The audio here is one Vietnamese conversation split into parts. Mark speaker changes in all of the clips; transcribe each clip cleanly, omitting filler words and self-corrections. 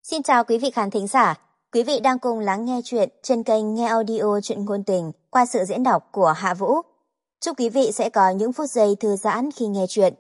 Speaker 1: Xin chào quý vị khán thính giả. Quý vị đang cùng lắng nghe chuyện trên kênh Nghe Audio Chuyện Ngôn Tình qua sự diễn đọc của Hạ Vũ. Chúc quý vị sẽ có những phút giây thư giãn khi nghe chuyện.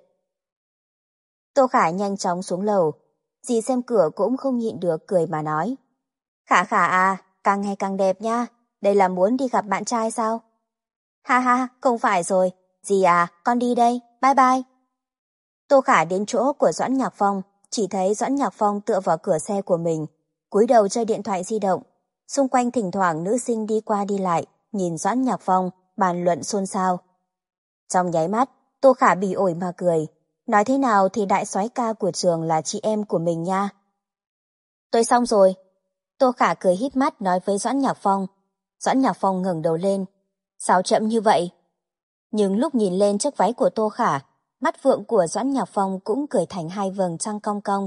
Speaker 1: Tô Khả nhanh chóng xuống lầu. Dì xem cửa cũng không nhịn được cười mà nói. Khả Khả à, càng ngày càng đẹp nha. Đây là muốn đi gặp bạn trai sao? Ha ha, không phải rồi. Dì à, con đi đây. Bye bye. Tô Khả đến chỗ của Doãn Nhạc Phong. Chỉ thấy Doãn Nhạc Phong tựa vào cửa xe của mình, cúi đầu chơi điện thoại di động. Xung quanh thỉnh thoảng nữ sinh đi qua đi lại, nhìn Doãn Nhạc Phong, bàn luận xôn xao. Trong nháy mắt, Tô Khả bỉ ổi mà cười. Nói thế nào thì đại soái ca của trường là chị em của mình nha. Tôi xong rồi. Tô Khả cười híp mắt nói với Doãn Nhạc Phong. Doãn Nhạc Phong ngẩng đầu lên. Sao chậm như vậy? Nhưng lúc nhìn lên chiếc váy của Tô Khả, mắt phượng của Doãn Nhạc Phong cũng cười thành hai vầng trăng cong cong.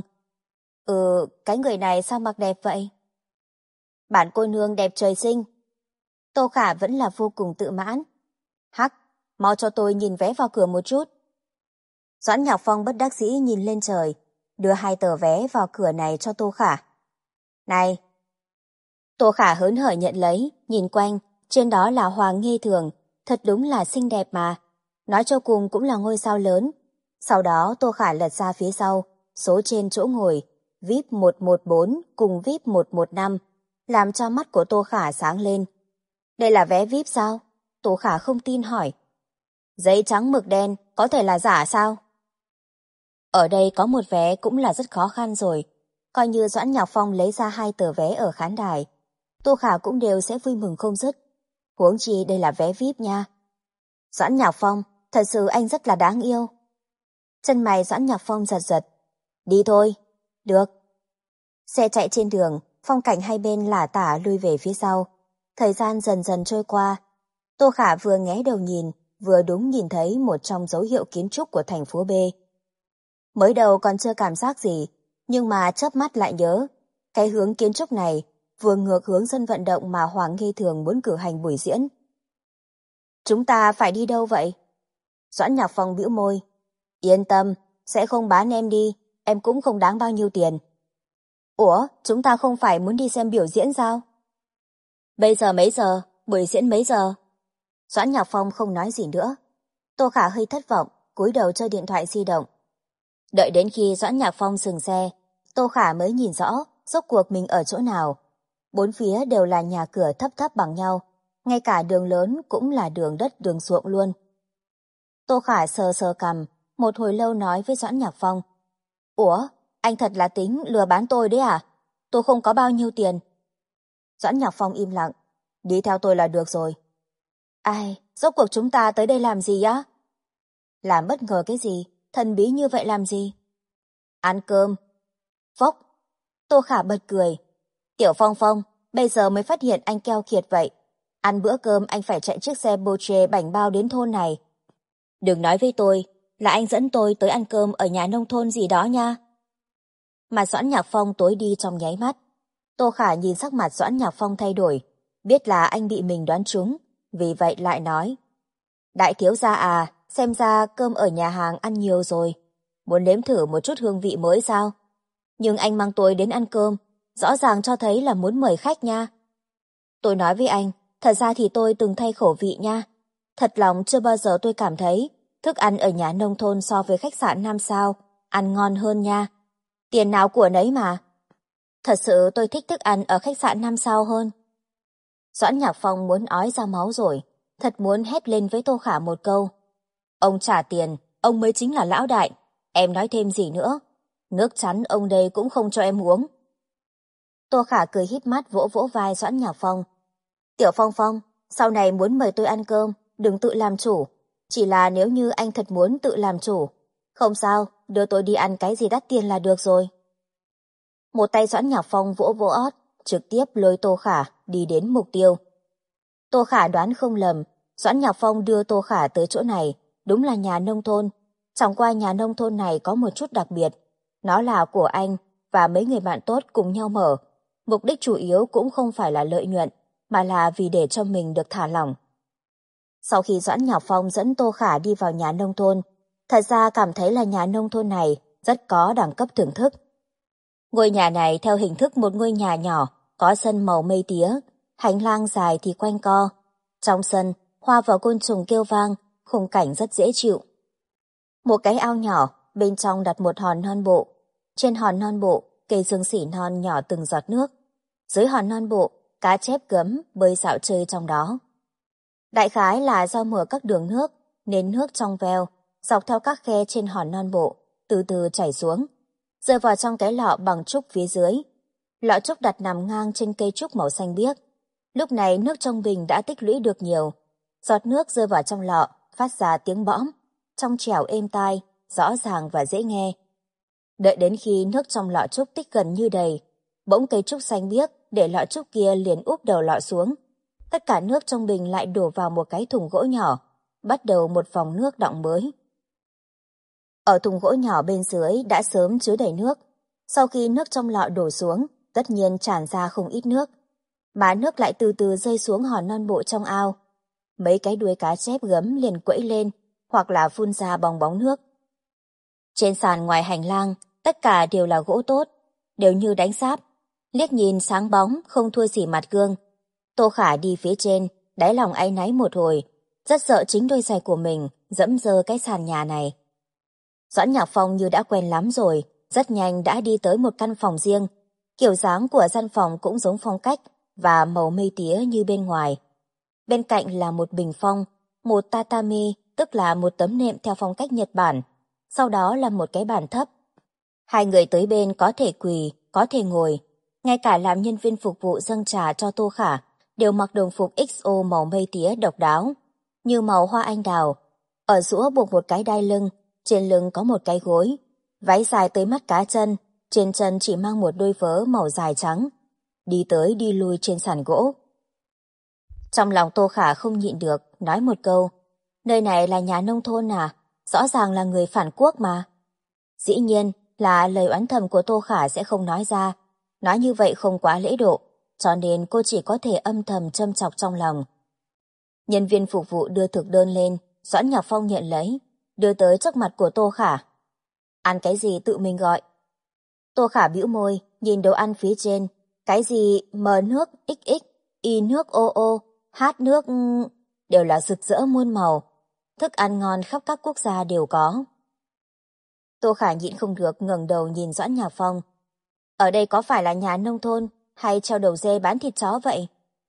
Speaker 1: Cái người này sao mặc đẹp vậy? Bản cô nương đẹp trời sinh. Tô Khả vẫn là vô cùng tự mãn. Hắc, mau cho tôi nhìn vé vào cửa một chút. Doãn Nhạc Phong bất đắc dĩ nhìn lên trời, đưa 2 tờ vé vào cửa này cho Tô Khả. Này! Tô Khả hớn hở nhận lấy, nhìn quanh, trên đó là Hoàng Nghê Thường, thật đúng là xinh đẹp mà. Nói cho cùng cũng là ngôi sao lớn. Sau đó Tô Khả lật ra phía sau, số trên chỗ ngồi, VIP 114 cùng VIP 115, làm cho mắt của Tô Khả sáng lên. Đây là vé VIP sao? Tô Khả không tin hỏi. Giấy trắng mực đen, có thể là giả sao? Ở đây có một vé cũng là rất khó khăn rồi. Coi như Doãn Nhạc Phong lấy ra 2 tờ vé ở khán đài, Tô Khả cũng đều sẽ vui mừng không dứt. Huống chi đây là vé VIP nha. Doãn Nhạc Phong, thật sự anh rất là đáng yêu. Chân mày Doãn Nhạc Phong giật giật. Đi thôi. Được. Xe chạy trên đường, phong cảnh hai bên lả tả lui về phía sau. Thời gian dần dần trôi qua. Tô Khả vừa nghé đầu nhìn, vừa đúng nhìn thấy một trong dấu hiệu kiến trúc của thành phố B. Mới đầu còn chưa cảm giác gì, nhưng mà chớp mắt lại nhớ. Cái hướng kiến trúc này vừa ngược hướng sân vận động mà Hoàng Nghê Thường muốn cử hành buổi diễn. Chúng ta phải đi đâu vậy? Doãn Nhạc Phong bĩu môi. Yên tâm, sẽ không bán em đi, em cũng không đáng bao nhiêu tiền. Ủa, chúng ta không phải muốn đi xem biểu diễn sao? Bây giờ mấy giờ? Buổi diễn mấy giờ? Doãn Nhạc Phong không nói gì nữa. Tô Khả hơi thất vọng, cúi đầu chơi điện thoại di động. Đợi đến khi Doãn Nhạc Phong dừng xe, Tô Khả mới nhìn rõ rốt cuộc mình ở chỗ nào. Bốn phía đều là nhà cửa thấp thấp bằng nhau, ngay cả đường lớn cũng là đường đất đường ruộng luôn. Tô Khả sờ sờ cằm, một hồi lâu nói với Doãn Nhạc Phong. Ủa, anh thật là tính lừa bán tôi đấy à? Tôi không có bao nhiêu tiền. Doãn Nhạc Phong im lặng. Đi theo tôi là được rồi. Ai, rốt cuộc chúng ta tới đây làm gì á? Làm bất ngờ cái gì? Thần bí như vậy làm gì? Ăn cơm. Phốc. Tô Khả bật cười. Tiểu Phong Phong, bây giờ mới phát hiện anh keo kiệt vậy. Ăn bữa cơm anh phải chạy chiếc xe Porsche bảnh bao đến thôn này. Đừng nói với tôi là anh dẫn tôi tới ăn cơm ở nhà nông thôn gì đó nha. Mà Doãn Nhạc Phong tối đi trong nháy mắt. Tô Khả nhìn sắc mặt Doãn Nhạc Phong thay đổi, biết là anh bị mình đoán trúng, vì vậy lại nói. Đại thiếu gia à, xem ra cơm ở nhà hàng ăn nhiều rồi. Muốn nếm thử một chút hương vị mới sao? Nhưng anh mang tôi đến ăn cơm, rõ ràng cho thấy là muốn mời khách nha. Tôi nói với anh, thật ra thì tôi từng thay khẩu vị nha. Thật lòng chưa bao giờ tôi cảm thấy thức ăn ở nhà nông thôn so với khách sạn 5 sao ăn ngon hơn nha. Tiền nào của nấy mà. Thật sự tôi thích thức ăn ở khách sạn 5 sao hơn. Doãn Nhạc Phong muốn ói ra máu rồi, thật muốn hét lên với Tô Khả một câu. Ông trả tiền, ông mới chính là lão đại. Em nói thêm gì nữa? Nước chắn ông đây cũng không cho em uống. Tô Khả cười híp mắt vỗ vỗ vai Doãn Nhạc Phong. Tiểu Phong Phong, sau này muốn mời tôi ăn cơm, đừng tự làm chủ. Chỉ là nếu như anh thật muốn tự làm chủ. Không sao, đưa tôi đi ăn cái gì đắt tiền là được rồi. Một tay Doãn Nhạc Phong vỗ vỗ ót, trực tiếp lôi Tô Khả đi đến mục tiêu. Tô Khả đoán không lầm, Doãn Nhạc Phong đưa Tô Khả tới chỗ này, đúng là nhà nông thôn. Chẳng qua nhà nông thôn này có một chút đặc biệt. Nó là của anh và mấy người bạn tốt cùng nhau mở. Mục đích chủ yếu cũng không phải là lợi nhuận, mà là vì để cho mình được thả lỏng. Sau khi Doãn Nhạc Phong dẫn Tô Khả đi vào nhà nông thôn, thật ra cảm thấy là nhà nông thôn này rất có đẳng cấp thưởng thức. Ngôi nhà này theo hình thức một ngôi nhà nhỏ, có sân màu mây tía, hành lang dài thì quanh co. Trong sân, hoa và côn trùng kêu vang, khung cảnh rất dễ chịu. Một cái ao nhỏ, bên trong đặt một hòn non bộ. Trên hòn non bộ, cây dương xỉ non nhỏ từng giọt nước. Dưới hòn non bộ, cá chép gấm bơi dạo chơi trong đó. Đại khái là do mở các đường nước, nên nước trong veo, dọc theo các khe trên hòn non bộ, từ từ chảy xuống, rơi vào trong cái lọ bằng trúc phía dưới. Lọ trúc đặt nằm ngang trên cây trúc màu xanh biếc. Lúc này nước trong bình đã tích lũy được nhiều. Giọt nước rơi vào trong lọ, phát ra tiếng bõm, trong trẻo êm tai, rõ ràng và dễ nghe. Đợi đến khi nước trong lọ trúc tích gần như đầy, bỗng cây trúc xanh biếc để lọ trúc kia liền úp đầu lọ xuống. Tất cả nước trong bình lại đổ vào một cái thùng gỗ nhỏ, bắt đầu một vòng nước đọng mới. Ở thùng gỗ nhỏ bên dưới đã sớm chứa đầy nước. Sau khi nước trong lọ đổ xuống, tất nhiên tràn ra không ít nước. Mà nước lại từ từ rơi xuống hòn non bộ trong ao. Mấy cái đuôi cá chép gấm liền quẫy lên, hoặc là phun ra bong bóng nước. Trên sàn ngoài hành lang, tất cả đều là gỗ tốt, đều như đánh sáp. Liếc nhìn sáng bóng, không thua gì mặt gương. Tô Khả đi phía trên, đáy lòng áy náy một hồi, rất sợ chính đôi giày của mình dẫm dơ cái sàn nhà này. Doãn Nhạc Phong như đã quen lắm rồi, rất nhanh đã đi tới một căn phòng riêng. Kiểu dáng của gian phòng cũng giống phong cách và màu mây tía như bên ngoài. Bên cạnh là một bình phong, một tatami, tức là một tấm nệm theo phong cách Nhật Bản. Sau đó là một cái bàn thấp. Hai người tới bên có thể quỳ, có thể ngồi. Ngay cả làm nhân viên phục vụ dâng trà cho Tô Khả đều mặc đồng phục XO màu mây tía độc đáo, như màu hoa anh đào. Ở giữa buộc một cái đai lưng, trên lưng có một cái gối. Váy dài tới mắt cá chân, trên chân chỉ mang một đôi vớ màu dài trắng. Đi tới đi lui trên sàn gỗ. Trong lòng Tô Khả không nhịn được, nói một câu. Nơi này là nhà nông thôn à? Rõ ràng là người phản quốc mà. Dĩ nhiên là lời oán thầm của Tô Khả sẽ không nói ra. Nói như vậy không quá lễ độ, cho nên cô chỉ có thể âm thầm châm chọc trong lòng. Nhân viên phục vụ đưa thực đơn lên, Doãn Nhạc Phong nhận lấy, đưa tới trước mặt của Tô Khả. Ăn cái gì tự mình gọi. Tô Khả bĩu môi, nhìn đồ ăn phía trên. Cái gì M nước XX, Y nước OO, H nước... đều là rực rỡ muôn màu. Thức ăn ngon khắp các quốc gia đều có. Tô Khả nhịn không được ngẩng đầu nhìn Doãn Nhạc Phong. Ở đây có phải là nhà nông thôn hay treo đầu dê bán thịt chó vậy?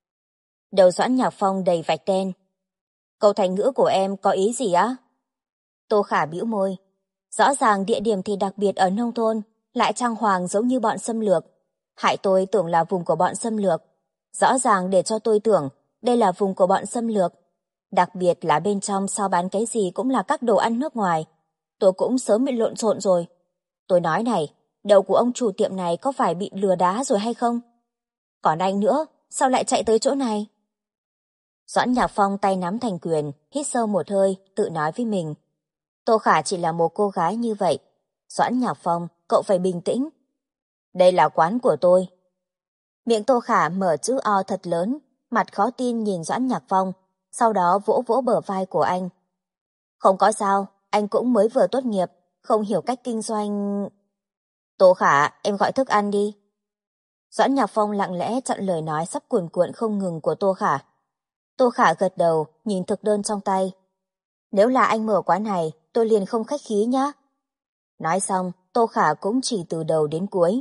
Speaker 1: Đầu Doãn Nhạc Phong đầy vạch đen. Câu thành ngữ của em có ý gì á? Tô Khả bĩu môi. Rõ ràng địa điểm thì đặc biệt ở nông thôn, lại trang hoàng giống như bọn xâm lược. Hại tôi tưởng là vùng của bọn xâm lược. Rõ ràng để cho tôi tưởng đây là vùng của bọn xâm lược. Đặc biệt là bên trong sao bán cái gì cũng là các đồ ăn nước ngoài. Tôi cũng sớm bị lộn xộn rồi. Tôi nói này, đầu của ông chủ tiệm này có phải bị lừa đá rồi hay không? Còn anh nữa, sao lại chạy tới chỗ này? Doãn Nhạc Phong tay nắm thành quyền, hít sâu một hơi, tự nói với mình. Tô Khả chỉ là một cô gái như vậy. Doãn Nhạc Phong, cậu phải bình tĩnh. Đây là quán của tôi. Miệng Tô Khả mở chữ O thật lớn, mặt khó tin nhìn Doãn Nhạc Phong, sau đó vỗ vỗ bờ vai của anh. Không có sao, anh cũng mới vừa tốt nghiệp, không hiểu cách kinh doanh... Tô Khả, em gọi thức ăn đi. Doãn Nhạc Phong lặng lẽ chặn lời nói sắp cuồn cuộn không ngừng của Tô Khả. Tô Khả gật đầu, nhìn thực đơn trong tay. Nếu là anh mở quán này, tôi liền không khách khí nhá. Nói xong, Tô Khả cũng chỉ từ đầu đến cuối.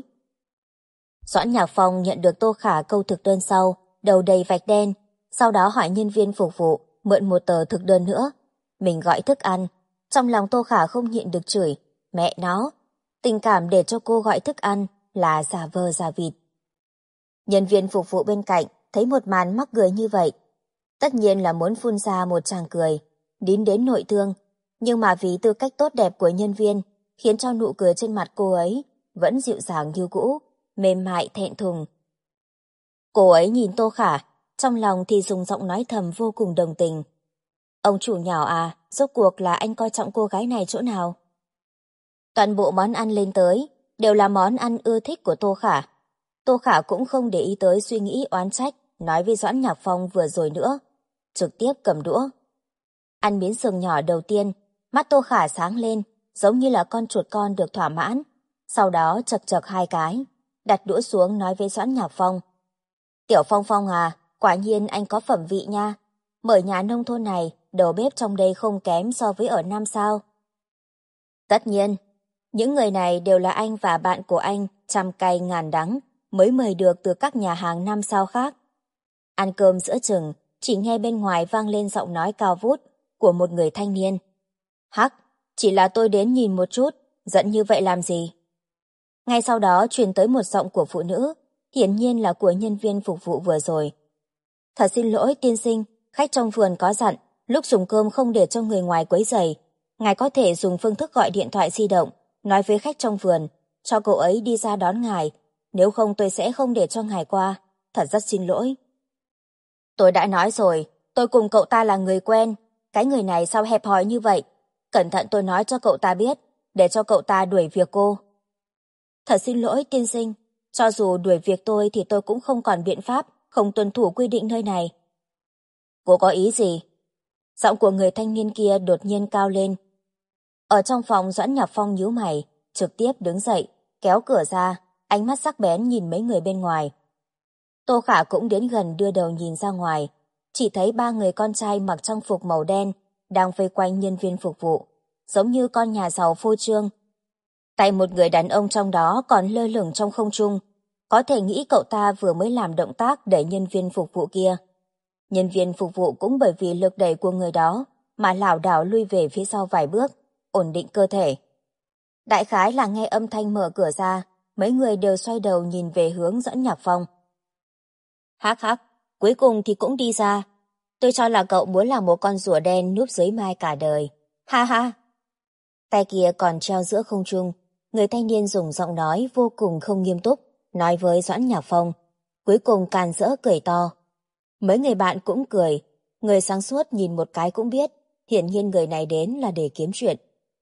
Speaker 1: Doãn Nhạc Phong nhận được Tô Khả câu thực đơn sau, đầu đầy vạch đen, sau đó hỏi nhân viên phục vụ, mượn một tờ thực đơn nữa. Mình gọi thức ăn, trong lòng Tô Khả không nhịn được chửi, mẹ nó, tình cảm để cho cô gọi thức ăn là giả vờ giả vịt. Nhân viên phục vụ bên cạnh thấy một màn mắc cười như vậy, tất nhiên là muốn phun ra một tràng cười, đín đến nội thương, nhưng mà vì tư cách tốt đẹp của nhân viên, khiến cho nụ cười trên mặt cô ấy vẫn dịu dàng như cũ, mềm mại thẹn thùng. Cô ấy nhìn Tô Khả, trong lòng thì dùng giọng nói thầm vô cùng đồng tình. Ông chủ nhỏ à, rốt cuộc là anh coi trọng cô gái này chỗ nào? Toàn bộ món ăn lên tới đều là món ăn ưa thích của Tô Khả. Tô Khả cũng không để ý tới suy nghĩ oán trách nói với Doãn Nhạc Phong vừa rồi nữa, trực tiếp cầm đũa. Ăn miếng sườn nhỏ đầu tiên, mắt Tô Khả sáng lên, giống như là con chuột con được thỏa mãn, sau đó chật chật hai cái, đặt đũa xuống nói với Doãn Nhạc Phong. Tiểu Phong Phong à, quả nhiên anh có phẩm vị nha. Mở nhà nông thôn này, đầu bếp trong đây không kém so với ở Nam sao. Tất nhiên, những người này đều là anh và bạn của anh, trăm cay ngàn đắng, mới mời được từ các nhà hàng 5 sao khác. Ăn cơm giữa chừng, chỉ nghe bên ngoài vang lên giọng nói cao vút của một người thanh niên. Hắc, chỉ là tôi đến nhìn một chút, giận như vậy làm gì? Ngay sau đó truyền tới một giọng của phụ nữ, hiển nhiên là của nhân viên phục vụ vừa rồi. Thật xin lỗi tiên sinh, khách trong vườn có dặn, lúc dùng cơm không để cho người ngoài quấy rầy. Ngài có thể dùng phương thức gọi điện thoại di động, nói với khách trong vườn, cho cậu ấy đi ra đón ngài, nếu không tôi sẽ không để cho ngài qua, thật rất xin lỗi. Tôi đã nói rồi, tôi cùng cậu ta là người quen, cái người này sao hẹp hòi như vậy? Cẩn thận tôi nói cho cậu ta biết, để cho cậu ta đuổi việc cô. Thật xin lỗi tiên sinh, cho dù đuổi việc tôi thì tôi cũng không còn biện pháp, không tuân thủ quy định nơi này. Cô có ý gì? Giọng của người thanh niên kia đột nhiên cao lên. Ở trong phòng Doãn Nhạc Phong nhíu mày, trực tiếp đứng dậy, kéo cửa ra, ánh mắt sắc bén nhìn mấy người bên ngoài. Tô Khả cũng đến gần đưa đầu nhìn ra ngoài, chỉ thấy 3 người con trai mặc trang phục màu đen đang vây quanh nhân viên phục vụ, giống như con nhà giàu phô trương. Tay một người đàn ông trong đó còn lơ lửng trong không trung, có thể nghĩ cậu ta vừa mới làm động tác đẩy nhân viên phục vụ kia. Nhân viên phục vụ cũng bởi vì lực đẩy của người đó mà lảo đảo lui về phía sau vài bước, ổn định cơ thể. Đại khái là nghe âm thanh mở cửa ra, mấy người đều xoay đầu nhìn về hướng Doãn Nhạc Phong. Hắc hắc, cuối cùng thì cũng đi ra. Tôi cho là cậu muốn là một con rùa đen núp dưới mai cả đời. Ha ha. Tay kia còn treo giữa không trung, người thanh niên dùng giọng nói vô cùng không nghiêm túc, nói với Doãn Nhạc Phong. Cuối cùng càn rỡ cười to. Mấy người bạn cũng cười, người sáng suốt nhìn một cái cũng biết, hiển nhiên người này đến là để kiếm chuyện.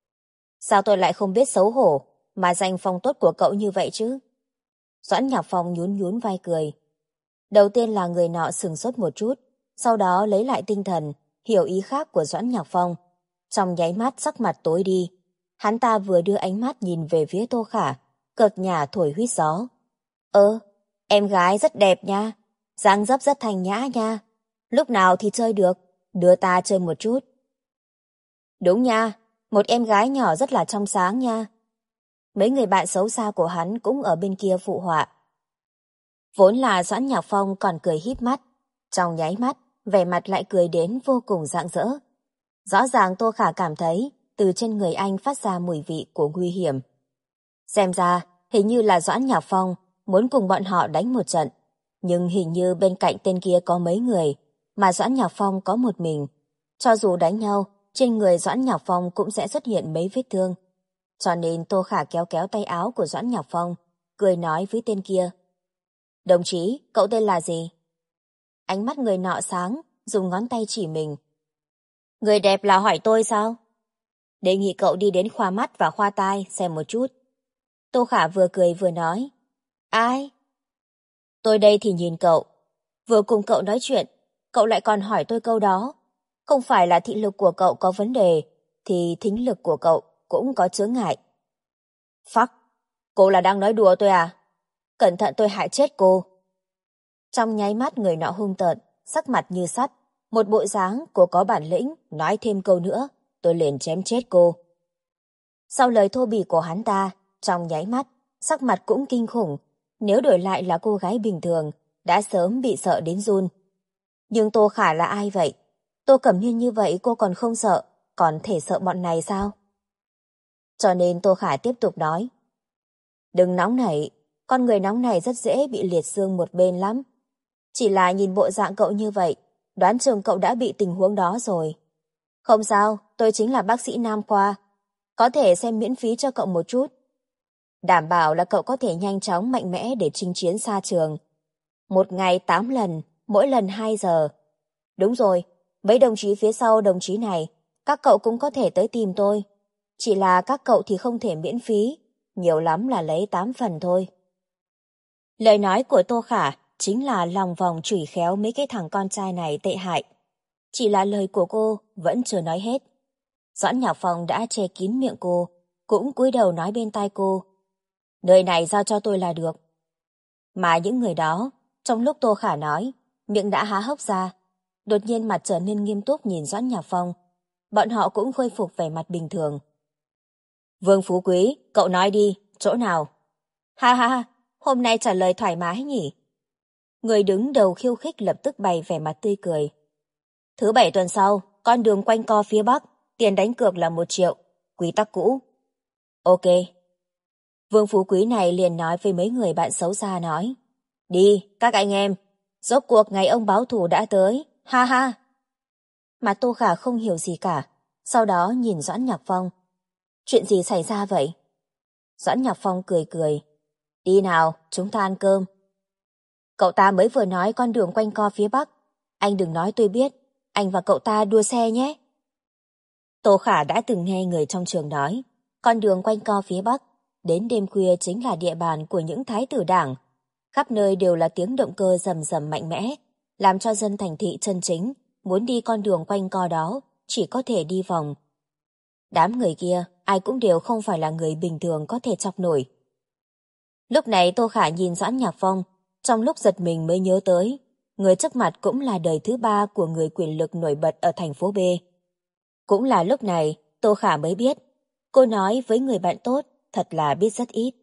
Speaker 1: Sao tôi lại không biết xấu hổ, mà danh phong tốt của cậu như vậy chứ? Doãn Nhạc Phong nhún nhún vai cười. Đầu tiên là người nọ sửng sốt một chút, sau đó lấy lại tinh thần, hiểu ý khác của Doãn Nhạc Phong. Trong nháy mắt sắc mặt tối đi, hắn ta vừa đưa ánh mắt nhìn về phía Tô Khả, cợt nhả thổi huýt gió. Em gái rất đẹp nha, dáng dấp rất thanh nhã nha. Lúc nào thì chơi được, đưa ta chơi một chút. Đúng nha, một em gái nhỏ rất là trong sáng nha. Mấy người bạn xấu xa của hắn cũng ở bên kia phụ họa. Vốn là Doãn Nhạc Phong còn cười híp mắt, trong nháy mắt, vẻ mặt lại cười đến vô cùng rạng rỡ. Rõ ràng Tô Khả cảm thấy từ trên người anh phát ra mùi vị của nguy hiểm. Xem ra, hình như là Doãn Nhạc Phong muốn cùng bọn họ đánh một trận, nhưng hình như bên cạnh tên kia có mấy người, mà Doãn Nhạc Phong có một mình. Cho dù đánh nhau, trên người Doãn Nhạc Phong cũng sẽ xuất hiện mấy vết thương. Cho nên Tô Khả kéo kéo tay áo của Doãn Nhạc Phong, cười nói với tên kia. Đồng chí, cậu tên là gì? Ánh mắt người nọ sáng, dùng ngón tay chỉ mình. Người đẹp là hỏi tôi sao? Đề nghị cậu đi đến khoa mắt và khoa tai xem một chút. Tô Khả vừa cười vừa nói. Ai? Tôi đây thì nhìn cậu. Vừa cùng cậu nói chuyện, cậu lại còn hỏi tôi câu đó. Không phải là thị lực của cậu có vấn đề, thì thính lực của cậu cũng có chướng ngại. Phắc, cô là đang nói đùa tôi à? Cẩn thận tôi hại chết cô. Trong nháy mắt người nọ hung tợn, sắc mặt như sắt, một bộ dáng cô có bản lĩnh, nói thêm câu nữa, tôi liền chém chết cô. Sau lời thô bỉ của hắn ta, trong nháy mắt, sắc mặt cũng kinh khủng, nếu đổi lại là cô gái bình thường, đã sớm bị sợ đến run. Nhưng Tô Khả là ai vậy? Tô Cẩm Nhiên như vậy cô còn không sợ, còn thể sợ bọn này sao? Cho nên Tô Khả tiếp tục nói. Đừng nóng nảy, con người nóng này rất dễ bị liệt xương một bên lắm. Chỉ là nhìn bộ dạng cậu như vậy, đoán chừng cậu đã bị tình huống đó rồi. Không sao, tôi chính là bác sĩ Nam Khoa, có thể xem miễn phí cho cậu một chút. Đảm bảo là cậu có thể nhanh chóng mạnh mẽ để chinh chiến xa trường. Một ngày 8 lần, mỗi lần 2 giờ. Đúng rồi, mấy đồng chí phía sau đồng chí này, các cậu cũng có thể tới tìm tôi. Chỉ là các cậu thì không thể miễn phí, nhiều lắm là lấy 8 phần thôi. Lời nói của Tô Khả chính là lòng vòng chửi khéo mấy cái thằng con trai này tệ hại. Chỉ là lời của cô vẫn chưa nói hết. Doãn Nhạc Phong đã che kín miệng cô, cũng cúi đầu nói bên tai cô. Nơi này giao cho tôi là được. Mà những người đó, trong lúc Tô Khả nói, miệng đã há hốc ra, đột nhiên mặt trở nên nghiêm túc nhìn Doãn Nhạc Phong. Bọn họ cũng khôi phục vẻ mặt bình thường. Vương Phú Quý, cậu nói đi, chỗ nào? Ha ha ha, hôm nay trả lời thoải mái nhỉ? Người đứng đầu khiêu khích lập tức bày vẻ mặt tươi cười. Thứ bảy tuần sau, con đường quanh co phía Bắc, tiền đánh cược là 1 triệu, quy tắc cũ. Ok. Vương Phú Quý này liền nói với mấy người bạn xấu xa nói. Đi, các anh em, rốt cuộc ngày ông báo thù đã tới, ha ha. Mà Tô Khả không hiểu gì cả, sau đó nhìn Doãn Nhạc Phong. Chuyện gì xảy ra vậy? Doãn Nhạc Phong cười cười. Đi nào, chúng ta ăn cơm. Cậu ta mới vừa nói con đường quanh co phía Bắc. Anh đừng nói tôi biết, anh và cậu ta đua xe nhé. Tô Khả đã từng nghe người trong trường nói, con đường quanh co phía Bắc, đến đêm khuya chính là địa bàn của những thái tử đảng. Khắp nơi đều là tiếng động cơ rầm rầm mạnh mẽ, làm cho dân thành thị chân chính, muốn đi con đường quanh co đó, chỉ có thể đi vòng. Đám người kia, ai cũng đều không phải là người bình thường có thể chọc nổi. Lúc này Tô Khả nhìn Doãn Nhạc Phong, trong lúc giật mình mới nhớ tới, người trước mặt cũng là đời thứ 3 của người quyền lực nổi bật ở thành phố B. Cũng là lúc này, Tô Khả mới biết, cô nói với người bạn tốt, thật là biết rất ít.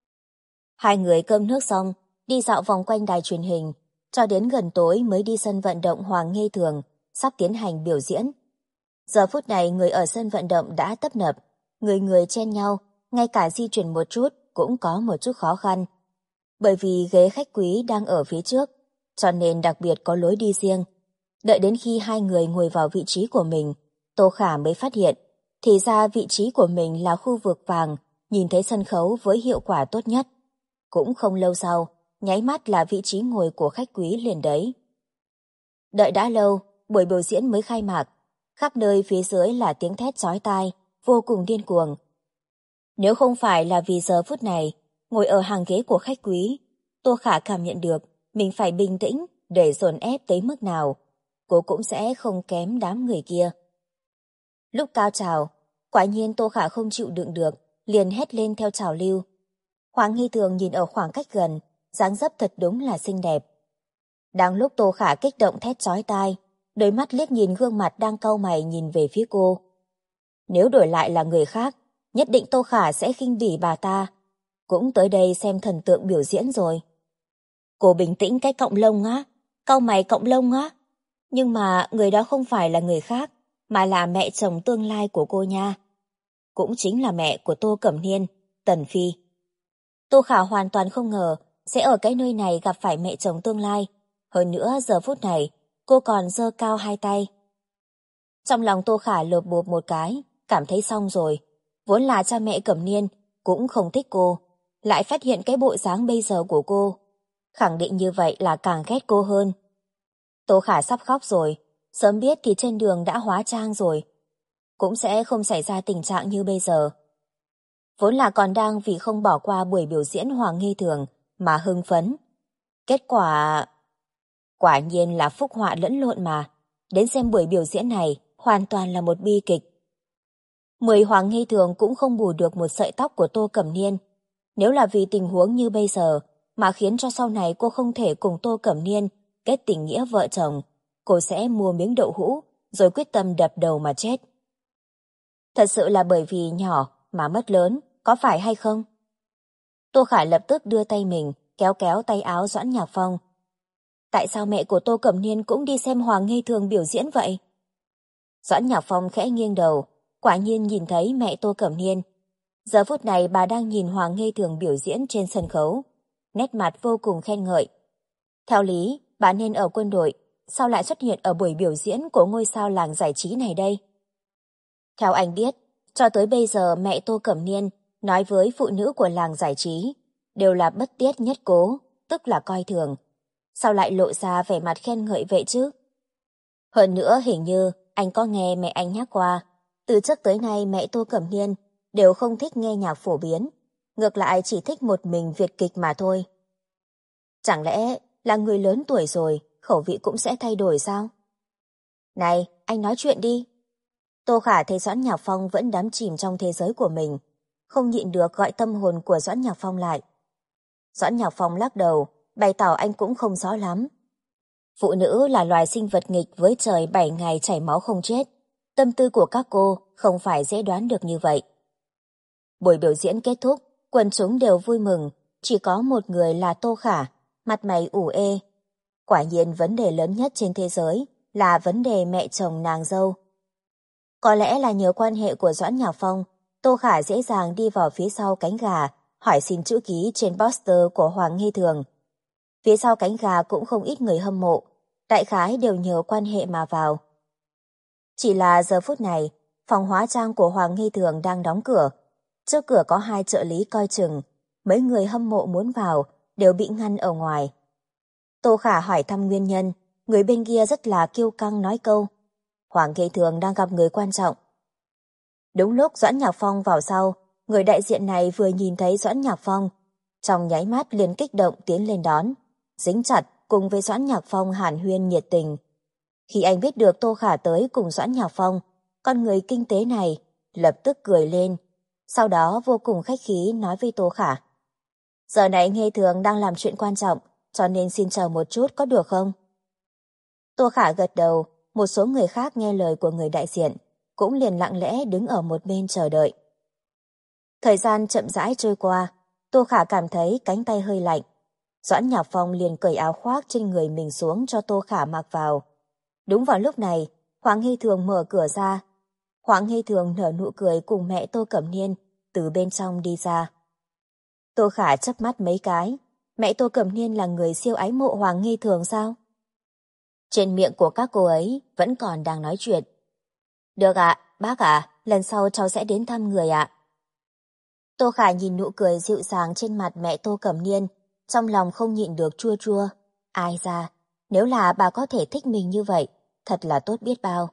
Speaker 1: Hai người cơm nước xong, đi dạo vòng quanh đài truyền hình, cho đến gần tối mới đi sân vận động Hoàng Nghê Thường, sắp tiến hành biểu diễn. Giờ phút này người ở sân vận động đã tấp nập, người người chen nhau, ngay cả di chuyển một chút cũng có một chút khó khăn. Bởi vì ghế khách quý đang ở phía trước, cho nên đặc biệt có lối đi riêng. Đợi đến khi hai người ngồi vào vị trí của mình, Tô Khả mới phát hiện, thì ra vị trí của mình là khu vực vàng, nhìn thấy sân khấu với hiệu quả tốt nhất. Cũng không lâu sau, nháy mắt là vị trí ngồi của khách quý liền đấy. Đợi đã lâu, buổi biểu diễn mới khai mạc. Khắp nơi phía dưới là tiếng thét chói tai, vô cùng điên cuồng. Nếu không phải là vì giờ phút này, ngồi ở hàng ghế của khách quý, Tô Khả cảm nhận được mình phải bình tĩnh để dồn ép tới mức nào, cô cũng sẽ không kém đám người kia. Lúc cao trào, quả nhiên Tô Khả không chịu đựng được, liền hét lên theo trào lưu. Hoàng Hy Thường nhìn ở khoảng cách gần, dáng dấp thật đúng là xinh đẹp. Đang lúc Tô Khả kích động thét chói tai, đôi mắt liếc nhìn gương mặt đang cau mày nhìn về phía cô. Nếu đổi lại là người khác, nhất định Tô Khả sẽ khinh bỉ bà ta. Cũng tới đây xem thần tượng biểu diễn rồi. Cô bình tĩnh cái cọng lông á, cau mày cọng lông á. Nhưng mà người đó không phải là người khác, mà là mẹ chồng tương lai của cô nha. Cũng chính là mẹ của Tô Cẩm Niên, Tần Phi. Tô Khả hoàn toàn không ngờ sẽ ở cái nơi này gặp phải mẹ chồng tương lai. Hơn nữa giờ phút này, cô còn giơ cao hai tay. Trong lòng Tô Khả lột bột một cái, cảm thấy xong rồi. Vốn là cha mẹ Cẩm Niên cũng không thích cô, lại phát hiện cái bộ dáng bây giờ của cô. Khẳng định như vậy là càng ghét cô hơn. Tô Khả sắp khóc rồi, sớm biết thì trên đường đã hóa trang rồi. Cũng sẽ không xảy ra tình trạng như bây giờ. Vốn là còn đang vì không bỏ qua buổi biểu diễn Hoàng Nghê Thường mà hưng phấn. Kết quả... Quả nhiên là phúc họa lẫn lộn mà. Đến xem buổi biểu diễn này hoàn toàn là một bi kịch. 10 Hoàng Nghê Thường cũng không bù được một sợi tóc của Tô Cẩm Niên. Nếu là vì tình huống như bây giờ mà khiến cho sau này cô không thể cùng Tô Cẩm Niên kết tình nghĩa vợ chồng, cô sẽ mua miếng đậu hũ rồi quyết tâm đập đầu mà chết. Thật sự là bởi vì nhỏ mà mất lớn, có phải hay không? Tô Khả lập tức đưa tay mình kéo kéo tay áo Doãn Nhạc Phong. Tại sao mẹ của Tô Cẩm Niên cũng đi xem Hoàng Nghê Thường biểu diễn vậy? Doãn Nhạc Phong khẽ nghiêng đầu, quả nhiên nhìn thấy mẹ Tô Cẩm Niên. Giờ phút này bà đang nhìn Hoàng Nghê Thường biểu diễn trên sân khấu, nét mặt vô cùng khen ngợi. Theo lý, bà nên ở quân đội, sao lại xuất hiện ở buổi biểu diễn của ngôi sao làng giải trí này đây? Theo anh biết, cho tới bây giờ mẹ Tô Cẩm Niên nói với phụ nữ của làng giải trí đều là bất tiết nhất cố, tức là coi thường. Sao lại lộ ra vẻ mặt khen ngợi vậy chứ? Hơn nữa hình như anh có nghe mẹ anh nhắc qua, từ trước tới nay mẹ Tô Cẩm Niên đều không thích nghe nhạc phổ biến, ngược lại chỉ thích một mình Việt kịch mà thôi. Chẳng lẽ là người lớn tuổi rồi, khẩu vị cũng sẽ thay đổi sao? Này, anh nói chuyện đi. Tô Khả thấy Doãn Nhạc Phong vẫn đắm chìm trong thế giới của mình, không nhịn được gọi tâm hồn của Doãn Nhạc Phong lại. Doãn Nhạc Phong lắc đầu, bày tỏ anh cũng không rõ lắm. Phụ nữ là loài sinh vật nghịch với trời 7 ngày chảy máu không chết. Tâm tư của các cô không phải dễ đoán được như vậy. Buổi biểu diễn kết thúc, quần chúng đều vui mừng, chỉ có một người là Tô Khả, mặt mày ủ ê. Quả nhiên vấn đề lớn nhất trên thế giới là vấn đề mẹ chồng nàng dâu. Có lẽ là nhờ quan hệ của Doãn Nhạc Phong, Tô Khả dễ dàng đi vào phía sau cánh gà, hỏi xin chữ ký trên poster của Hoàng Nghi Thường. Phía sau cánh gà cũng không ít người hâm mộ, đại khái đều nhờ quan hệ mà vào. Chỉ là giờ phút này, phòng hóa trang của Hoàng Nghi Thường đang đóng cửa. Trước cửa có 2 trợ lý coi chừng, mấy người hâm mộ muốn vào đều bị ngăn ở ngoài. Tô Khả hỏi thăm nguyên nhân, người bên kia rất là kiêu căng nói câu: Hoàng Nghi Thường đang gặp người quan trọng. Đúng lúc Doãn Nhạc Phong vào sau, người đại diện này vừa nhìn thấy Doãn Nhạc Phong, trong nháy mắt liền kích động tiến lên đón, dính chặt cùng với Doãn Nhạc Phong hàn huyên nhiệt tình. Khi anh biết được Tô Khả tới cùng Doãn Nhạc Phong, con người kinh tế này lập tức cười lên, sau đó vô cùng khách khí nói với Tô Khả: Giờ này Nghê Thường đang làm chuyện quan trọng, cho nên xin chờ một chút có được không? Tô Khả gật đầu, một số người khác nghe lời của người đại diện, cũng liền lặng lẽ đứng ở một bên chờ đợi. Thời gian chậm rãi trôi qua, Tô Khả cảm thấy cánh tay hơi lạnh. Doãn Nhạc Phong liền cởi áo khoác trên người mình xuống cho Tô Khả mặc vào. Đúng vào lúc này, Hoàng Hy Thường mở cửa ra. Hoàng Hy Thường nở nụ cười cùng mẹ Tô Cẩm Niên từ bên trong đi ra. Tô Khả chớp mắt mấy cái, mẹ Tô Cẩm Niên là người siêu ái mộ Hoàng Hy Thường sao? Trên miệng của các cô ấy vẫn còn đang nói chuyện. Được ạ, bác ạ, lần sau cháu sẽ đến thăm người ạ. Tô Khả nhìn nụ cười dịu dàng trên mặt mẹ Tô Cẩm Niên, trong lòng không nhịn được chua chua. Ai ra, nếu là bà có thể thích mình như vậy, thật là tốt biết bao.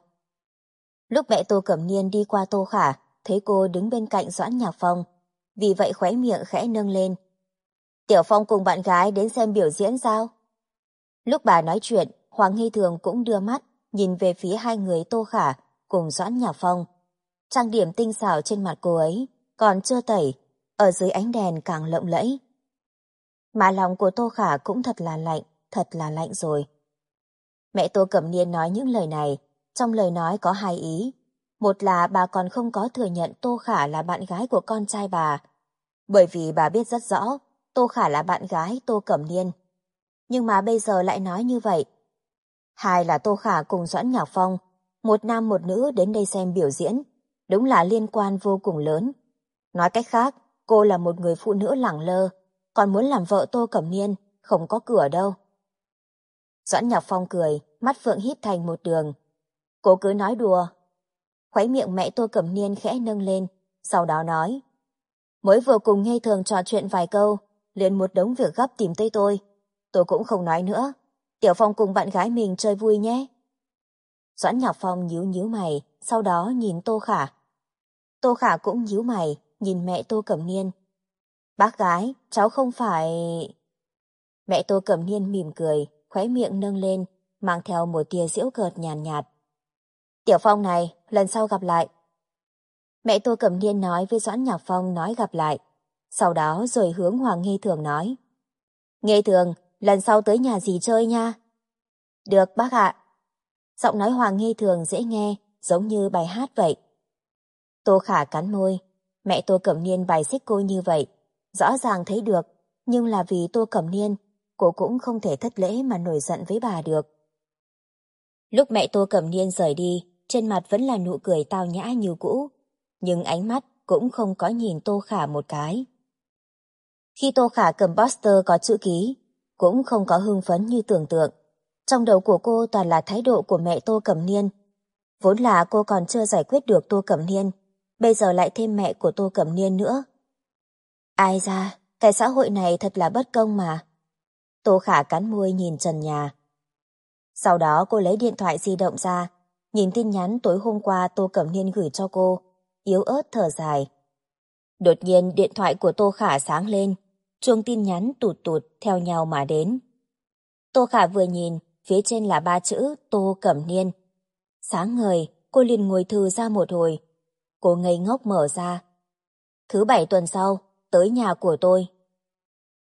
Speaker 1: Lúc mẹ Tô Cẩm Niên đi qua Tô Khả, thấy cô đứng bên cạnh Doãn Nhạc Phong, vì vậy khóe miệng khẽ nâng lên. Tiểu Phong cùng bạn gái đến xem biểu diễn sao? Lúc bà nói chuyện, Hoàng Hy Thường cũng đưa mắt nhìn về phía hai người Tô Khả cùng Doãn Nhạc Phong. Trang điểm tinh xảo trên mặt cô ấy còn chưa tẩy, ở dưới ánh đèn càng lộng lẫy. Mà lòng của Tô Khả cũng thật là lạnh rồi. Mẹ Tô Cẩm Niên nói những lời này, trong lời nói có 2 ý. Một là bà còn không có thừa nhận Tô Khả là bạn gái của con trai bà, bởi vì bà biết rất rõ Tô Khả là bạn gái Tô Cẩm Niên. Nhưng mà bây giờ lại nói như vậy. Hai là Tô Khả cùng Doãn Nhạc Phong, một nam một nữ đến đây xem biểu diễn, đúng là liên quan vô cùng lớn. Nói cách khác, cô là một người phụ nữ lẳng lơ, còn muốn làm vợ Tô Cẩm Niên, không có cửa đâu. Doãn Nhạc Phong cười, mắt phượng híp thành một đường. Cô cứ nói đùa. Khóe miệng mẹ Tô Cẩm Niên khẽ nâng lên, sau đó nói. Mới vừa cùng Nghê Thường trò chuyện vài câu, liền một đống việc gấp tìm tới tôi. Tôi cũng không nói nữa. Tiểu Phong cùng bạn gái mình chơi vui nhé. Doãn Nhạc Phong nhíu nhíu mày, sau đó nhìn Tô Khả. Tô Khả cũng nhíu mày, nhìn mẹ Tô Cẩm Niên. Bác gái, cháu không phải... Mẹ Tô Cẩm Niên mỉm cười, khóe miệng nâng lên, mang theo một tia giễu cợt nhàn nhạt. Tiểu Phong này, lần sau gặp lại. Mẹ Tô Cẩm Niên nói với Doãn Nhạc Phong nói gặp lại. Sau đó rồi hướng Hoàng Nghi Thường nói. Nghi Thường, lần sau tới nhà dì chơi nha. Được bác ạ. Giọng nói Hoàng Nghi Thường dễ nghe, giống như bài hát vậy. Tô Khả cắn môi. Mẹ Tô Cẩm Niên bài xích cô như vậy. Rõ ràng thấy được, nhưng là vì Tô Cẩm Niên, cô cũng không thể thất lễ mà nổi giận với bà được. Lúc mẹ Tô Cẩm Niên rời đi, trên mặt vẫn là nụ cười tao nhã như cũ, nhưng ánh mắt cũng không có nhìn Tô Khả một cái. Khi Tô Khả cầm poster có chữ ký, cũng không có hưng phấn như tưởng tượng. Trong đầu của cô toàn là thái độ của mẹ Tô Cẩm Niên. Vốn là cô còn chưa giải quyết được Tô Cẩm Niên, bây giờ lại thêm mẹ của Tô Cẩm Niên nữa. Ai ra, cái xã hội này thật là bất công mà. Tô Khả cắn môi nhìn trần nhà. Sau đó cô lấy điện thoại di động ra, nhìn tin nhắn tối hôm qua Tô Cẩm Niên gửi cho cô, yếu ớt thở dài. Đột nhiên điện thoại của Tô Khả sáng lên, chuông tin nhắn tụt tụt theo nhau mà đến. Tô Khả vừa nhìn, phía trên là 3 chữ Tô Cẩm Niên. Sáng ngời, cô liền ngồi thư ra một hồi. Cô ngây ngốc mở ra. Thứ 7 tuần sau, tới nhà của tôi.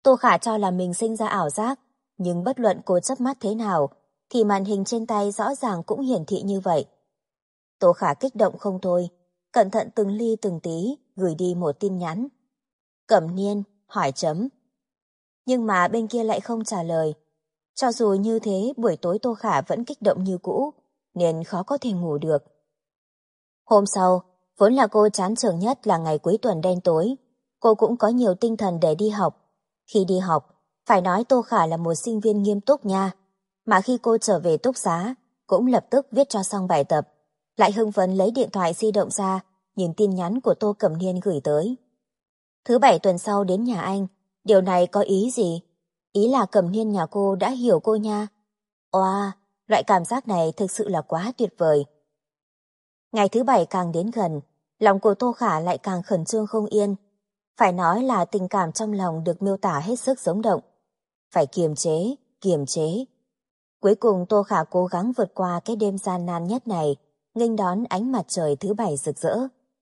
Speaker 1: Tô Khả cho là mình sinh ra ảo giác, nhưng bất luận cô chớp mắt thế nào, thì màn hình trên tay rõ ràng cũng hiển thị như vậy. Tô Khả kích động không thôi, cẩn thận từng ly từng tí gửi đi một tin nhắn. Cẩm Niên, hỏi chấm. Nhưng mà bên kia lại không trả lời. Cho dù như thế, buổi tối Tô Khả vẫn kích động như cũ, nên khó có thể ngủ được. Hôm sau, vốn là cô chán trường nhất là ngày cuối tuần đen tối, cô cũng có nhiều tinh thần để đi học. Khi đi học, phải nói Tô Khả là một sinh viên nghiêm túc nha, mà khi cô trở về túc xá, cũng lập tức viết cho xong bài tập, lại hưng phấn lấy điện thoại di động ra, nhìn tin nhắn của Tô Cẩm Niên gửi tới. Thứ bảy tuần sau đến nhà anh, điều này có ý gì? Ý là Cẩm Niên nhà cô đã hiểu cô nha. Oa, loại cảm giác này thực sự là quá tuyệt vời. Ngày thứ bảy càng đến gần, lòng của Tô Khả lại càng khẩn trương không yên. Phải nói là tình cảm trong lòng được miêu tả hết sức sống động. Phải kiềm chế, kiềm chế. Cuối cùng Tô Khả cố gắng vượt qua cái đêm gian nan nhất này, nghênh đón ánh mặt trời thứ bảy rực rỡ.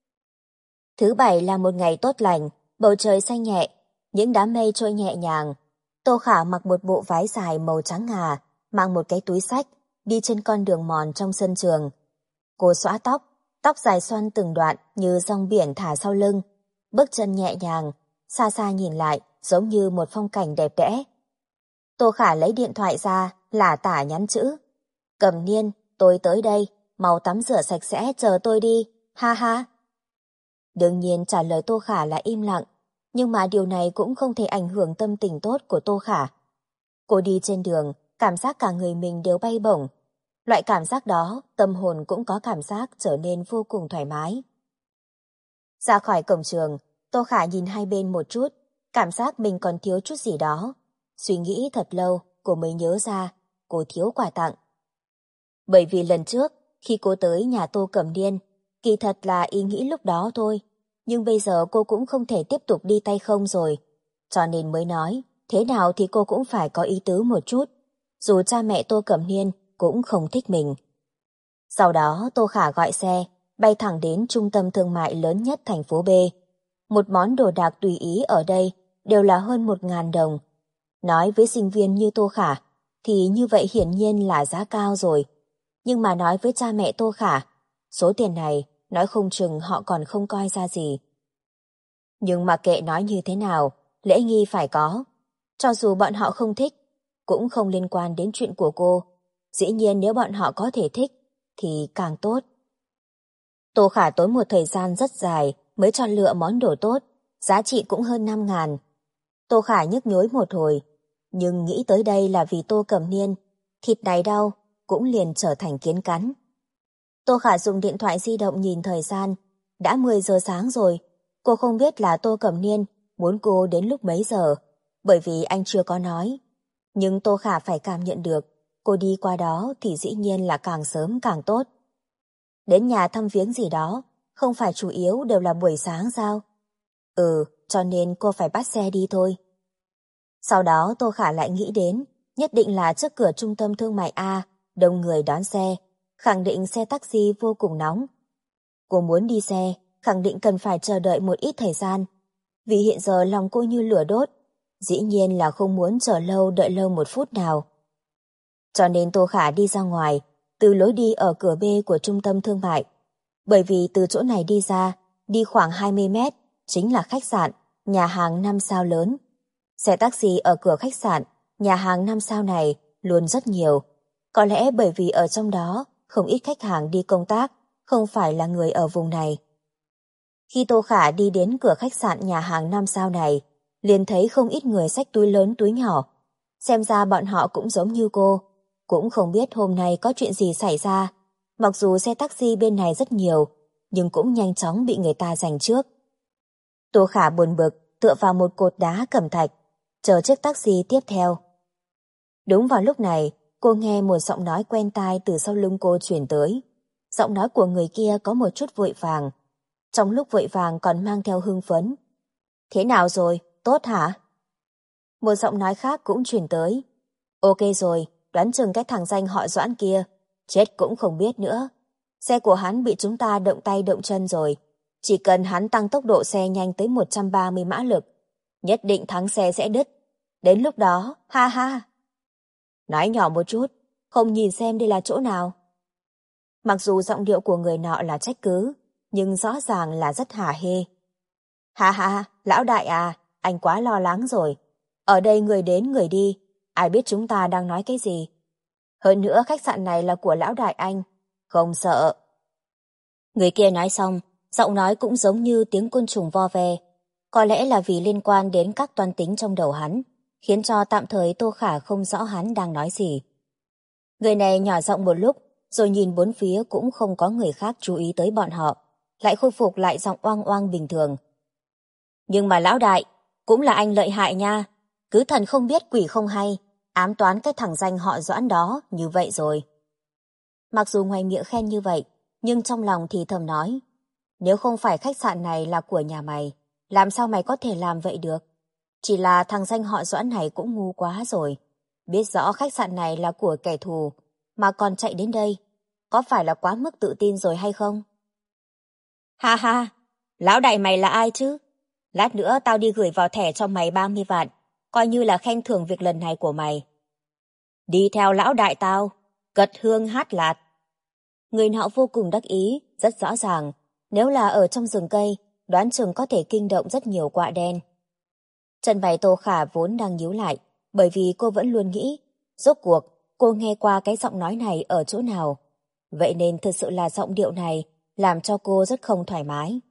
Speaker 1: Thứ bảy là một ngày tốt lành, bầu trời xanh nhẹ, những đám mây trôi nhẹ nhàng. Tô Khả mặc một bộ váy dài màu trắng ngà, mang một cái túi xách, đi trên con đường mòn trong sân trường. Cô xõa tóc, tóc dài xoăn từng đoạn như rong biển thả sau lưng, bước chân nhẹ nhàng, xa xa nhìn lại giống như một phong cảnh đẹp đẽ. Tô Khả lấy điện thoại ra, lả tả nhắn chữ. Cẩm Niên, tôi tới đây, mau tắm rửa sạch sẽ chờ tôi đi, ha ha. Đương nhiên trả lời Tô Khả là im lặng, nhưng mà điều này cũng không thể ảnh hưởng tâm tình tốt của Tô Khả. Cô đi trên đường, cảm giác cả người mình đều bay bổng. Loại cảm giác đó, tâm hồn cũng có cảm giác trở nên vô cùng thoải mái. Ra khỏi cổng trường, Tô Khả nhìn hai bên một chút, cảm giác mình còn thiếu chút gì đó. Suy nghĩ thật lâu, cô mới nhớ ra, cô thiếu quà tặng. Bởi vì lần trước, khi cô tới nhà Tô Cẩm Niên, kỳ thật là ý nghĩ lúc đó thôi, nhưng bây giờ cô cũng không thể tiếp tục đi tay không rồi. Cho nên mới nói, thế nào thì cô cũng phải có ý tứ một chút, dù cha mẹ Tô Cẩm Niên cũng không thích mình. Sau đó Tô Khả gọi xe, bay thẳng đến trung tâm thương mại lớn nhất thành phố B. Một món đồ đạc tùy ý ở đây đều là hơn 1.000 đồng. Nói với sinh viên như Tô Khả, thì như vậy hiển nhiên là giá cao rồi. Nhưng mà nói với cha mẹ Tô Khả, số tiền này nói không chừng họ còn không coi ra gì. Nhưng mà kệ nói như thế nào, lễ nghi phải có. Cho dù bọn họ không thích, cũng không liên quan đến chuyện của cô. Dĩ nhiên nếu bọn họ có thể thích, thì càng tốt. Tô Khả tốn một thời gian rất dài mới chọn lựa món đồ tốt, giá trị cũng hơn 5.000. Tô Khả nhức nhối một hồi, nhưng nghĩ tới đây là vì Tô Cẩm Niên, thịt này đau, cũng liền trở thành kiến cắn. Tô Khả dùng điện thoại di động nhìn thời gian, đã 10 giờ sáng rồi, cô không biết là Tô Cẩm Niên muốn cô đến lúc mấy giờ, bởi vì anh chưa có nói. Nhưng Tô Khả phải cảm nhận được, cô đi qua đó thì dĩ nhiên là càng sớm càng tốt. Đến nhà thăm viếng gì đó, không phải chủ yếu đều là buổi sáng sao? Cho nên cô phải bắt xe đi thôi. Sau đó Tô Khả lại nghĩ đến, nhất định là trước cửa trung tâm thương mại A, đông người đón xe, khẳng định xe taxi vô cùng nóng. Cô muốn đi xe, khẳng định cần phải chờ đợi một ít thời gian, vì hiện giờ lòng cô như lửa đốt, dĩ nhiên là không muốn chờ lâu đợi lâu một phút nào. Cho nên Tô Khả đi ra ngoài, từ lối đi ở cửa B của trung tâm thương mại. Bởi vì từ chỗ này đi ra, đi khoảng 20 mét, chính là khách sạn, nhà hàng 5 sao lớn. Xe taxi ở cửa khách sạn, nhà hàng 5 sao này luôn rất nhiều. Có lẽ bởi vì ở trong đó, không ít khách hàng đi công tác, không phải là người ở vùng này. Khi Tô Khả đi đến cửa khách sạn nhà hàng 5 sao này, liền thấy không ít người xách túi lớn túi nhỏ. Xem ra bọn họ cũng giống như cô, cũng không biết hôm nay có chuyện gì xảy ra. Mặc dù xe taxi bên này rất nhiều, nhưng cũng nhanh chóng bị người ta giành trước. Tô Khả buồn bực, tựa vào một cột đá cẩm thạch, chờ chiếc taxi tiếp theo. Đúng vào lúc này, cô nghe một giọng nói quen tai từ sau lưng cô truyền tới. Giọng nói của người kia có một chút vội vàng, trong lúc vội vàng còn mang theo hưng phấn. Thế nào rồi, tốt hả? Một giọng nói khác cũng truyền tới. Ok rồi, đoán chừng cái thằng danh họ Doãn kia, chết cũng không biết nữa. Xe của hắn bị chúng ta động tay động chân rồi. Chỉ cần hắn tăng tốc độ xe nhanh tới 130 mã lực, nhất định thắng xe sẽ đứt. Đến lúc đó, ha ha. Nói nhỏ một chút, không nhìn xem đây là chỗ nào. Mặc dù giọng điệu của người nọ là trách cứ, nhưng rõ ràng là rất hả hê. Ha ha, lão đại à, anh quá lo lắng rồi. Ở đây người đến người đi, ai biết chúng ta đang nói cái gì. Hơn nữa khách sạn này là của lão đại anh, không sợ. Người kia nói xong, giọng nói cũng giống như tiếng côn trùng vo ve. Có lẽ là vì liên quan đến các toan tính trong đầu hắn, khiến cho tạm thời Tô Khả không rõ hắn đang nói gì. Người này nhỏ giọng một lúc, rồi nhìn bốn phía cũng không có người khác chú ý tới bọn họ, lại khôi phục lại giọng oang oang bình thường. Nhưng mà lão đại, cũng là anh lợi hại nha, cứ thần không biết quỷ không hay, ám toán cái thằng danh họ Doãn đó như vậy rồi. Mặc dù ngoài miệng khen như vậy, nhưng trong lòng thì thầm nói, nếu không phải khách sạn này là của nhà mày, làm sao mày có thể làm vậy được? Chỉ là thằng danh họ Doãn này cũng ngu quá rồi. Biết rõ khách sạn này là của kẻ thù, mà còn chạy đến đây, có phải là quá mức tự tin rồi hay không? Ha ha, lão đại mày là ai chứ? Lát nữa tao đi gửi vào thẻ cho mày 30 vạn, coi như là khen thưởng việc lần này của mày. Đi theo lão đại tao, cật hương hát lạt. Người nọ vô cùng đắc ý, rất rõ ràng, nếu là ở trong rừng cây, đoán chừng có thể kinh động rất nhiều quạ đen. Chân mày Tô Khả vốn đang nhíu lại, bởi vì cô vẫn luôn nghĩ, rốt cuộc cô nghe qua cái giọng nói này ở chỗ nào. Vậy nên thực sự là giọng điệu này làm cho cô rất không thoải mái.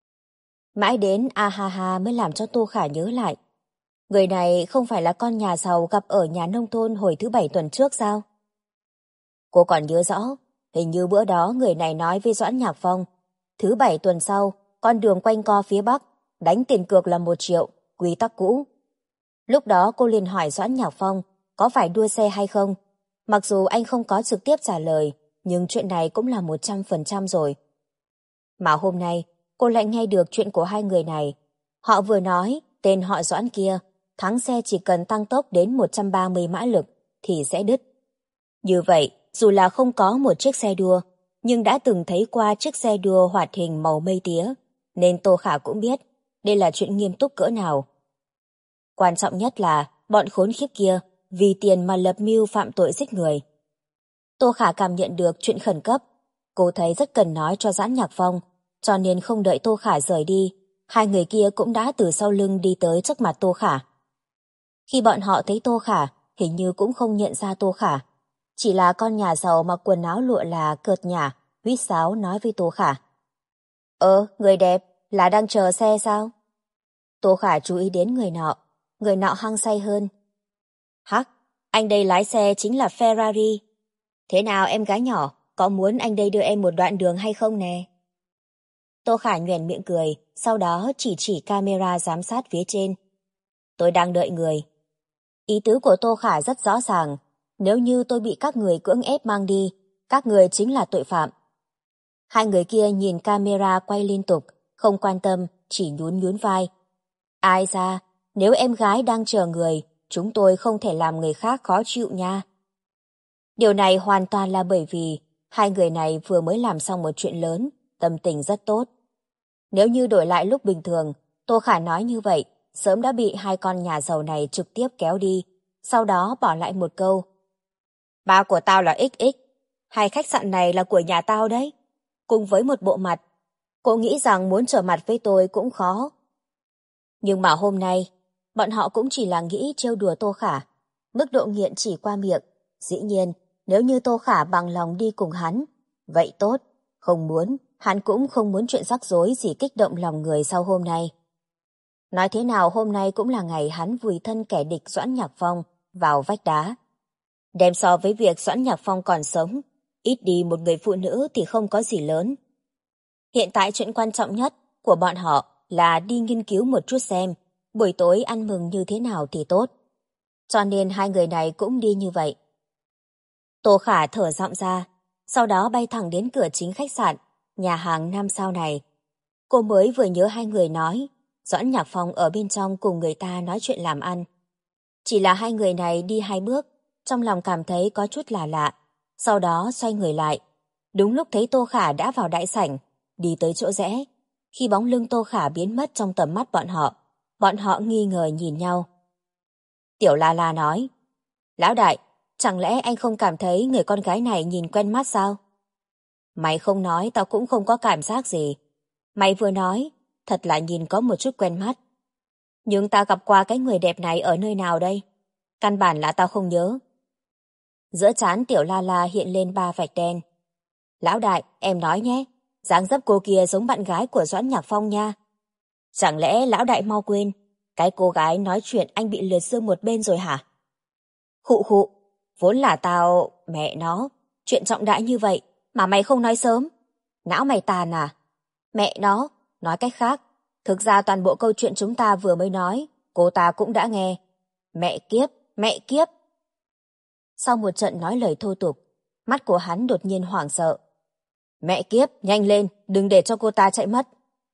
Speaker 1: Mãi đến a ha ha mới làm cho Tô Khả nhớ lại. Người này không phải là con nhà giàu gặp ở nhà nông thôn hồi thứ 7 tuần trước sao? Cô còn nhớ rõ, hình như bữa đó người này nói với Doãn Nhạc Phong, thứ 7 tuần sau, con đường quanh co phía Bắc, đánh tiền cược là 1 triệu, quy tắc cũ. Lúc đó cô liền hỏi Doãn Nhạc Phong có phải đua xe hay không. Mặc dù anh không có trực tiếp trả lời, nhưng chuyện này cũng là 100% rồi. Mà hôm nay, cô lại nghe được chuyện của hai người này. Họ vừa nói, tên họ Doãn kia, thắng xe chỉ cần tăng tốc đến 130 mã lực thì sẽ đứt. Như vậy, dù là không có một chiếc xe đua, nhưng đã từng thấy qua chiếc xe đua hoạt hình màu mây tía, nên Tô Khả cũng biết đây là chuyện nghiêm túc cỡ nào. Quan trọng nhất là bọn khốn khiếp kia vì tiền mà lập mưu phạm tội giết người. Tô Khả cảm nhận được chuyện khẩn cấp, cô thấy rất cần nói cho Doãn Nhạc Phong, cho nên không đợi Tô Khả rời đi, hai người kia cũng đã từ sau lưng đi tới trước mặt Tô Khả. Khi bọn họ thấy Tô Khả, hình như cũng không nhận ra Tô Khả. Chỉ là con nhà giàu mặc quần áo lụa là cợt nhả, huýt sáo nói với Tô Khả. Người đẹp, là đang chờ xe sao? Tô Khả chú ý đến người nọ hăng say hơn. Hắc, anh đây lái xe chính là Ferrari. Thế nào em gái nhỏ, có muốn anh đây đưa em một đoạn đường hay không nè? Tô Khả nhoẻn miệng cười, sau đó chỉ camera giám sát phía trên. Tôi đang đợi người. Ý tứ của Tô Khả rất rõ ràng, nếu như tôi bị các người cưỡng ép mang đi, các người chính là tội phạm. Hai người kia nhìn camera quay liên tục, không quan tâm, chỉ nhún vai. Ai ra, nếu em gái đang chờ người, chúng tôi không thể làm người khác khó chịu nha. Điều này hoàn toàn là bởi vì hai người này vừa mới làm xong một chuyện lớn, tâm tình rất tốt. Nếu như đổi lại lúc bình thường, Tô Khả nói như vậy, sớm đã bị hai con nhà giàu này trực tiếp kéo đi, sau đó bỏ lại một câu. Ba của tao là XX, hai khách sạn này là của nhà tao đấy. Cùng với một bộ mặt, cô nghĩ rằng muốn trở mặt với tôi cũng khó. Nhưng mà hôm nay, bọn họ cũng chỉ là nghĩ trêu đùa Tô Khả. Mức độ nghiện chỉ qua miệng. Dĩ nhiên, nếu như Tô Khả bằng lòng đi cùng hắn, vậy tốt. Không muốn, hắn cũng không muốn chuyện rắc rối gì kích động lòng người sau hôm nay. Nói thế nào hôm nay cũng là ngày hắn vùi thân kẻ địch Doãn Nhạc Phong vào vách đá. Đem so với việc Doãn Nhạc Phong còn sống, ít đi một người phụ nữ thì không có gì lớn. Hiện tại chuyện quan trọng nhất của bọn họ là đi nghiên cứu một chút xem buổi tối ăn mừng như thế nào thì tốt. Cho nên hai người này cũng đi như vậy. Tô Khả thở giọng ra, sau đó bay thẳng đến cửa chính khách sạn, nhà hàng 5 sao này. Cô mới vừa nhớ hai người nói, Doãn Nhạc Phong ở bên trong cùng người ta nói chuyện làm ăn. Chỉ là hai người này đi 2 bước, trong lòng cảm thấy có chút lạ lạ, sau đó xoay người lại. Đúng lúc thấy Tô Khả đã vào đại sảnh, đi tới chỗ rẽ. Khi bóng lưng Tô Khả biến mất trong tầm mắt bọn họ nghi ngờ nhìn nhau. Tiểu La La nói, Lão đại, chẳng lẽ anh không cảm thấy người con gái này nhìn quen mắt sao? Mày không nói tao cũng không có cảm giác gì. Mày vừa nói, thật là nhìn có một chút quen mắt. Nhưng tao gặp qua cái người đẹp này ở nơi nào đây? Căn bản là tao không nhớ. Giữa trán Tiểu La La hiện lên 3 vạch đen. Lão đại, em nói nhé, dáng dấp cô kia giống bạn gái của Doãn Nhạc Phong nha. Chẳng lẽ lão đại mau quên, cái cô gái nói chuyện anh bị liệt dương một bên rồi hả? Khụ khụ, vốn là tao, mẹ nó, chuyện trọng đại như vậy mà mày không nói sớm. Não mày tàn à? Mẹ nó, nói cách khác, thực ra toàn bộ câu chuyện chúng ta vừa mới nói, cô ta cũng đã nghe. Mẹ kiếp, mẹ kiếp. Sau một trận nói lời thô tục, mắt của hắn đột nhiên hoảng sợ. Mẹ kiếp, nhanh lên, đừng để cho cô ta chạy mất.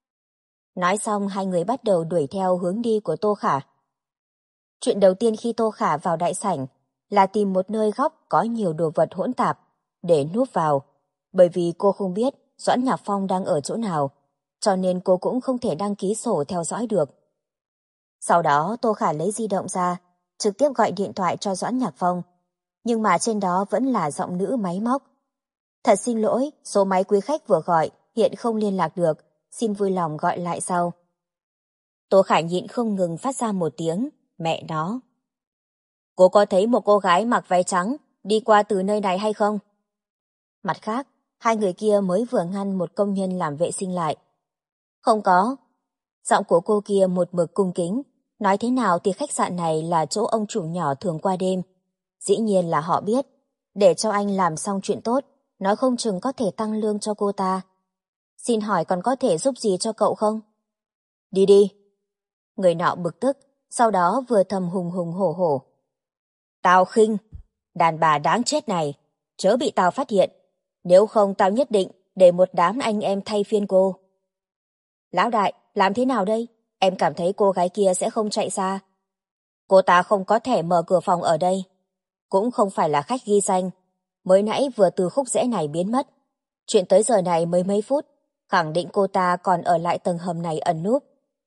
Speaker 1: Nói xong hai người bắt đầu đuổi theo hướng đi của Tô Khả. Chuyện đầu tiên khi Tô Khả vào đại sảnh là tìm một nơi góc có nhiều đồ vật hỗn tạp để núp vào, bởi vì cô không biết Doãn Nhạc Phong đang ở chỗ nào, cho nên cô cũng không thể đăng ký sổ theo dõi được. Sau đó Tô Khả lấy di động ra, trực tiếp gọi điện thoại cho Doãn Nhạc Phong, nhưng mà trên đó vẫn là giọng nữ máy móc. Thật xin lỗi, số máy quý khách vừa gọi hiện không liên lạc được, xin vui lòng gọi lại sau. Tô Khả nhịn không ngừng phát ra một tiếng, mẹ nó. Cô có thấy một cô gái mặc váy trắng đi qua từ nơi này hay không? Mặt khác, hai người kia mới vừa ngăn một công nhân làm vệ sinh lại. Không có. Giọng của cô kia một mực cung kính, nói thế nào thì khách sạn này là chỗ ông chủ nhỏ thường qua đêm. Dĩ nhiên là họ biết, để cho anh làm xong chuyện tốt, nói không chừng có thể tăng lương cho cô ta. Xin hỏi còn có thể giúp gì cho cậu không? Đi đi. Người nọ bực tức, sau đó vừa thầm hùng hùng hổ hổ. Tao khinh, đàn bà đáng chết này, chớ bị tao phát hiện, nếu không tao nhất định để một đám anh em thay phiên cô. Lão đại, làm thế nào đây? Em cảm thấy cô gái kia sẽ không chạy xa. Cô ta không có thẻ mở cửa phòng ở đây, cũng không phải là khách ghi danh, mới nãy vừa từ khúc rẽ này biến mất. Chuyện tới giờ này mới mấy phút, khẳng định cô ta còn ở lại tầng hầm này ẩn núp.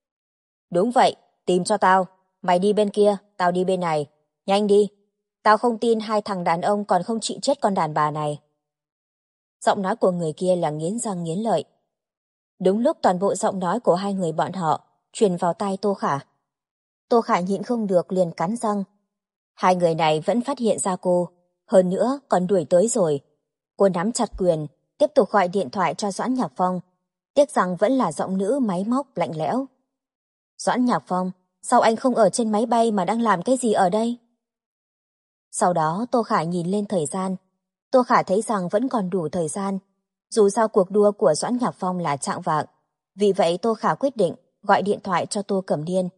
Speaker 1: Đúng vậy, tìm cho tao, mày đi bên kia, tao đi bên này, nhanh đi. Tao không tin hai thằng đàn ông còn không chịu chết con đàn bà này. Giọng nói của người kia là nghiến răng nghiến lợi. Đúng lúc toàn bộ giọng nói của hai người bọn họ truyền vào tai Tô Khả. Tô Khả nhịn không được liền cắn răng. Hai người này vẫn phát hiện ra cô, hơn nữa còn đuổi tới rồi. Cô nắm chặt quyền, tiếp tục gọi điện thoại cho Doãn Nhạc Phong. Tiếc rằng vẫn là giọng nữ máy móc lạnh lẽo. Doãn Nhạc Phong, sao anh không ở trên máy bay mà đang làm cái gì ở đây? Sau đó Tô Khả nhìn lên thời gian. Tô Khả thấy rằng vẫn còn đủ thời gian. Dù sao cuộc đua của Doãn Nhạc Phong là chạng vạng, vì vậy Tô Khả quyết định gọi điện thoại cho Tô Cẩm Niên.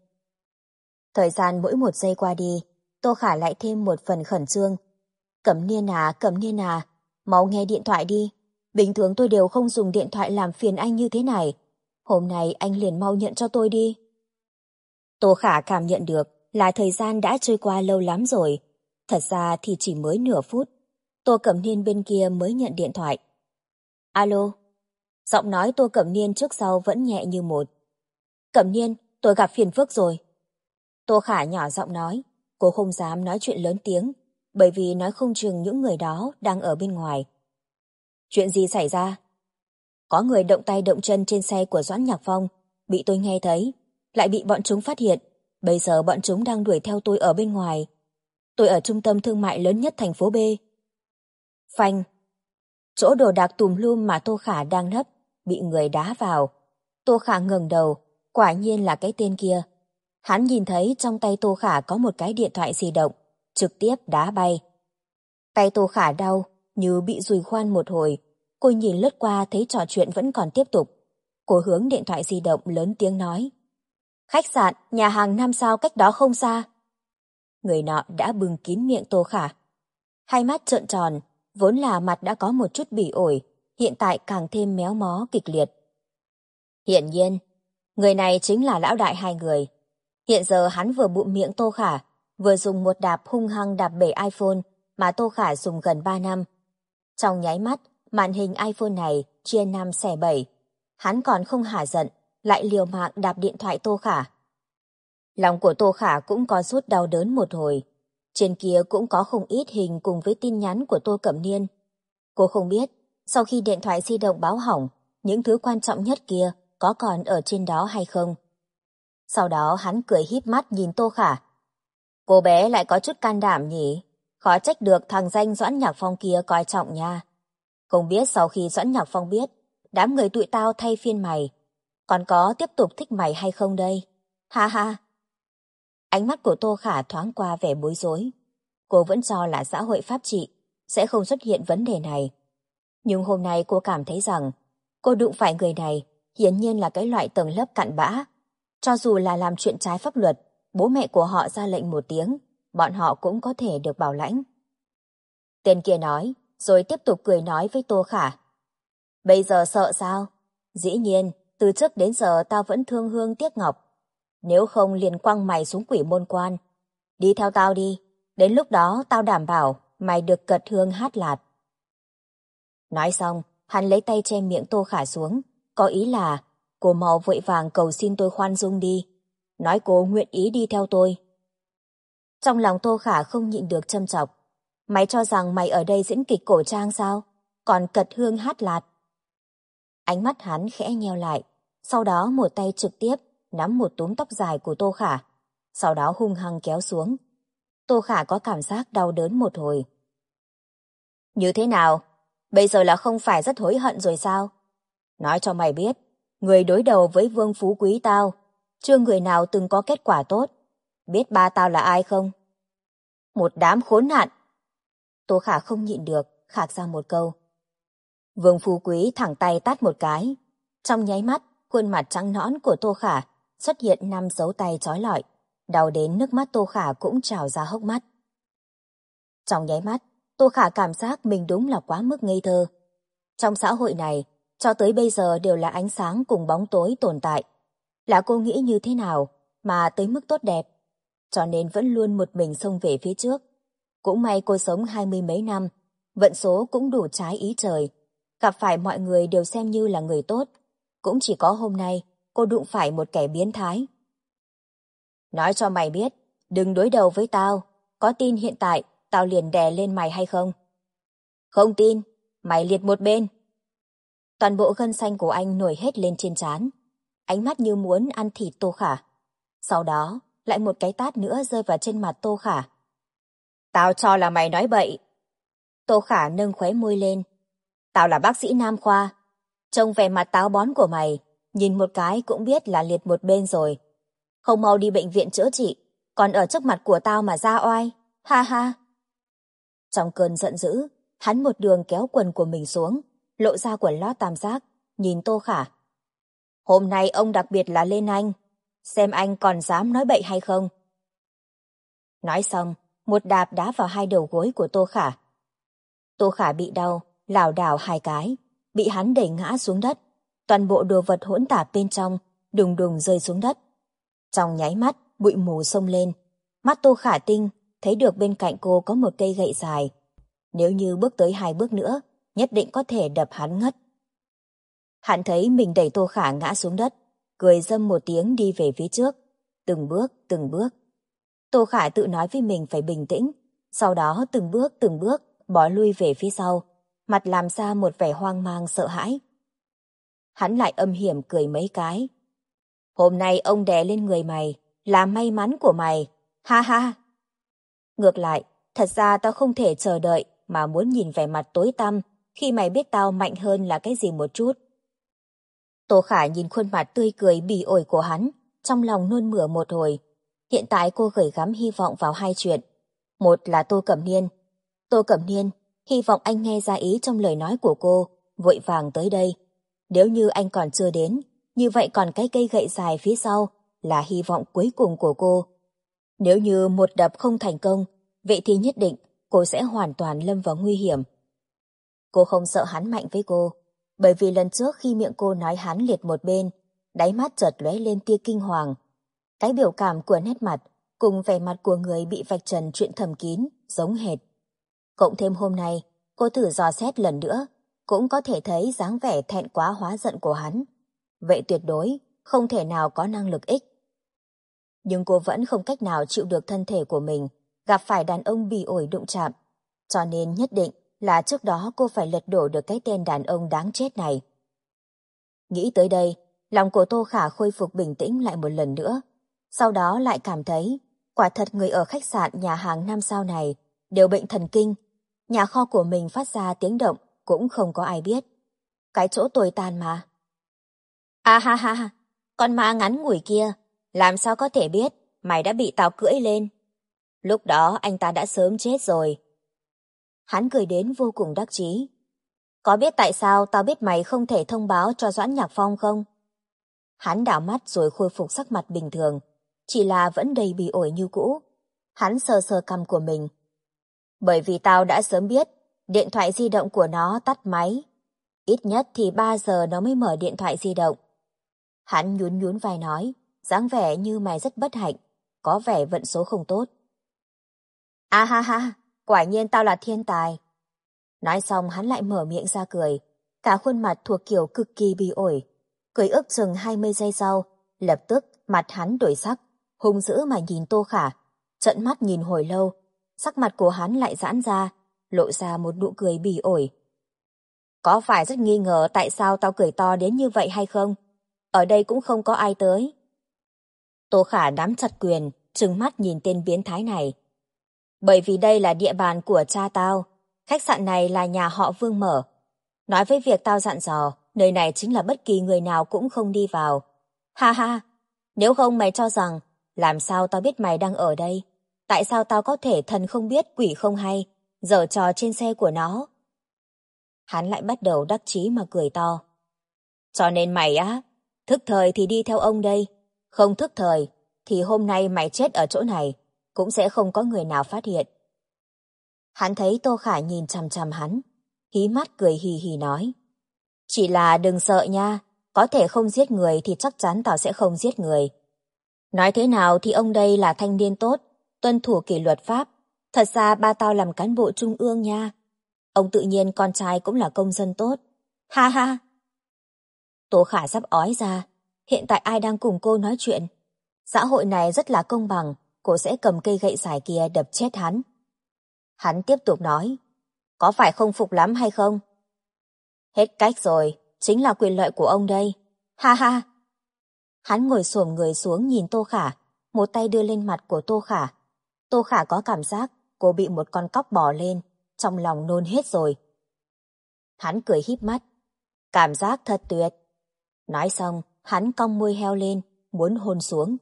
Speaker 1: Thời gian mỗi một giây qua đi, Tô Khả lại thêm một phần khẩn trương. Cẩm Niên à, mau nghe điện thoại đi. Bình thường tôi đều không dùng điện thoại làm phiền anh như thế này. Hôm nay anh liền mau nhận cho tôi đi. Tô Khả cảm nhận được là thời gian đã trôi qua lâu lắm rồi. Thật ra thì chỉ mới nửa phút. Tô Cẩm Niên bên kia mới nhận điện thoại. Alo. Giọng nói Tô Cẩm Niên trước sau vẫn nhẹ như một. Cẩm Niên, tôi gặp phiền phức rồi. Tô Khả nhỏ giọng nói. Cô không dám nói chuyện lớn tiếng, bởi vì nói không chừng những người đó đang ở bên ngoài. Chuyện gì xảy ra? Có người động tay động chân trên xe của Doãn Nhạc Phong, bị tôi nghe thấy, lại bị bọn chúng phát hiện. Bây giờ bọn chúng đang đuổi theo tôi ở bên ngoài. Tôi ở trung tâm thương mại lớn nhất thành phố B. Phanh. Chỗ đồ đạc tùm lum mà Tô Khả đang nấp bị người đá vào. Tô Khả ngẩng đầu, quả nhiên là cái tên kia. Hắn nhìn thấy trong tay Tô Khả có một cái điện thoại di động, trực tiếp đá bay. Tay Tô Khả đau, như bị dùi khoan một hồi. Cô nhìn lướt qua thấy trò chuyện vẫn còn tiếp tục. Cô hướng điện thoại di động lớn tiếng nói. Khách sạn, nhà hàng 5 sao cách đó không xa. Người nọ đã bưng kín miệng Tô Khả. Hai mắt trợn tròn, vốn là mặt đã có một chút bỉ ổi, hiện tại càng thêm méo mó kịch liệt. Hiển nhiên, người này chính là lão đại hai người. Hiện giờ hắn vừa bụm miệng Tô Khả, vừa dùng một đạp hung hăng đạp bể iPhone mà Tô Khả dùng gần 3 năm. Trong nháy mắt, màn hình iPhone này chia 5 xẻ 7. Hắn còn không hả giận, lại liều mạng đạp điện thoại Tô Khả. Lòng của Tô Khả cũng có rút đau đớn một hồi. Trên kia cũng có không ít hình cùng với tin nhắn của Tô Cẩm Niên. Cô không biết, sau khi điện thoại di động báo hỏng, những thứ quan trọng nhất kia có còn ở trên đó hay không. Sau đó hắn cười híp mắt nhìn Tô Khả. Cô bé lại có chút can đảm nhỉ? Khó trách được thằng danh Doãn Nhạc Phong kia coi trọng nha. Không biết sau khi Doãn Nhạc Phong biết, đám người tụi tao thay phiên mày, còn có tiếp tục thích mày hay không đây? Ha ha! Ánh mắt của Tô Khả thoáng qua vẻ bối rối. Cô vẫn cho là xã hội pháp trị sẽ không xuất hiện vấn đề này. Nhưng hôm nay cô cảm thấy rằng cô đụng phải người này hiển nhiên là cái loại tầng lớp cặn bã. Cho dù là làm chuyện trái pháp luật, bố mẹ của họ ra lệnh một tiếng, bọn họ cũng có thể được bảo lãnh. Tên kia nói, rồi tiếp tục cười nói với Tô Khả. Bây giờ sợ sao? Dĩ nhiên, từ trước đến giờ tao vẫn thương hương tiếc ngọc. Nếu không liền quăng mày xuống quỷ môn quan. Đi theo tao đi, đến lúc đó tao đảm bảo mày được cật hương hát lạt. Nói xong, hắn lấy tay che miệng Tô Khả xuống, có ý là cô mau vội vàng cầu xin tôi khoan dung đi, nói cô nguyện ý đi theo tôi. Trong lòng Tô Khả không nhịn được châm chọc. Mày cho rằng mày ở đây diễn kịch cổ trang sao? Còn cật hương hát lạt. Ánh mắt hắn khẽ nheo lại, sau đó một tay trực tiếp nắm một túm tóc dài của Tô Khả, sau đó hung hăng kéo xuống. Tô Khả có cảm giác đau đớn một hồi. Như thế nào? Bây giờ là không phải rất hối hận rồi sao? Nói cho mày biết, người đối đầu với Vương Phú Quý tao, chưa người nào từng có kết quả tốt. Biết ba tao là ai không? Một đám khốn nạn. Tô Khả không nhịn được, khạc ra một câu. Vương Phú Quý thẳng tay tát một cái. Trong nháy mắt, khuôn mặt trắng nõn của Tô Khả xuất hiện 5 dấu tay trói lọi, đau đến nước mắt Tô Khả cũng trào ra hốc mắt. Trong nháy mắt, Tô Khả cảm giác mình đúng là quá mức ngây thơ. Trong xã hội này, cho tới bây giờ đều là ánh sáng cùng bóng tối tồn tại. Là cô nghĩ như thế nào mà tới mức tốt đẹp, cho nên vẫn luôn một mình xông về phía trước. Cũng may cô sống 20 mấy năm, vận số cũng đủ trái ý trời. Gặp phải mọi người đều xem như là người tốt. Cũng chỉ có hôm nay, cô đụng phải một kẻ biến thái. Nói cho mày biết, đừng đối đầu với tao. Có tin hiện tại tao liền đè lên mày hay không? Không tin, mày liệt một bên. Toàn bộ gân xanh của anh nổi hết lên trên trán. Ánh mắt như muốn ăn thịt Tô Khả. Sau đó, lại một cái tát nữa rơi vào trên mặt Tô Khả. Tao cho là mày nói bậy. Tô Khả nâng khóe môi lên. Tao là bác sĩ nam khoa. Trông vẻ mặt táo bón của mày, nhìn một cái cũng biết là liệt một bên rồi. Không mau đi bệnh viện chữa trị, còn ở trước mặt của tao mà ra oai. Ha ha. Trong cơn giận dữ, hắn một đường kéo quần của mình xuống, lộ ra quần lót tam giác, nhìn Tô Khả. Hôm nay ông đặc biệt là lên anh, xem anh còn dám nói bậy hay không. Nói xong, một đạp đá vào hai đầu gối của Tô Khả. Tô Khả bị đau, lảo đảo hai cái, bị hắn đẩy ngã xuống đất. Toàn bộ đồ vật hỗn tạp bên trong, đùng đùng rơi xuống đất. Trong nháy mắt, bụi mù xông lên. Mắt Tô Khả tinh, thấy được bên cạnh cô có một cây gậy dài. Nếu như bước tới 2 bước nữa, nhất định có thể đập hắn ngất. Hắn thấy mình đẩy Tô Khả ngã xuống đất, cười râm một tiếng đi về phía trước. Từng bước. Tô Khả tự nói với mình phải bình tĩnh, sau đó từng bước bỏ lui về phía sau, mặt làm ra một vẻ hoang mang sợ hãi. Hắn lại âm hiểm cười mấy cái. Hôm nay ông đè lên người mày, là may mắn của mày, ha ha. Ngược lại, thật ra tao không thể chờ đợi mà muốn nhìn vẻ mặt tối tăm khi mày biết tao mạnh hơn là cái gì một chút. Tô Khả nhìn khuôn mặt tươi cười bỉ ổi của hắn, trong lòng nôn mửa một hồi. Hiện tại cô gửi gắm hy vọng vào 2 chuyện. Một là Tô Cẩm Niên. Tô Cẩm Niên, hy vọng anh nghe ra ý trong lời nói của cô, vội vàng tới đây. Nếu như anh còn chưa đến, như vậy còn cái cây gậy dài phía sau là hy vọng cuối cùng của cô. Nếu như một đập không thành công, vậy thì nhất định cô sẽ hoàn toàn lâm vào nguy hiểm. Cô không sợ hắn mạnh với cô, bởi vì lần trước khi miệng cô nói hắn liệt một bên, đáy mắt chợt lóe lên tia kinh hoàng. Cái biểu cảm của nét mặt cùng vẻ mặt của người bị vạch trần chuyện thầm kín giống hệt. Cộng thêm hôm nay, cô thử dò xét lần nữa, cũng có thể thấy dáng vẻ thẹn quá hóa giận của hắn. Vậy tuyệt đối không thể nào có năng lực ích. Nhưng cô vẫn không cách nào chịu được thân thể của mình gặp phải đàn ông bỉ ổi đụng chạm, cho nên nhất định là trước đó cô phải lật đổ được cái tên đàn ông đáng chết này. Nghĩ tới đây, lòng của Tô Khả khôi phục bình tĩnh lại một lần nữa. Sau đó lại cảm thấy, quả thật người ở khách sạn nhà hàng 5 sao này đều bệnh thần kinh. Nhà kho của mình phát ra tiếng động cũng không có ai biết. Cái chỗ tồi tàn mà. À ha ha ha, con ma ngắn ngủi kia, làm sao có thể biết mày đã bị tao cưỡi lên. Lúc đó anh ta đã sớm chết rồi. Hắn cười đến vô cùng đắc chí. Có biết tại sao tao biết mày không thể thông báo cho Doãn Nhạc Phong không? Hắn đảo mắt rồi khôi phục sắc mặt bình thường, chỉ là vẫn đầy bỉ ổi như cũ. Hắn sờ sờ cằm của mình. Bởi vì tao đã sớm biết, điện thoại di động của nó tắt máy. Ít nhất thì 3 giờ nó mới mở điện thoại di động. Hắn nhún nhún vai nói, dáng vẻ như mày rất bất hạnh, có vẻ vận số không tốt. À ha ha, quả nhiên tao là thiên tài. Nói xong hắn lại mở miệng ra cười, cả khuôn mặt thuộc kiểu cực kỳ bỉ ổi. Cười ước chừng 20 giây sau, lập tức mặt hắn đổi sắc, hung dữ mà nhìn Tô Khả, trợn mắt nhìn hồi lâu, sắc mặt của hắn lại giãn ra, lộ ra một nụ cười bỉ ổi. Có phải rất nghi ngờ tại sao tao cười to đến như vậy hay không? Ở đây cũng không có ai tới. Tô Khả nắm chặt quyền, trừng mắt nhìn tên biến thái này. Bởi vì đây là địa bàn của cha tao, khách sạn này là nhà họ Vương mở. Nói với việc tao dặn dò, nơi này chính là bất kỳ người nào cũng không đi vào. Ha ha, nếu không mày cho rằng, làm sao tao biết mày đang ở đây? Tại sao tao có thể thần không biết quỷ không hay, giở trò trên xe của nó? Hắn lại bắt đầu đắc chí mà cười to. Cho nên mày á, thức thời thì đi theo ông đây, không thức thời thì hôm nay mày chết ở chỗ này, cũng sẽ không có người nào phát hiện. Hắn thấy Tô Khả nhìn chằm chằm hắn, hí mắt cười hì hì nói. Chỉ là đừng sợ nha, có thể không giết người thì chắc chắn tao sẽ không giết người. Nói thế nào thì ông đây là thanh niên tốt, tuân thủ kỷ luật pháp. Thật ra ba tao làm cán bộ trung ương nha. Ông tự nhiên con trai cũng là công dân tốt. Ha ha. Tô Khả sắp ói ra. Hiện tại ai đang cùng cô nói chuyện? Xã hội này rất là công bằng, cô sẽ cầm cây gậy sải kia đập chết hắn. Hắn tiếp tục nói. Có phải không phục lắm hay không? Hết cách rồi, chính là quyền lợi của ông đây. Ha ha. Hắn ngồi xổm người xuống nhìn Tô Khả, một tay đưa lên mặt của Tô Khả. Tô Khả có cảm giác cô bị một con cóc bò lên, trong lòng nôn hết rồi. Hắn cười híp mắt. Cảm giác thật tuyệt. Nói xong, hắn cong môi heo lên, muốn hôn xuống.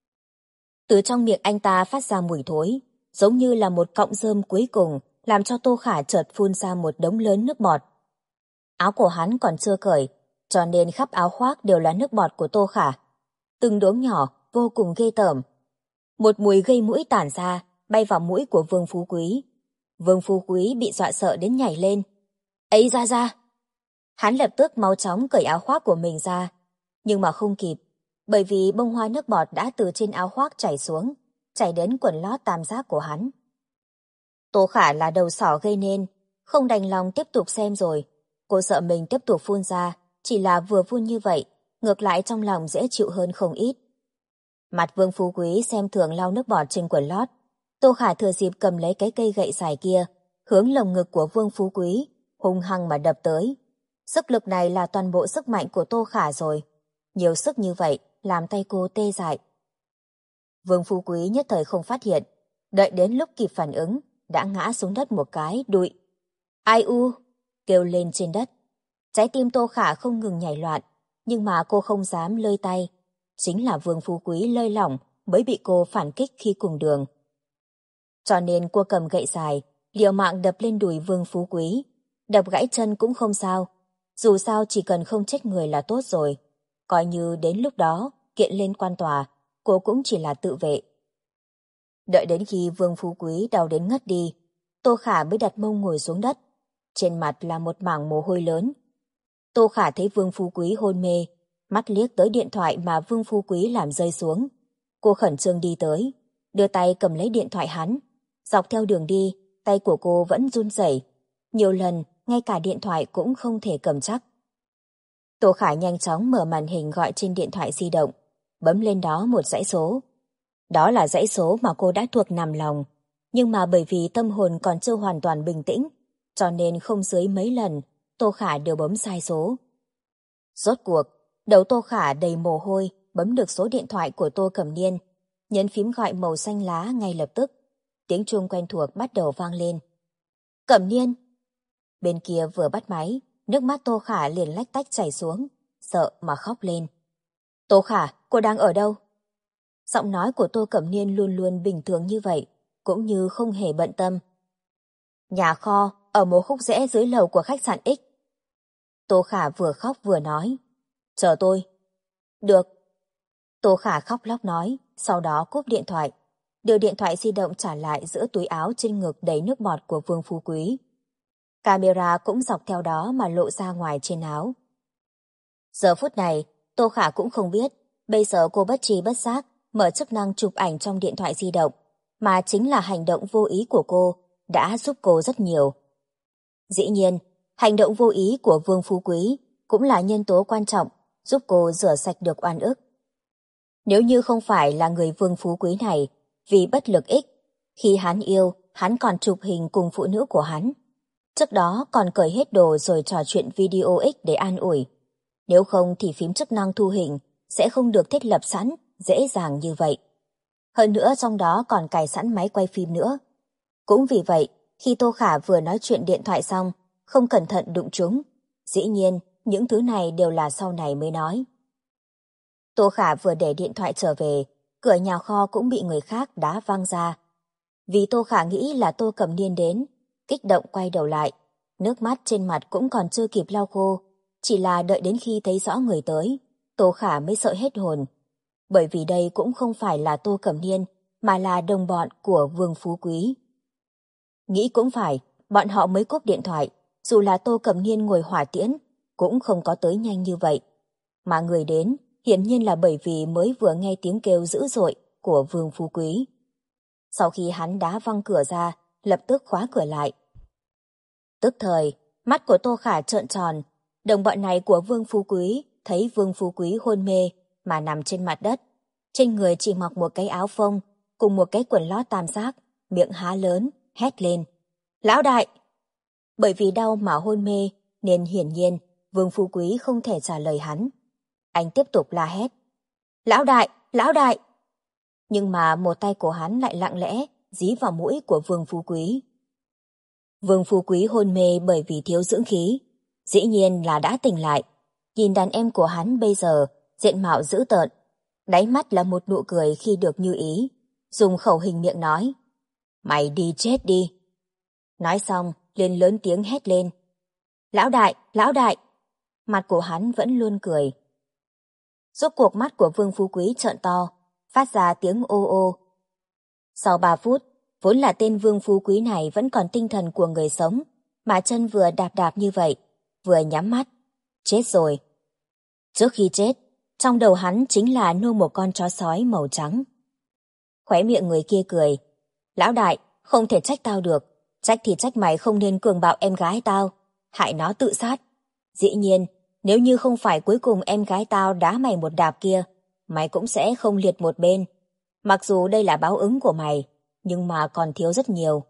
Speaker 1: Từ trong miệng anh ta phát ra mùi thối, giống như là một cọng rơm cuối cùng, làm cho Tô Khả chợt phun ra một đống lớn nước bọt. Áo của hắn còn chưa cởi, cho nên khắp áo khoác đều là nước bọt của Tô Khả. Từng đốm nhỏ, vô cùng ghê tởm. Một mùi gây mũi tản ra, bay vào mũi của Vương Phú Quý. Vương Phú Quý bị dọa sợ đến nhảy lên. Ấy ra ra! Hắn lập tức mau chóng cởi áo khoác của mình ra, nhưng mà không kịp, bởi vì bông hoa nước bọt đã từ trên áo khoác chảy xuống, chảy đến quần lót tam giác của hắn. Tô Khả là đầu sỏ gây nên, không đành lòng tiếp tục xem rồi. Cô sợ mình tiếp tục phun ra, chỉ là vừa phun như vậy, ngược lại trong lòng dễ chịu hơn không ít. Mặt Vương Phú Quý xem thường lau nước bọt trên quần lót. Tô Khả thừa dịp cầm lấy cái cây gậy sải kia, hướng lồng ngực của Vương Phú Quý, hung hăng mà đập tới. Sức lực này là toàn bộ sức mạnh của Tô Khả rồi. Nhiều sức như vậy, làm tay cô tê dại. Vương Phú Quý nhất thời không phát hiện, đợi đến lúc kịp phản ứng, đã ngã xuống đất một cái, đụi. Ai u! Kêu lên trên đất. Trái tim Tô Khả không ngừng nhảy loạn, nhưng mà cô không dám lơi tay. Chính là Vương Phú Quý lơi lỏng mới bị cô phản kích khi cùng đường. Cho nên cô cầm gậy dài, liều mạng đập lên đùi Vương Phú Quý. Đập gãy chân cũng không sao, dù sao chỉ cần không chết người là tốt rồi. Coi như đến lúc đó, kiện lên quan tòa, cô cũng chỉ là tự vệ. Đợi đến khi Vương Phú Quý đau đến ngất đi, Tô Khả mới đặt mông ngồi xuống đất. Trên mặt là một mảng mồ hôi lớn. Tô Khả thấy Vương Phú Quý hôn mê, mắt liếc tới điện thoại mà Vương Phú Quý làm rơi xuống. Cô khẩn trương đi tới, đưa tay cầm lấy điện thoại hắn. Dọc theo đường đi, tay của cô vẫn run rẩy. Nhiều lần, ngay cả điện thoại cũng không thể cầm chắc. Tô Khả nhanh chóng mở màn hình gọi trên điện thoại di động, bấm lên đó một dãy số. Đó là dãy số mà cô đã thuộc nằm lòng, nhưng mà bởi vì tâm hồn còn chưa hoàn toàn bình tĩnh, cho nên không dưới mấy lần Tô Khả đều bấm sai số. Rốt cuộc, đầu Tô Khả đầy mồ hôi bấm được số điện thoại của Tô Cẩm Niên, nhấn phím gọi màu xanh lá ngay lập tức. Tiếng chuông quen thuộc bắt đầu vang lên. Cẩm Niên! Bên kia vừa bắt máy, nước mắt Tô Khả liền lách tách chảy xuống, sợ mà khóc lên. Tô Khả, cô đang ở đâu? Giọng nói của Tô Cẩm Niên luôn luôn bình thường như vậy, cũng như không hề bận tâm. Nhà kho, ở một khúc rẽ dưới lầu của khách sạn X. Tô Khả vừa khóc vừa nói. Chờ tôi. Được. Tô Khả khóc lóc nói, sau đó cúp điện thoại, đưa điện thoại di động trả lại giữa túi áo trên ngực đầy nước bọt của Vương Phú Quý. Camera cũng dọc theo đó mà lộ ra ngoài trên áo. Giờ phút này, Tô Khả cũng không biết, bây giờ cô bất tri bất giác mở chức năng chụp ảnh trong điện thoại di động, mà chính là hành động vô ý của cô, đã giúp cô rất nhiều. Dĩ nhiên, hành động vô ý của Vương Phú Quý cũng là nhân tố quan trọng giúp cô rửa sạch được oan ức. Nếu như không phải là người Vương Phú Quý này, vì bất lực ích, khi hắn yêu, hắn còn chụp hình cùng phụ nữ của hắn. Trước đó còn cởi hết đồ rồi trò chuyện video X để an ủi. Nếu không thì phím chức năng thu hình sẽ không được thiết lập sẵn, dễ dàng như vậy. Hơn nữa trong đó còn cài sẵn máy quay phim nữa. Cũng vì vậy, khi Tô Khả vừa nói chuyện điện thoại xong, không cẩn thận đụng chúng. Dĩ nhiên, những thứ này đều là sau này mới nói. Tô Khả vừa để điện thoại trở về, cửa nhà kho cũng bị người khác đá văng ra. Vì Tô Khả nghĩ là Tô Cẩm Niên đến, kích động quay đầu lại, nước mắt trên mặt cũng còn chưa kịp lau khô, chỉ là đợi đến khi thấy rõ người tới, Tô Khả mới sợ hết hồn. Bởi vì đây cũng không phải là Tô Cẩm Niên, mà là đồng bọn của Vương Phú Quý. Nghĩ cũng phải, bọn họ mới cúp điện thoại, dù là Tô Cẩm Niên ngồi hỏa tiễn, cũng không có tới nhanh như vậy. Mà người đến, hiển nhiên là bởi vì mới vừa nghe tiếng kêu dữ dội của Vương Phú Quý. Sau khi hắn đá văng cửa ra, lập tức khóa cửa lại. Tức thời, mắt của Tô Khả trợn tròn, đồng bọn này của Vương Phú Quý thấy Vương Phú Quý hôn mê mà nằm trên mặt đất. Trên người chỉ mặc một cái áo phông cùng một cái quần lót tam giác, miệng há lớn, hét lên. Lão đại! Bởi vì đau mà hôn mê nên hiển nhiên Vương Phú Quý không thể trả lời hắn. Anh tiếp tục la hét. Lão đại! Lão đại! Nhưng mà một tay của hắn lại lặng lẽ dí vào mũi của Vương Phú Quý. Vương Phú Quý hôn mê bởi vì thiếu dưỡng khí, dĩ nhiên là đã tỉnh lại. Nhìn đàn em của hắn bây giờ, diện mạo dữ tợn, đáy mắt là một nụ cười khi được như ý, dùng khẩu hình miệng nói. Mày đi chết đi. Nói xong, liền lớn tiếng hét lên. Lão đại! Lão đại! Mặt của hắn vẫn luôn cười. Rốt cuộc mắt của Vương Phú Quý trợn to, phát ra tiếng ô ô. Sau 3 phút, vốn là tên Vương Phú Quý này vẫn còn tinh thần của người sống, mà chân vừa đạp đạp như vậy, vừa nhắm mắt. Chết rồi. Trước khi chết, trong đầu hắn chính là nuôi một con chó sói màu trắng. Khóe miệng người kia cười. Lão đại, không thể trách tao được. Trách thì trách mày không nên cường bạo em gái tao, hại nó tự sát. Dĩ nhiên, nếu như không phải cuối cùng em gái tao đá mày một đạp kia, mày cũng sẽ không liệt một bên. Mặc dù đây là báo ứng của mày, nhưng mà còn thiếu rất nhiều.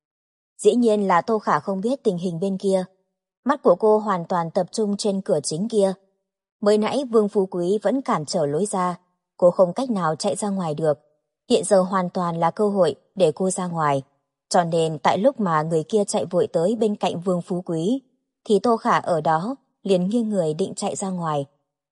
Speaker 1: Dĩ nhiên là Tô Khả không biết tình hình bên kia. Mắt của cô hoàn toàn tập trung trên cửa chính kia. Mới nãy Vương Phú Quý vẫn cản trở lối ra, cô không cách nào chạy ra ngoài được. Hiện giờ hoàn toàn là cơ hội để cô ra ngoài. Cho nên tại lúc mà người kia chạy vội tới bên cạnh Vương Phú Quý, thì Tô Khả ở đó liền nghiêng người định chạy ra ngoài.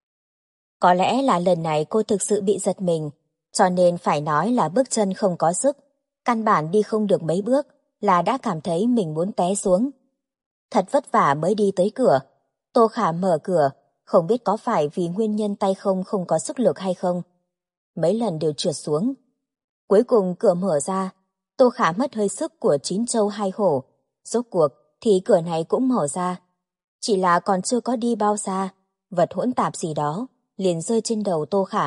Speaker 1: Có lẽ là lần này cô thực sự bị giật mình, cho nên phải nói là bước chân không có sức, căn bản đi không được mấy bước là đã cảm thấy mình muốn té xuống. Thật vất vả mới đi tới cửa, Tô Khả mở cửa, không biết có phải vì nguyên nhân tay không có sức lực hay không. Mấy lần đều trượt xuống. Cuối cùng cửa mở ra, Tô Khả mất hơi sức của 9 trâu 2 hổ. Rốt cuộc thì cửa này cũng mở ra. Chỉ là còn chưa có đi bao xa, vật hỗn tạp gì đó liền rơi trên đầu Tô Khả.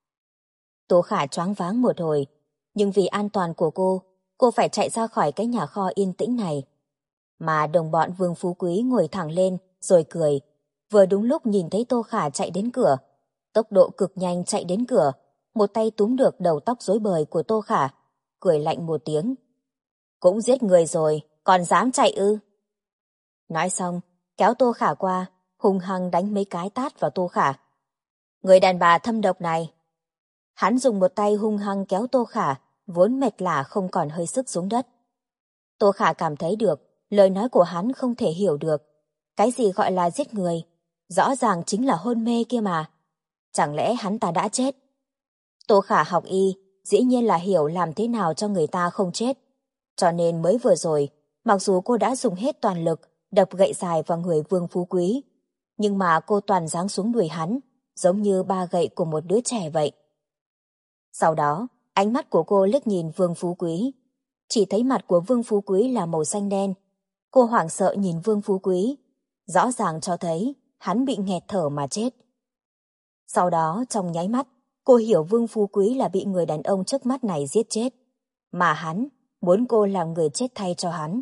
Speaker 1: Tô Khả choáng váng một hồi, nhưng vì an toàn của cô phải chạy ra khỏi cái nhà kho yên tĩnh này. Mà đồng bọn Vương Phú Quý ngồi thẳng lên rồi cười, vừa đúng lúc nhìn thấy Tô Khả chạy đến cửa. Tốc độ cực nhanh chạy đến cửa, một tay túm được đầu tóc rối bời của Tô Khả, cười lạnh một tiếng. Cũng giết người rồi, còn dám chạy ư? Nói xong, kéo Tô Khả qua, hung hăng đánh mấy cái tát vào Tô Khả. Người đàn bà thâm độc này. Hắn dùng một tay hung hăng kéo Tô Khả, vốn mệt lả không còn hơi sức xuống đất. Tô Khả cảm thấy được, lời nói của hắn không thể hiểu được. Cái gì gọi là giết người? Rõ ràng chính là hôn mê kia mà. Chẳng lẽ hắn ta đã chết? Tô Khả học y, dĩ nhiên là hiểu làm thế nào cho người ta không chết. Cho nên mới vừa rồi, mặc dù cô đã dùng hết toàn lực đập gậy dài vào người Vương Phú Quý, nhưng mà cô toàn giáng xuống đùi hắn, giống như ba gậy của một đứa trẻ vậy. Sau đó, ánh mắt của cô liếc nhìn Vương Phú Quý. Chỉ thấy mặt của Vương Phú Quý là màu xanh đen. Cô hoảng sợ nhìn Vương Phú Quý, rõ ràng cho thấy hắn bị nghẹt thở mà chết. Sau đó, trong nháy mắt, cô hiểu Vương Phú Quý là bị người đàn ông trước mắt này giết chết, mà hắn muốn cô làm người chết thay cho hắn.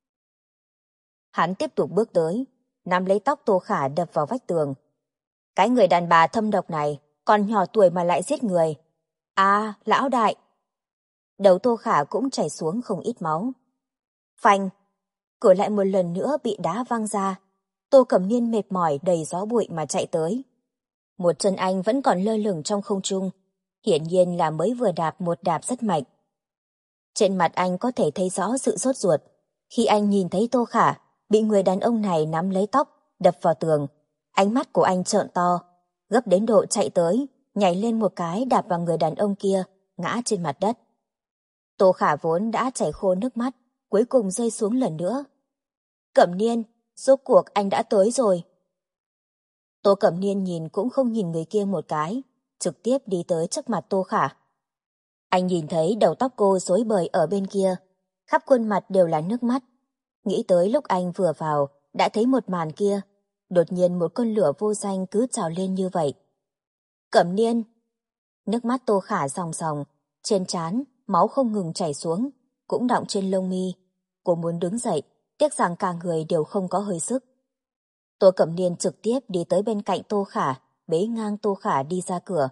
Speaker 1: Hắn tiếp tục bước tới, nắm lấy tóc Tô Khả đập vào vách tường. Cái người đàn bà thâm độc này, còn nhỏ tuổi mà lại giết người. À, lão đại! Đầu Tô Khả cũng chảy xuống không ít máu. Phanh! Cửa lại một lần nữa bị đá văng ra. Tô Cẩm Niên mệt mỏi đầy gió bụi mà chạy tới. Một chân anh vẫn còn lơ lửng trong không trung, hiển nhiên là mới vừa đạp một đạp rất mạnh. Trên mặt anh có thể thấy rõ sự sốt ruột khi anh nhìn thấy Tô Khả bị người đàn ông này nắm lấy tóc, đập vào tường. Ánh mắt của anh trợn to, gấp đến độ chạy tới, nhảy lên một cái đạp vào người đàn ông kia, ngã trên mặt đất. Tô Khả vốn đã chảy khô nước mắt, cuối cùng rơi xuống lần nữa. Cẩm Niên, rốt cuộc anh đã tới rồi. Tô Cẩm Niên nhìn cũng không nhìn người kia một cái, trực tiếp đi tới trước mặt Tô Khả. Anh nhìn thấy đầu tóc cô rối bời ở bên kia, khắp khuôn mặt đều là nước mắt. Nghĩ tới lúc anh vừa vào, đã thấy một màn kia, đột nhiên một con lửa vô danh cứ trào lên như vậy. Cẩm Niên! Nước mắt Tô Khả ròng ròng, trên trán, máu không ngừng chảy xuống, cũng đọng trên lông mi. Cô muốn đứng dậy, tiếc rằng cả người đều không có hơi sức. Tô Cẩm Niên trực tiếp đi tới bên cạnh Tô Khả, bế ngang Tô Khả đi ra cửa.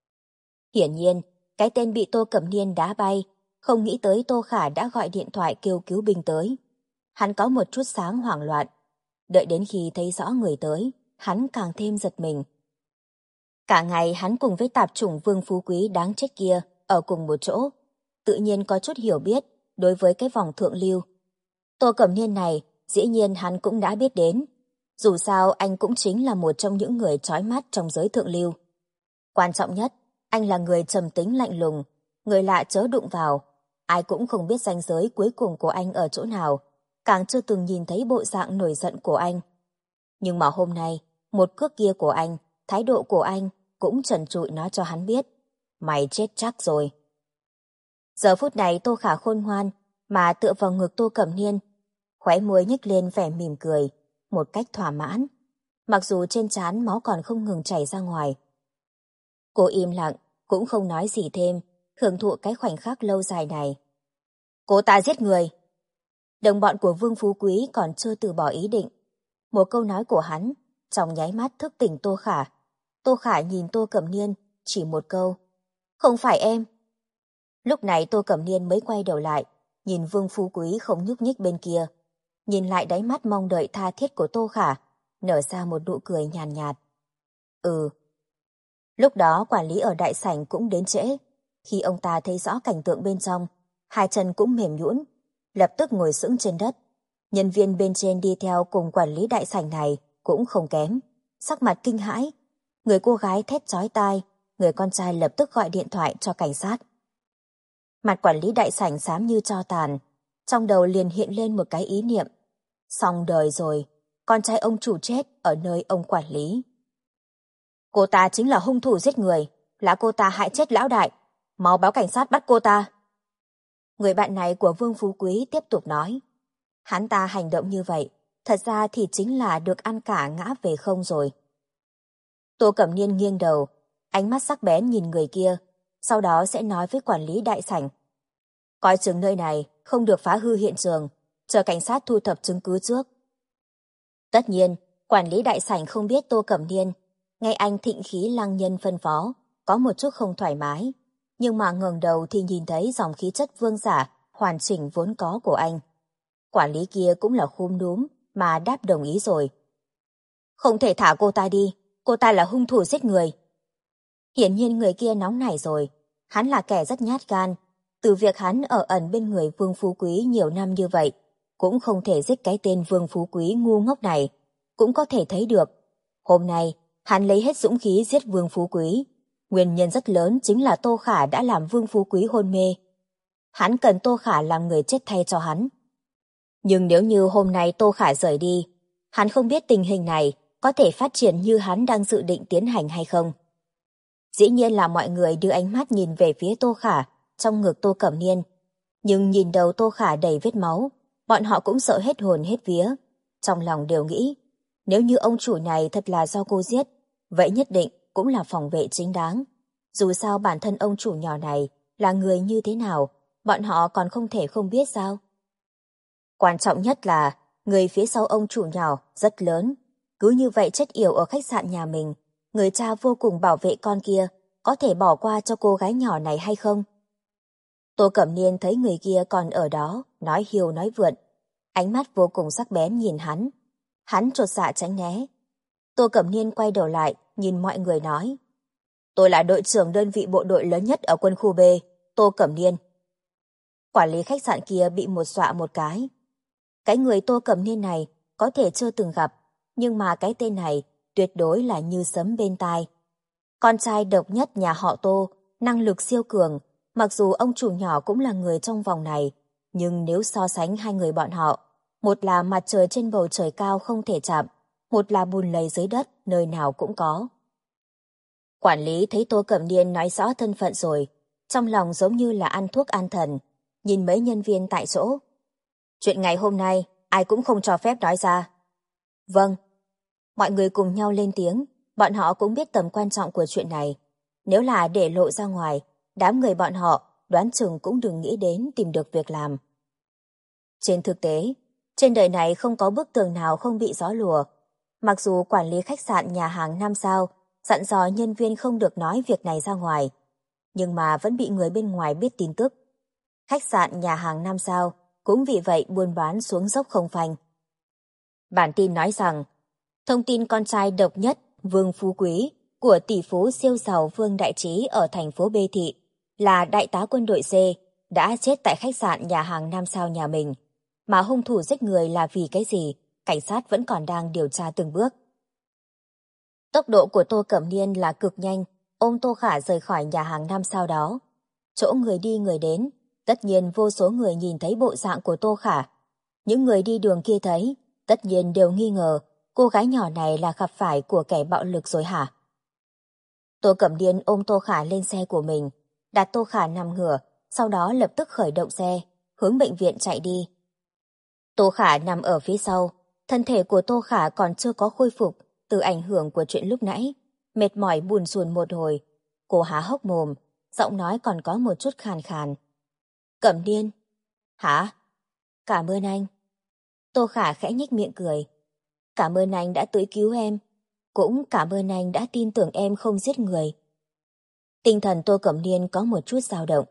Speaker 1: Hiển nhiên, cái tên bị Tô Cẩm Niên đá bay, không nghĩ tới Tô Khả đã gọi điện thoại kêu cứu binh tới. Hắn có một chút sáng hoảng loạn. Đợi đến khi thấy rõ người tới, hắn càng thêm giật mình. Cả ngày hắn cùng với tạp chủng Vương Phú Quý đáng chết kia ở cùng một chỗ, tự nhiên có chút hiểu biết đối với cái vòng thượng lưu. Tô Cẩm Niên này, dĩ nhiên hắn cũng đã biết đến. Dù sao anh cũng chính là một trong những người chói mắt trong giới thượng lưu. Quan trọng nhất, anh là người trầm tính lạnh lùng, người lạ chớ đụng vào. Ai cũng không biết ranh giới cuối cùng của anh ở chỗ nào, càng chưa từng nhìn thấy bộ dạng nổi giận của anh. Nhưng mà hôm nay, một cước kia của anh, thái độ của anh cũng trần trụi nói cho hắn biết. Mày chết chắc rồi. Giờ phút này Tô Khả khôn ngoan, mà tựa vào ngực Tô Cẩm Niên. Khóe môi nhếch lên vẻ mỉm cười, một cách thỏa mãn. Mặc dù trên trán máu còn không ngừng chảy ra ngoài. Cô im lặng, cũng không nói gì thêm, hưởng thụ cái khoảnh khắc lâu dài này. Cô ta giết người. Đồng bọn của Vương Phú Quý còn chưa từ bỏ ý định. Một câu nói của hắn, trong nháy mắt thức tỉnh Tô Khả. Tô Khả nhìn Tô Cẩm Niên, chỉ một câu. Không phải em. Lúc này Tô Cẩm Niên mới quay đầu lại, nhìn Vương Phú Quý không nhúc nhích bên kia. Nhìn lại đáy mắt mong đợi tha thiết của Tô Khả, nở ra một nụ cười nhàn nhạt. Ừ. Lúc đó quản lý ở đại sảnh cũng đến trễ. Khi ông ta thấy rõ cảnh tượng bên trong, hai chân cũng mềm nhũn, lập tức ngồi sững trên đất. Nhân viên bên trên đi theo cùng quản lý đại sảnh này cũng không kém, sắc mặt kinh hãi. Người cô gái thét chói tai, người con trai lập tức gọi điện thoại cho cảnh sát. Mặt quản lý đại sảnh xám như tro tàn, trong đầu liền hiện lên một cái ý niệm. Xong đời rồi, con trai ông chủ chết ở nơi ông quản lý. Cô ta chính là hung thủ giết người, là cô ta hại chết lão đại. Mau báo cảnh sát bắt cô ta. Người bạn này của Vương Phú Quý tiếp tục nói. Hắn ta hành động như vậy, thật ra thì chính là được ăn cả ngã về không rồi. Tô Cẩm Niên nghiêng đầu, ánh mắt sắc bén nhìn người kia, sau đó sẽ nói với quản lý đại sảnh. Coi chừng nơi này, không được phá hư hiện trường, chờ cảnh sát thu thập chứng cứ trước. Tất nhiên, quản lý đại sảnh không biết Tô Cẩm Niên, nghe anh thịnh khí lăng nhân phân phó, có một chút không thoải mái, nhưng mà ngẩng đầu thì nhìn thấy dòng khí chất vương giả hoàn chỉnh vốn có của anh. Quản lý kia cũng là khúm núm mà đáp đồng ý rồi. Không thể thả cô ta đi, cô ta là hung thủ giết người. Hiển nhiên người kia nóng nảy rồi, hắn là kẻ rất nhát gan. Từ việc hắn ở ẩn bên người Vương Phú Quý nhiều năm như vậy, cũng không thể giết cái tên Vương Phú Quý ngu ngốc này, cũng có thể thấy được. Hôm nay, hắn lấy hết dũng khí giết Vương Phú Quý. Nguyên nhân rất lớn chính là Tô Khả đã làm Vương Phú Quý hôn mê. Hắn cần Tô Khả làm người chết thay cho hắn. Nhưng nếu như hôm nay Tô Khả rời đi, hắn không biết tình hình này có thể phát triển như hắn đang dự định tiến hành hay không. Dĩ nhiên là mọi người đưa ánh mắt nhìn về phía Tô Khả, trong ngực Tô Cẩm Niên. Nhưng nhìn đầu Tô Khả đầy vết máu, bọn họ cũng sợ hết hồn hết vía. Trong lòng đều nghĩ, nếu như ông chủ này thật là do cô giết, vậy nhất định cũng là phòng vệ chính đáng. Dù sao bản thân ông chủ nhỏ này là người như thế nào, bọn họ còn không thể không biết sao. Quan trọng nhất là, người phía sau ông chủ nhỏ rất lớn. Cứ như vậy chết yểu ở khách sạn nhà mình, người cha vô cùng bảo vệ con kia, có thể bỏ qua cho cô gái nhỏ này hay không? Tô Cẩm Niên thấy người kia còn ở đó, nói hiu nói vượn. Ánh mắt vô cùng sắc bén nhìn hắn. Hắn chột dạ tránh né. Tô Cẩm Niên quay đầu lại, nhìn mọi người nói. Tôi là đội trưởng đơn vị bộ đội lớn nhất ở quân khu B, Tô Cẩm Niên. Quản lý khách sạn kia bị một dọa một cái. Cái người Tô Cẩm Niên này có thể chưa từng gặp, nhưng mà cái tên này tuyệt đối là như sấm bên tai. Con trai độc nhất nhà họ Tô, năng lực siêu cường, mặc dù ông chủ nhỏ cũng là người trong vòng này, nhưng nếu so sánh hai người bọn họ, một là mặt trời trên bầu trời cao không thể chạm, một là bùn lầy dưới đất, nơi nào cũng có. Quản lý thấy Tô Cẩm Niên nói rõ thân phận rồi, trong lòng giống như là ăn thuốc an thần, nhìn mấy nhân viên tại chỗ. Chuyện ngày hôm nay, ai cũng không cho phép nói ra. Vâng. Mọi người cùng nhau lên tiếng, bọn họ cũng biết tầm quan trọng của chuyện này. Nếu là để lộ ra ngoài, đám người bọn họ đoán chừng cũng đừng nghĩ đến tìm được việc làm. Trên thực tế, trên đời này không có bức tường nào không bị gió lùa. Mặc dù quản lý khách sạn nhà hàng 5 sao dặn dò nhân viên không được nói việc này ra ngoài, nhưng mà vẫn bị người bên ngoài biết tin tức. Khách sạn nhà hàng 5 sao cũng vì vậy buôn bán xuống dốc không phanh. Bản tin nói rằng, thông tin con trai độc nhất Vương Phú Quý của tỷ phú siêu giàu Vương Đại Trí ở thành phố B Thị là đại tá quân đội C đã chết tại khách sạn nhà hàng 5 sao nhà mình. Mà hung thủ giết người là vì cái gì, cảnh sát vẫn còn đang điều tra từng bước. Tốc độ của Tô Cẩm Niên là cực nhanh, ôm Tô Khả rời khỏi nhà hàng 5 sao đó. Chỗ người đi người đến, tất nhiên vô số người nhìn thấy bộ dạng của Tô Khả. Những người đi đường kia thấy, tất nhiên đều nghi ngờ cô gái nhỏ này là gặp phải của kẻ bạo lực rồi hả? Tô Cẩm Niên ôm Tô Khả lên xe của mình, đặt Tô Khả nằm ngửa, sau đó lập tức khởi động xe, hướng bệnh viện chạy đi. Tô Khả nằm ở phía sau, thân thể của Tô Khả còn chưa có khôi phục từ ảnh hưởng của chuyện lúc nãy, mệt mỏi buồn chồn một hồi. Cô há hốc mồm, giọng nói còn có một chút khàn khàn. Cẩm Niên. Hả? Cảm ơn anh. Tô Khả khẽ nhếch miệng cười. Cảm ơn anh đã tới cứu em. Cũng cảm ơn anh đã tin tưởng em không giết người. Tinh thần Tô Cẩm Niên có một chút dao động.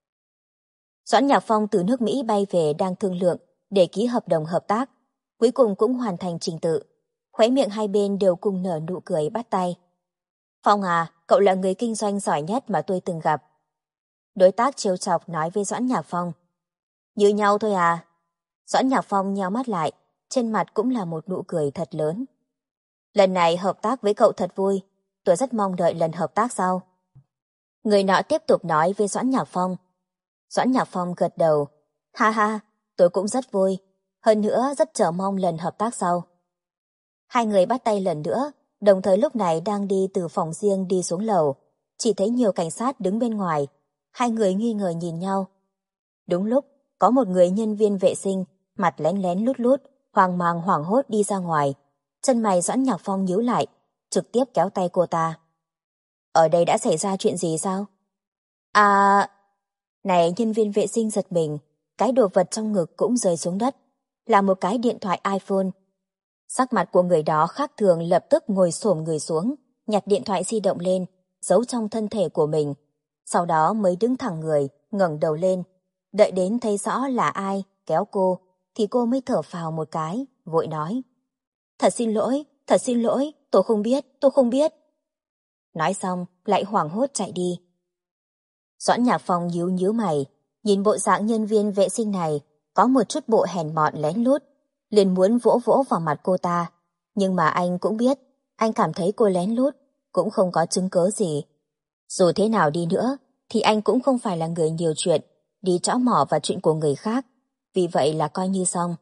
Speaker 1: Doãn Nhạc Phong từ nước Mỹ bay về đang thương lượng để ký hợp đồng hợp tác. Cuối cùng cũng hoàn thành trình tự. Khóe miệng hai bên đều cùng nở nụ cười bắt tay. Phong à, cậu là người kinh doanh giỏi nhất mà tôi từng gặp. Đối tác trêu chọc nói với Doãn Nhạc Phong. Như nhau thôi à. Doãn Nhạc Phong nheo mắt lại, trên mặt cũng là một nụ cười thật lớn. Lần này hợp tác với cậu thật vui, tôi rất mong đợi lần hợp tác sau. Người nọ tiếp tục nói với Doãn Nhạc Phong. Doãn Nhạc Phong gật đầu. Ha ha, tôi cũng rất vui, hơn nữa rất chờ mong lần hợp tác sau. Hai người bắt tay lần nữa, đồng thời lúc này đang đi từ phòng riêng đi xuống lầu, chỉ thấy nhiều cảnh sát đứng bên ngoài. Hai người nghi ngờ nhìn nhau. Đúng lúc, có một người nhân viên vệ sinh, mặt lén lén lút lút, hoang mang hoảng hốt đi ra ngoài. Chân mày Doãn Nhạc Phong nhíu lại, trực tiếp kéo tay cô ta. Ở đây đã xảy ra chuyện gì sao? À... Này, nhân viên vệ sinh giật mình, cái đồ vật trong ngực cũng rơi xuống đất, là một cái điện thoại iPhone. Sắc mặt của người đó khác thường, lập tức ngồi xổm người xuống, nhặt điện thoại di động lên, giấu trong thân thể của mình. Sau đó mới đứng thẳng người, ngẩng đầu lên. Đợi đến thấy rõ là ai kéo cô, thì cô mới thở phào một cái, vội nói. Thật xin lỗi, tôi không biết. Nói xong, lại hoảng hốt chạy đi. Doãn Nhạc Phong nhíu nhíu mày, nhìn bộ dạng nhân viên vệ sinh này, có một chút bộ hèn mọn lén lút, liền muốn vỗ vỗ vào mặt cô ta. Nhưng mà anh cũng biết, anh cảm thấy cô lén lút, cũng không có chứng cớ gì. Dù thế nào đi nữa, thì anh cũng không phải là người nhiều chuyện, đi trõ mỏ vào chuyện của người khác, vì vậy là coi như xong.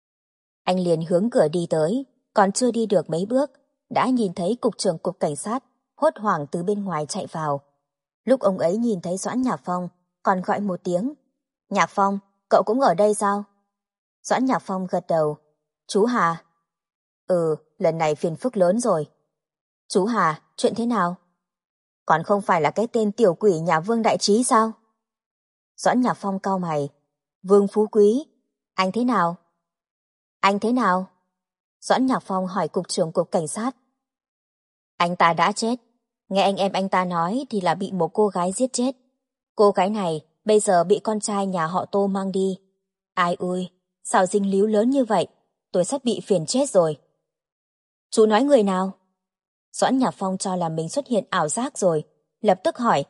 Speaker 1: Anh liền hướng cửa đi tới, còn chưa đi được mấy bước, đã nhìn thấy cục trưởng cục cảnh sát, hốt hoảng từ bên ngoài chạy vào. Lúc ông ấy nhìn thấy Doãn Nhạc Phong, còn gọi một tiếng. Nhạc Phong, cậu cũng ở đây sao? Doãn Nhạc Phong gật đầu. Chú Hà? Ừ, lần này phiền phức lớn rồi. Chú Hà, chuyện thế nào? Còn không phải là cái tên tiểu quỷ nhà Vương Đại Trí sao? Doãn Nhạc Phong cau mày. Vương Phú Quý, anh thế nào? Anh thế nào? Doãn Nhạc Phong hỏi cục trưởng cục cảnh sát. Anh ta đã chết. Nghe anh em anh ta nói thì là bị một cô gái giết chết. Cô gái này bây giờ bị con trai nhà họ Tô mang đi. Ai ui, sao dính líu lớn như vậy? Tôi sắp bị phiền chết rồi. Chú nói người nào? Doãn Nhạc Phong cho là mình xuất hiện ảo giác rồi, lập tức hỏi.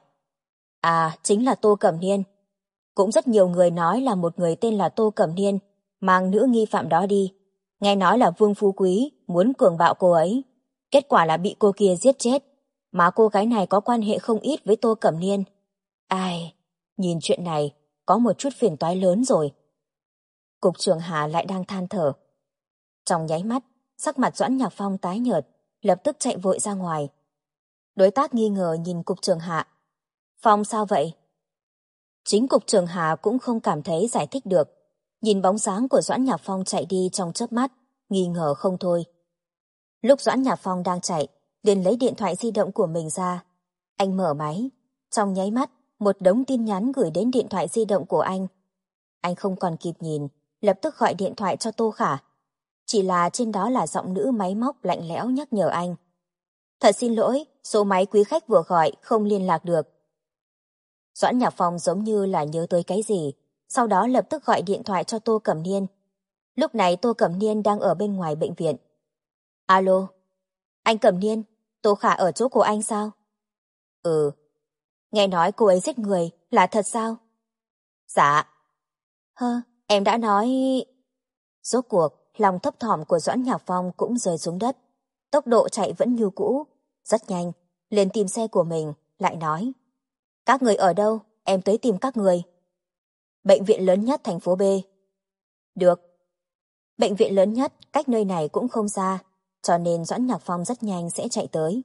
Speaker 1: À, chính là Tô Cẩm Niên. Cũng rất nhiều người nói là một người tên là Tô Cẩm Niên mang nữ nghi phạm đó đi. Nghe nói là Vương Phú Quý muốn cường bạo cô ấy. Kết quả là bị cô kia giết chết. Mà cô gái này có quan hệ không ít với Tô Cẩm Niên. Ai, nhìn chuyện này có một chút phiền toái lớn rồi. Cục trưởng Hà lại đang than thở. Trong nháy mắt, sắc mặt Doãn Nhạc Phong tái nhợt, lập tức chạy vội ra ngoài. Đối tác nghi ngờ nhìn cục trưởng Hạ. Phong sao vậy? Chính cục trưởng Hà cũng không cảm thấy giải thích được. Nhìn bóng dáng của Doãn Nhạc Phong chạy đi trong chớp mắt, nghi ngờ không thôi. Lúc Doãn Nhạc Phong đang chạy, liền lấy điện thoại di động của mình ra. Anh mở máy. Trong nháy mắt, một đống tin nhắn gửi đến điện thoại di động của anh. Anh không còn kịp nhìn, lập tức gọi điện thoại cho Tô Khả. Chỉ là trên đó là giọng nữ máy móc lạnh lẽo nhắc nhở anh. Thật xin lỗi, số máy quý khách vừa gọi không liên lạc được. Doãn Nhạc Phong giống như là nhớ tới cái gì, sau đó lập tức gọi điện thoại cho Tô Cẩm Niên. Lúc này Tô Cẩm Niên đang ở bên ngoài bệnh viện. Alo, anh Cẩm Niên, Tô Khả ở chỗ của anh sao? Ừ. Nghe nói cô ấy giết người, là thật sao? Dạ. Em đã nói... Rốt cuộc, lòng thấp thỏm của Doãn Nhạc Phong cũng rơi xuống đất. Tốc độ chạy vẫn như cũ, rất nhanh, lên tìm xe của mình, lại nói. Các người ở đâu? Em tới tìm các người. Bệnh viện lớn nhất thành phố B. Được. Bệnh viện lớn nhất cách nơi này cũng không xa, cho nên Doãn Nhạc Phong rất nhanh sẽ chạy tới.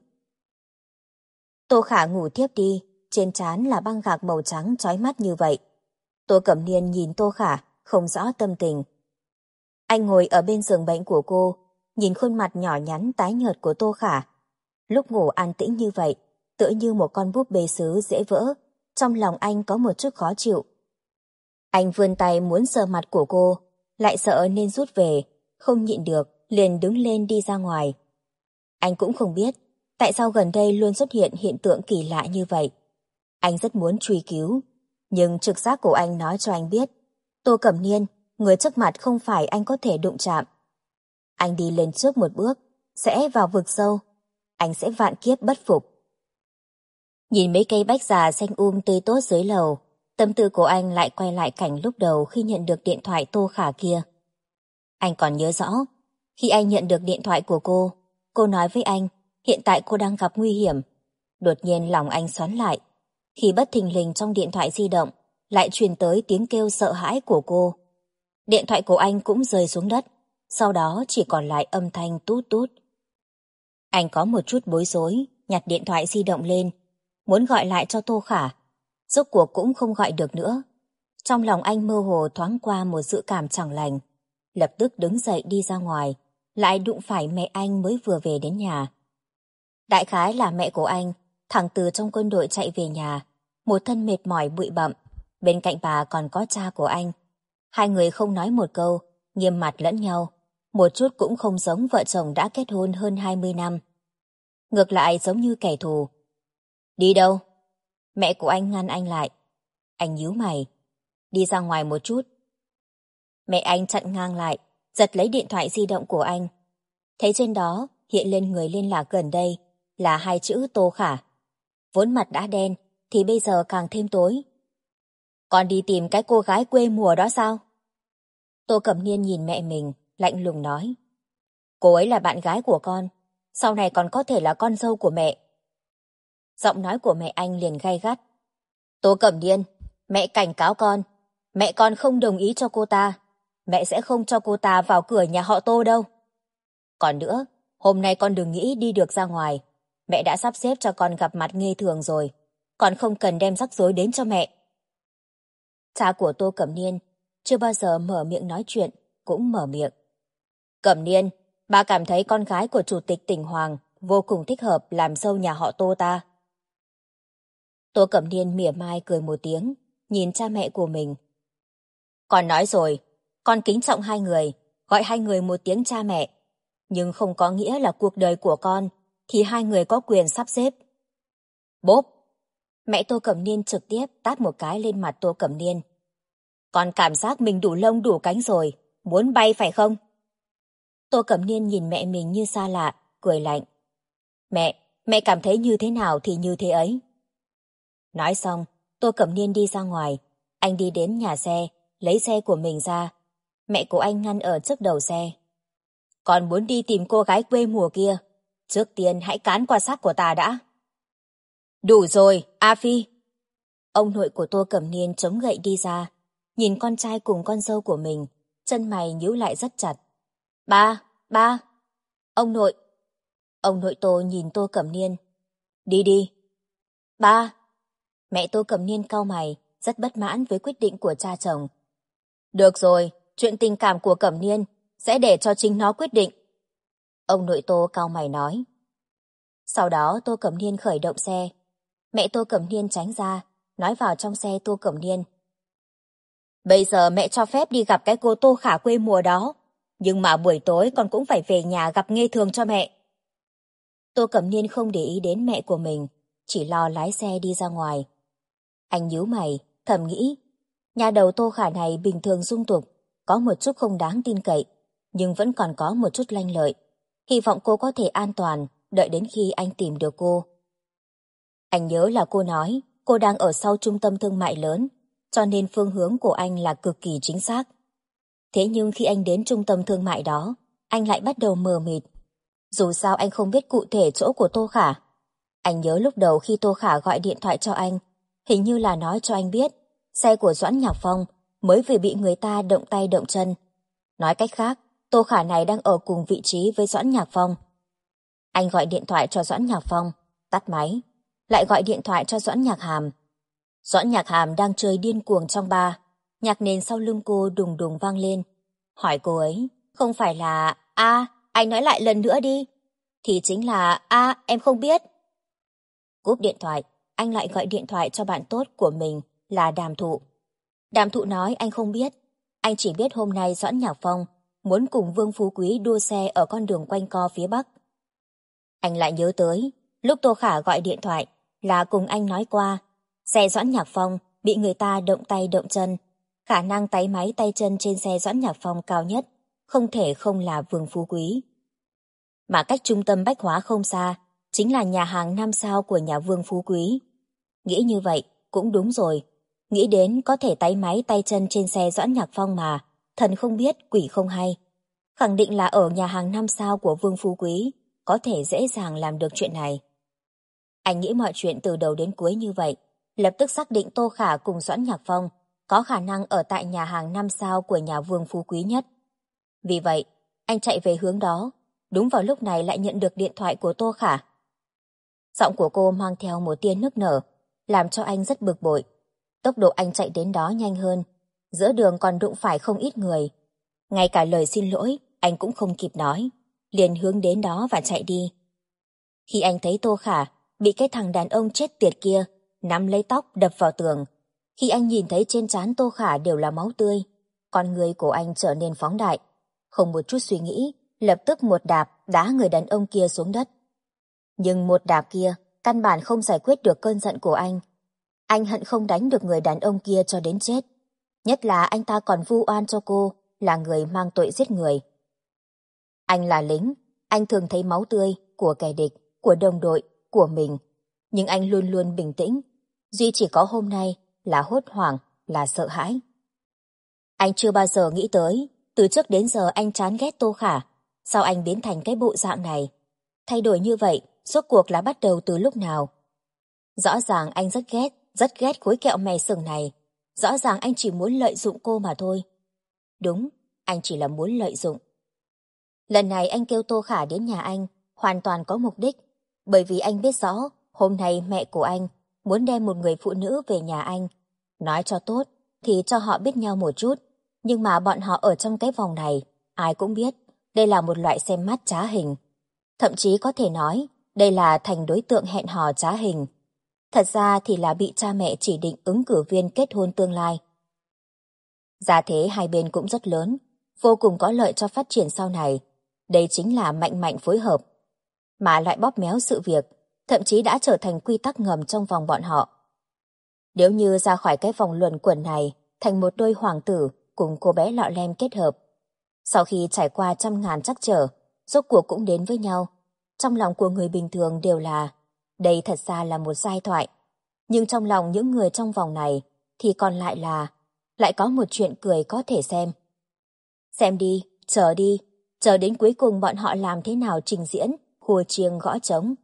Speaker 1: Tô Khả ngủ thiếp đi, trên trán là băng gạc màu trắng chói mắt như vậy. Tô Cẩm Niên nhìn Tô Khả, không rõ tâm tình. Anh ngồi ở bên giường bệnh của cô, nhìn khuôn mặt nhỏ nhắn tái nhợt của Tô Khả. Lúc ngủ an tĩnh như vậy, tựa như một con búp bê sứ dễ vỡ, trong lòng anh có một chút khó chịu. Anh vươn tay muốn sờ mặt của cô, lại sợ nên rút về, không nhịn được, liền đứng lên đi ra ngoài. Anh cũng không biết, tại sao gần đây luôn xuất hiện hiện tượng kỳ lạ như vậy. Anh rất muốn truy cứu, nhưng trực giác của anh nói cho anh biết, Tô Cẩm Niên, người trước mặt không phải anh có thể đụng chạm. Anh đi lên trước một bước, sẽ vào vực sâu, anh sẽ vạn kiếp bất phục. Nhìn mấy cây bách già xanh tươi tốt dưới lầu, tâm tư của anh lại quay lại cảnh lúc đầu khi nhận được điện thoại Tô Khả kia. Anh còn nhớ rõ, khi anh nhận được điện thoại của cô nói với anh, hiện tại cô đang gặp nguy hiểm. Đột nhiên lòng anh xoắn lại, khi bất thình lình trong điện thoại di động, lại truyền tới tiếng kêu sợ hãi của cô. Điện thoại của anh cũng rơi xuống đất, sau đó chỉ còn lại âm thanh tút tút. Anh có một chút bối rối, nhặt điện thoại di động lên, muốn gọi lại cho Tô Khả. Rốt cuộc cũng không gọi được nữa. Trong lòng anh mơ hồ thoáng qua một dự cảm chẳng lành. Lập tức đứng dậy đi ra ngoài, lại đụng phải mẹ anh mới vừa về đến nhà. Đại khái là mẹ của anh, thẳng từ trong quân đội chạy về nhà, một thân mệt mỏi bụi bặm. Bên cạnh bà còn có cha của anh. Hai người không nói một câu, nghiêm mặt lẫn nhau, một chút cũng không giống vợ chồng đã kết hôn hơn 20 năm. Ngược lại giống như kẻ thù. Đi đâu? Mẹ của anh ngăn anh lại. Anh nhíu mày. Đi ra ngoài một chút. Mẹ anh chặn ngang lại, giật lấy điện thoại di động của anh. Thấy trên đó hiện lên người liên lạc gần đây là 2 chữ Tô Khả. Vốn mặt đã đen thì bây giờ càng thêm tối. Con đi tìm cái cô gái quê mùa đó sao? Tô Cẩm Niên nhìn mẹ mình, lạnh lùng nói. Cô ấy là bạn gái của con, sau này còn có thể là con dâu của mẹ. Giọng nói của mẹ anh liền gay gắt. Tô Cẩm Niên, mẹ cảnh cáo con, mẹ con không đồng ý cho cô ta. Mẹ sẽ không cho cô ta vào cửa nhà họ Tô đâu. Còn nữa, hôm nay con đừng nghĩ đi được ra ngoài. Mẹ đã sắp xếp cho con gặp mặt Nghê Thường rồi. Con không cần đem rắc rối đến cho mẹ. Cha của Tô Cẩm Niên chưa bao giờ mở miệng nói chuyện, cũng mở miệng. Cẩm Niên, ba cảm thấy con gái của Chủ tịch tỉnh Hoàng vô cùng thích hợp làm dâu nhà họ Tô ta. Tô Cẩm Niên mỉa mai cười một tiếng, nhìn cha mẹ của mình. Con nói rồi, con kính trọng hai người, gọi hai người một tiếng cha mẹ. Nhưng không có nghĩa là cuộc đời của con thì hai người có quyền sắp xếp. Bốp! Mẹ Tô Cẩm Niên trực tiếp tát một cái lên mặt Tô Cẩm Niên. Con cảm giác mình đủ lông đủ cánh rồi, muốn bay phải không? Tô Cẩm Niên nhìn mẹ mình như xa lạ, cười lạnh. Mẹ cảm thấy như thế nào thì như thế ấy. Nói xong, Tô Cẩm Niên đi ra ngoài. Anh đi đến nhà xe, lấy xe của mình ra. Mẹ của anh ngăn ở trước đầu xe. Con muốn đi tìm cô gái quê mùa kia. Trước tiên hãy cán qua xác của ta đã. Đủ rồi, A Phi. Ông nội của Tô Cẩm Niên chống gậy đi ra. Nhìn con trai cùng con dâu của mình, chân mày nhíu lại rất chặt. Ba. Ông nội Tô nhìn Tô Cẩm Niên. Đi. Ba. Mẹ Tô Cẩm Niên cau mày, rất bất mãn với quyết định của cha chồng. Được rồi, chuyện tình cảm của Cẩm Niên sẽ để cho chính nó quyết định. Ông nội Tô cau mày nói. Sau đó Tô Cẩm Niên khởi động xe. Mẹ Tô Cẩm Niên tránh ra, nói vào trong xe Tô Cẩm Niên. Bây giờ mẹ cho phép đi gặp cái cô Tô Khả quê mùa đó. Nhưng mà buổi tối con cũng phải về nhà gặp Nghê Thường cho mẹ. Tô Cẩm Niên không để ý đến mẹ của mình, chỉ lo lái xe đi ra ngoài. Anh nhíu mày, thầm nghĩ. Nhà đầu Tô Khả này bình thường dung tục, có một chút không đáng tin cậy, nhưng vẫn còn có một chút lanh lợi. Hy vọng cô có thể an toàn, đợi đến khi anh tìm được cô. Anh nhớ là cô nói cô đang ở sau trung tâm thương mại lớn, cho nên phương hướng của anh là cực kỳ chính xác. Thế nhưng khi anh đến trung tâm thương mại đó, anh lại bắt đầu mờ mịt. Dù sao anh không biết cụ thể chỗ của Tô Khả. Anh nhớ lúc đầu khi Tô Khả gọi điện thoại cho anh, hình như là nói cho anh biết xe của Doãn Nhạc Phong mới vừa bị người ta động tay động chân. Nói cách khác, Tô Khả này đang ở cùng vị trí với Doãn Nhạc Phong. Anh gọi điện thoại cho Doãn Nhạc Phong, tắt máy, lại gọi điện thoại cho Doãn Nhạc Hàm. Doãn Nhạc Hàm đang chơi điên cuồng trong bar, nhạc nền sau lưng cô đùng đùng vang lên. Hỏi cô ấy, không phải là anh nói lại lần nữa đi. Thì chính là em không biết. Cúp điện thoại, anh lại gọi điện thoại cho bạn tốt của mình là Đàm Thụ. Đàm Thụ nói anh không biết, anh chỉ biết hôm nay Doãn Nhạc Phong muốn cùng Vương Phú Quý đua xe ở con đường quanh co phía Bắc. Anh lại nhớ tới, lúc Tô Khả gọi điện thoại là cùng anh nói qua, xe Doãn Nhạc Phong bị người ta động tay động chân, khả năng táy máy tay chân trên xe Doãn Nhạc Phong cao nhất, không thể không là Vương Phú Quý. Mà cách trung tâm bách hóa không xa, chính là nhà hàng 5 sao của nhà Vương Phú Quý. Nghĩ như vậy, cũng đúng rồi. Nghĩ đến có thể táy máy tay chân trên xe Doãn Nhạc Phong mà, thần không biết, quỷ không hay. Khẳng định là ở nhà hàng 5 sao của Vương Phú Quý, có thể dễ dàng làm được chuyện này. Anh nghĩ mọi chuyện từ đầu đến cuối như vậy, lập tức xác định Tô Khả cùng Doãn Nhạc Phong có khả năng ở tại nhà hàng 5 sao của nhà Vương Phú Quý nhất. Vì vậy, anh chạy về hướng đó, đúng vào lúc này lại nhận được điện thoại của Tô Khả. Giọng của cô mang theo một tia nức nở, làm cho anh rất bực bội. Tốc độ anh chạy đến đó nhanh hơn, giữa đường còn đụng phải không ít người. Ngay cả lời xin lỗi, anh cũng không kịp nói, liền hướng đến đó và chạy đi. Khi anh thấy Tô Khả bị cái thằng đàn ông chết tiệt kia nắm lấy tóc đập vào tường, khi anh nhìn thấy trên trán Tô Khả đều là máu tươi, con người của anh trở nên phóng đại. Không một chút suy nghĩ, lập tức một đạp đá người đàn ông kia xuống đất. Nhưng một đạp kia căn bản không giải quyết được cơn giận của anh. Anh hận không đánh được người đàn ông kia cho đến chết. Nhất là anh ta còn vu oan cho cô là người mang tội giết người. Anh là lính, anh thường thấy máu tươi của kẻ địch, của đồng đội, của mình. Nhưng anh luôn luôn bình tĩnh. Duy chỉ có hôm nay là hốt hoảng, là sợ hãi. Anh chưa bao giờ nghĩ tới, từ trước đến giờ anh chán ghét Tô Khả. Sao anh biến thành cái bộ dạng này? Thay đổi như vậy, rốt cuộc là bắt đầu từ lúc nào? Rõ ràng anh rất ghét khối kẹo mè sừng này. Rõ ràng anh chỉ muốn lợi dụng cô mà thôi. Đúng, anh chỉ là muốn lợi dụng. Lần này anh kêu Tô Khả đến nhà anh, hoàn toàn có mục đích. Bởi vì anh biết rõ, hôm nay mẹ của anh muốn đem một người phụ nữ về nhà anh. Nói cho tốt, thì cho họ biết nhau một chút. Nhưng mà bọn họ ở trong cái vòng này, ai cũng biết, đây là một loại xem mắt trá hình. Thậm chí có thể nói, đây là thành đối tượng hẹn hò trá hình. Thật ra thì là bị cha mẹ chỉ định ứng cử viên kết hôn tương lai. Gia thế hai bên cũng rất lớn, vô cùng có lợi cho phát triển sau này. Đây chính là mạnh mạnh phối hợp. Mà lại bóp méo sự việc, thậm chí đã trở thành quy tắc ngầm trong vòng bọn họ. Nếu như ra khỏi cái vòng luẩn quẩn này, thành một đôi hoàng tử cùng cô bé lọ lem kết hợp. Sau khi trải qua trăm ngàn trắc trở, rốt cuộc cũng đến với nhau. Trong lòng của người bình thường đều là, đây thật ra là một giai thoại. Nhưng trong lòng những người trong vòng này, thì còn lại là, lại có một chuyện cười có thể xem. Xem đi, chờ đến cuối cùng bọn họ làm thế nào trình diễn, hùa chiêng gõ trống.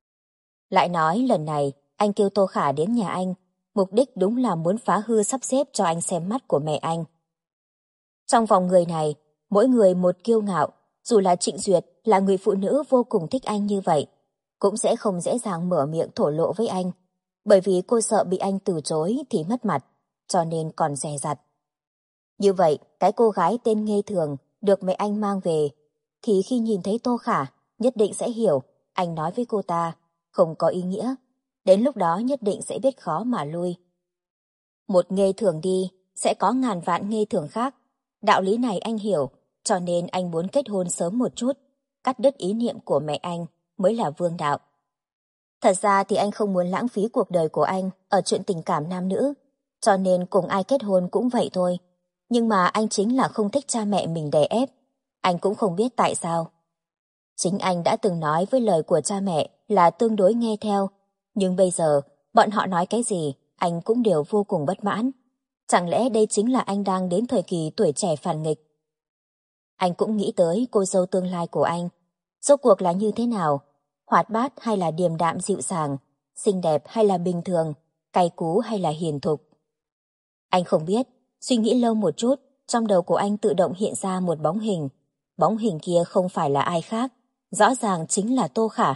Speaker 1: Lại nói lần này, anh kêu Tô Khả đến nhà anh, mục đích đúng là muốn phá hư sắp xếp cho anh xem mắt của mẹ anh. Trong vòng người này, mỗi người một kiêu ngạo, dù là Trịnh Duyệt là người phụ nữ vô cùng thích anh như vậy, cũng sẽ không dễ dàng mở miệng thổ lộ với anh, bởi vì cô sợ bị anh từ chối thì mất mặt, cho nên còn dè dặt. Như vậy, cái cô gái tên Nghê Thường được mẹ anh mang về, thì khi nhìn thấy Tô Khả, nhất định sẽ hiểu anh nói với cô ta không có ý nghĩa, đến lúc đó nhất định sẽ biết khó mà lui. Một Nghê Thường đi, sẽ có ngàn vạn Nghê Thường khác. Đạo lý này anh hiểu, cho nên anh muốn kết hôn sớm một chút, cắt đứt ý niệm của mẹ anh mới là vương đạo. Thật ra thì anh không muốn lãng phí cuộc đời của anh ở chuyện tình cảm nam nữ, cho nên cùng ai kết hôn cũng vậy thôi. Nhưng mà anh chính là không thích cha mẹ mình đè ép, anh cũng không biết tại sao. Chính anh đã từng nói với lời của cha mẹ là tương đối nghe theo, nhưng bây giờ bọn họ nói cái gì anh cũng đều vô cùng bất mãn. Chẳng lẽ đây chính là anh đang đến thời kỳ tuổi trẻ phản nghịch? Anh cũng nghĩ tới cô dâu tương lai của anh. Rốt cuộc là như thế nào? Hoạt bát hay là điềm đạm dịu dàng? Xinh đẹp hay là bình thường? Cay cú hay là hiền thục? Anh không biết. Suy nghĩ lâu một chút, trong đầu của anh tự động hiện ra một bóng hình. Bóng hình kia không phải là ai khác, rõ ràng chính là Tô Khả.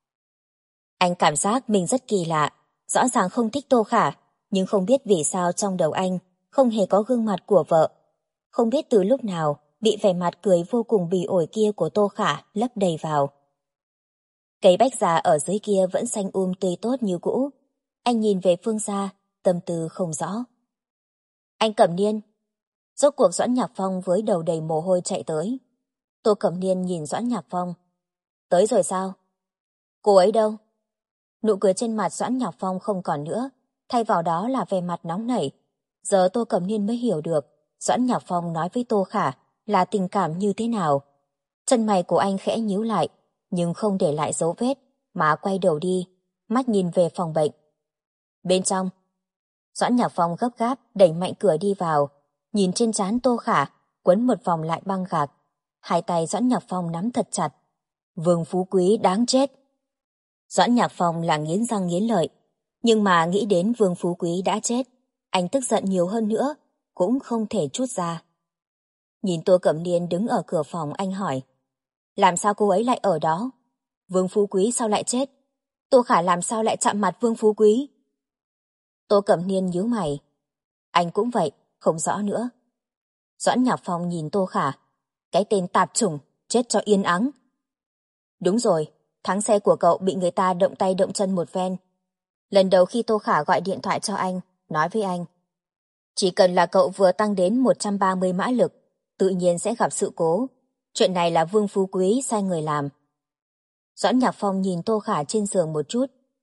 Speaker 1: Anh cảm giác mình rất kỳ lạ, rõ ràng không thích Tô Khả, nhưng không biết vì sao trong đầu anh không hề có gương mặt của vợ. Không biết từ lúc nào bị vẻ mặt cười vô cùng bỉ ổi kia của Tô Khả lấp đầy vào. Cây bách già ở dưới kia vẫn xanh tươi tốt như cũ. Anh nhìn về phương xa, tâm tư không rõ. Anh Cẩm Niên. Rốt cuộc Doãn Nhạc Phong với đầu đầy mồ hôi chạy tới. Tô Cẩm Niên nhìn Doãn Nhạc Phong. Tới rồi sao? Cô ấy đâu? Nụ cười trên mặt Doãn Nhạc Phong không còn nữa, thay vào đó là vẻ mặt nóng nảy. Giờ Tô Cẩm Niên mới hiểu được Doãn Nhạc Phong nói với Tô Khả là tình cảm như thế nào. Chân mày của anh khẽ nhíu lại, nhưng không để lại dấu vết, mà quay đầu đi, mắt nhìn về phòng bệnh. Bên trong, Doãn Nhạc Phong gấp gáp đẩy mạnh cửa đi vào, nhìn trên trán Tô Khả, quấn một vòng lại băng gạc. Hai tay Doãn Nhạc Phong nắm thật chặt. Vương Phú Quý đáng chết. Doãn Nhạc Phong là nghiến răng nghiến lợi, nhưng mà nghĩ đến Vương Phú Quý đã chết, anh tức giận nhiều hơn nữa, cũng không thể trút ra. Nhìn Tô Cẩm Niên đứng ở cửa phòng, anh hỏi, làm sao cô ấy lại ở đó? Vương Phú Quý sao lại chết? Tô Khả làm sao lại chạm mặt Vương Phú Quý? Tô Cẩm Niên nhíu mày. Anh cũng vậy, không rõ nữa. Doãn Nhạc Phong nhìn Tô Khả, cái tên tạp chủng, chết cho yên ắng. Đúng rồi, thắng xe của cậu bị người ta động tay động chân một phen. Lần đầu khi Tô Khả gọi điện thoại cho anh, nói với anh, chỉ cần là cậu vừa tăng đến 130 mã lực, tự nhiên sẽ gặp sự cố. Chuyện này là Vương Phú Quý sai người làm. Doãn Nhạc Phong nhìn Tô Khả trên giường một chút,